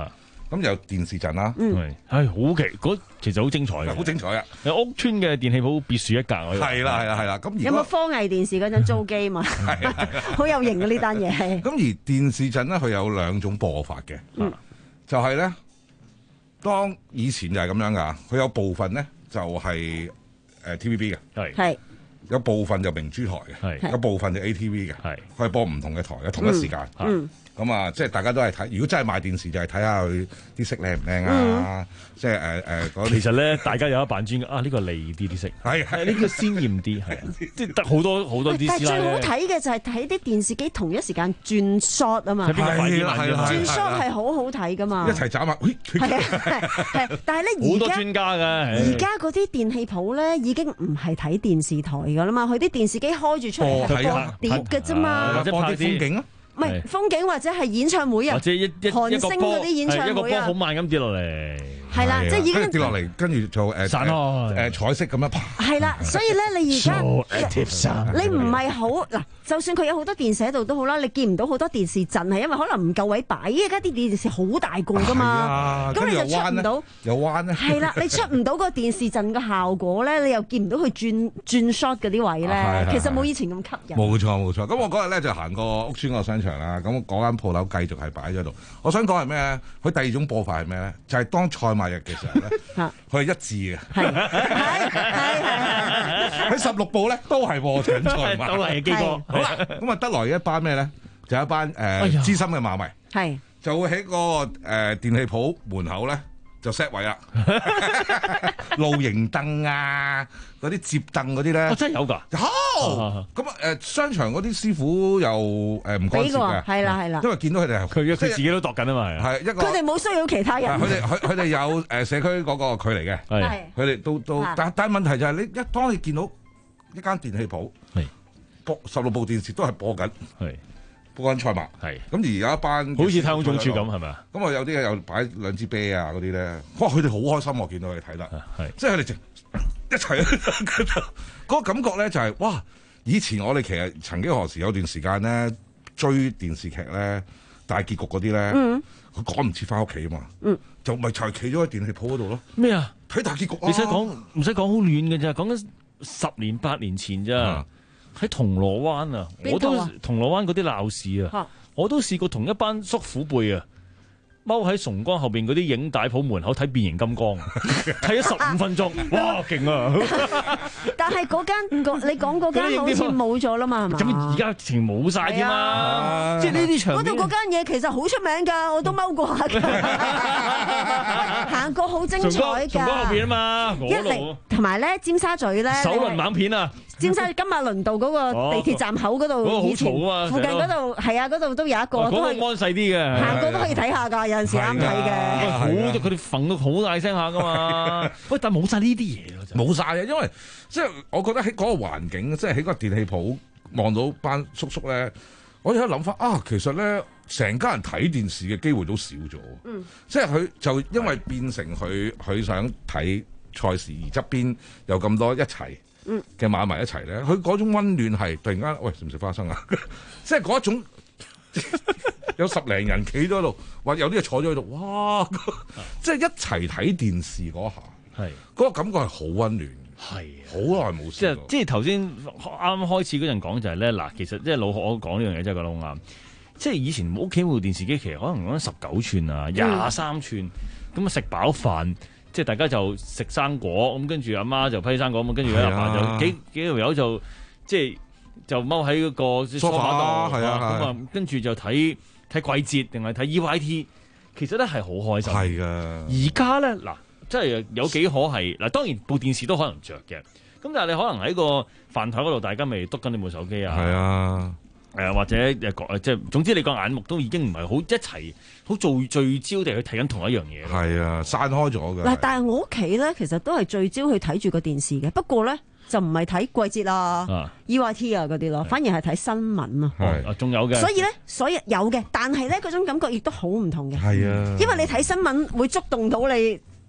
S12: 咁有電視陣啦，
S11: 係係好奇嗰其實好精彩嘅，
S12: 好精彩啊！
S11: 有屋村嘅電器鋪別樹一格，
S12: 係啦係啦係啦。咁
S13: 有冇科藝電視嗰陣租機嘛？好有型嘅呢單嘢。
S12: 咁而電視陣咧，佢有兩種播法嘅，
S13: 嗯、
S12: 就係咧，當以前就係咁樣噶，佢有部分咧就係誒 T V B 嘅，
S11: 係
S13: 係
S12: 有部分就明珠台嘅，
S11: 係
S12: 有部分就 A T V 嘅，
S11: 係
S12: 佢係播唔同嘅台嘅同一時間。
S13: 嗯
S12: 咁啊，即係大家都係睇。如果真係買電視，就係睇下佢啲色靚唔靚啊！即係誒誒嗰啲。
S11: 其實咧，大家有一扮專啊，呢個利啲啲色，係係呢個鮮豔啲，係啊，即係得好多好多啲。
S13: 但係最好睇嘅就係睇啲電視機同一時間轉 shot 啊嘛。
S11: 係啦係啦，
S13: 轉 shot 係好好睇噶嘛。
S12: 一齊斬啊！
S13: 係啊係，但係咧而家好
S11: 多專家㗎。
S13: 而家嗰啲電器鋪咧已經唔係睇電視台㗎啦嘛，佢啲電視機開住出嚟係播碟㗎啫嘛，
S11: 或者
S12: 播啲風景啊。
S13: 唔係風景或者係演唱會啊，
S11: 或者一一
S13: 韓星嗰啲演唱會啊，
S11: 一個波好慢咁跌落嚟，
S13: 係啦，即係已經
S12: 跌落嚟，跟住就誒
S11: 散開
S12: 誒彩色咁樣。
S13: 係啦，所以咧你而家你唔係好嗱，就算佢有好多電視喺度都好啦，你見唔到好多電視陣係因為可能唔夠位擺，而家啲電視好大個噶嘛，咁你就出唔到，
S12: 有彎咧，
S13: 係啦，你出唔到個電視陣嘅效果咧，你又見唔到佢轉轉 shot 嗰啲位咧，其實冇以前咁吸引。
S12: 冇錯冇錯，咁我嗰日咧就行過屋村嗰個商場啦，咁嗰間鋪頭繼續係擺咗喺度。我想講係咩咧？佢第二種播法係咩咧？就係當賽馬日嘅時候咧，佢係一致嘅。係係係係。佢十六部咧都係播搶賽馬，
S11: 都係基哥。
S12: 好啦，咁啊得來一班咩咧？就一班誒資深嘅馬迷，
S13: 係
S12: 就會喺嗰個誒電器鋪門口咧就 set 位啦，露營凳啊，嗰啲摺凳嗰啲咧，
S11: 真係有㗎。
S12: 有咁啊誒商場嗰啲師傅又誒唔干涉嘅，
S13: 係啦係啦，
S12: 因為見到佢哋係
S11: 佢佢自己都度緊啊嘛，
S12: 係一個
S13: 佢哋冇需要其他人。
S12: 佢哋佢佢哋有誒社區嗰個距離嘅，
S11: 係
S12: 佢哋都都，但但係問題就係你一當你見到一間電器鋪
S11: 係
S12: 播十六部電視都係播緊，
S11: 係
S12: 播緊賽馬，
S11: 係
S12: 咁而有一班
S11: 好似太空總署咁係咪啊？
S12: 咁啊有啲又擺兩支啤啊嗰啲咧，哇！佢哋好開心，我見到佢哋睇得，
S11: 係即
S12: 係佢哋一齊嗰個感覺咧就係、是、哇！以前我哋其實曾經何時有段時間咧追電視劇咧大結局嗰啲咧，佢、嗯、趕唔切翻屋企啊嘛，嗯、就咪就係企咗喺電器鋪嗰度咯。
S11: 咩啊？
S12: 睇大結局、啊，
S11: 你使講唔使講好遠嘅咋？講緊十年八年前咋？喺、嗯、銅鑼灣啊，我都銅鑼灣嗰啲鬧市啊，我都試過同一班叔父輩啊。踎喺崇光後邊嗰啲影帶鋪門口睇變形金剛，睇咗十五分鐘，哇，勁啊！
S13: 但係嗰間你講嗰間好似冇咗啦嘛，係嘛？
S11: 咁而家直情冇晒添嘛，即係呢啲場。
S13: 嗰度嗰間嘢其實好出名㗎，我都踎過下㗎，行過好精彩㗎。
S11: 崇光後邊啊嘛，
S13: 一嚟同埋咧，尖沙咀咧，
S11: 首輪猛片啊！
S13: 尖沙咀金馬倫道嗰個地鐵站口嗰度，以前附近嗰度係啊，嗰度都有一個，
S11: 嗰個安細啲嘅，
S13: 行過都可以睇下㗎，有陣時啱睇嘅。
S11: 好，佢哋揈到好大聲下㗎嘛。喂，但係冇晒呢啲嘢咯，
S12: 冇晒啊！因為即係我覺得喺嗰個環境，即係喺嗰個電器鋪望到班叔叔咧，我有諗法啊，其實咧成家人睇電視嘅機會都少咗。嗯，即係佢就因為變成佢佢想睇賽事，而側邊有咁多一齊。嗯嘅買埋一齊咧，佢嗰種溫暖係突然間，喂，食唔食花生啊？即係嗰一種有十零人企咗喺度，或有啲人坐咗喺度，哇！即係一齊睇電視嗰下，係嗰、嗰個感覺係好溫暖，係好耐冇試過。
S11: 即係即係頭先啱啱開始嗰陣講就係咧，嗱，其實即係老學我講呢樣嘢真係覺得好啱。即係以前屋企部電視機其實可能講十九寸啊、廿三寸，咁啊食飽飯。即係大家就食生果，咁跟住阿媽就批生果，咁跟住阿爸就幾幾條友就即係就踎喺嗰個梳化度，咁啊跟住就睇睇季節定係睇 E Y T， 其實咧係好開心。
S12: 係㗎。
S11: 而家咧嗱，即係有幾可係嗱，當然部電視都可能着嘅，咁但係你可能喺個飯台嗰度，大家咪篤緊你部手機啊。
S12: 係啊。
S11: 誒、呃、或者誒即係總之你個眼目都已經唔係好一齊好做聚焦地去睇緊同一樣嘢。
S12: 係啊，散開咗嘅。
S13: 嗱，但係我屋企咧，其實都係聚焦去睇住個電視嘅，不過咧就唔係睇季節啊、啊 E Y T 啊嗰啲咯，反而係睇新聞啊。
S11: 係，仲有嘅。
S13: 所以咧，所以有嘅，但係咧嗰種感覺亦都好唔同嘅。
S12: 係啊，
S13: 因為你睇新聞會觸動到你。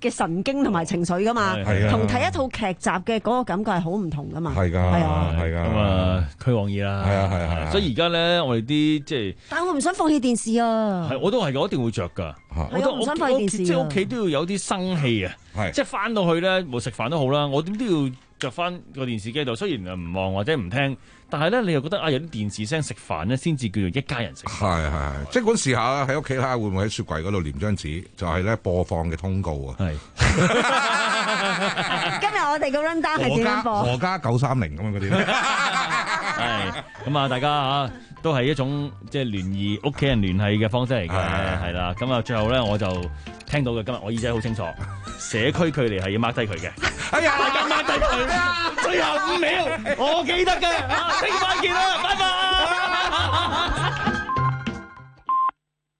S13: 嘅神經同埋情緒噶嘛，同睇一套劇集嘅嗰個感覺係好唔同噶嘛。
S12: 係㗎，係啊，係㗎。
S11: 咁啊，驅往意啦。
S12: 係啊，係啊，係啊。
S11: 所以而家咧，我哋啲即係，
S13: 但係我唔想放棄電視啊。
S11: 係，我都係，我一定會着㗎。
S13: 我都唔想放棄電視。
S11: 即係屋企都要有啲生氣啊。即係翻到去咧，冇食飯都好啦，我點都要着翻個電視機度。雖然唔望或者唔聽，但係咧你又覺得啊，有啲電視聲食飯咧，先至叫做一家人食。
S12: 係係，即管試下喺屋企睇下會唔會喺雪櫃嗰度黏張紙，就係咧播放嘅通告啊。係。
S13: 今日我哋個 run down 係點樣播？
S12: 何家九三零咁樣嗰啲咧。
S11: 係咁啊！大家啊，都係一種即係聯誼屋企人聯繫嘅方式嚟嘅，係啦。咁啊，最後咧我就聽到嘅今日我耳仔好清楚，社區距離係要 mark 低佢嘅。
S12: 哎呀，
S11: 大家 mark 低佢，最後五秒，我記得嘅。聽晚見啦，拜拜。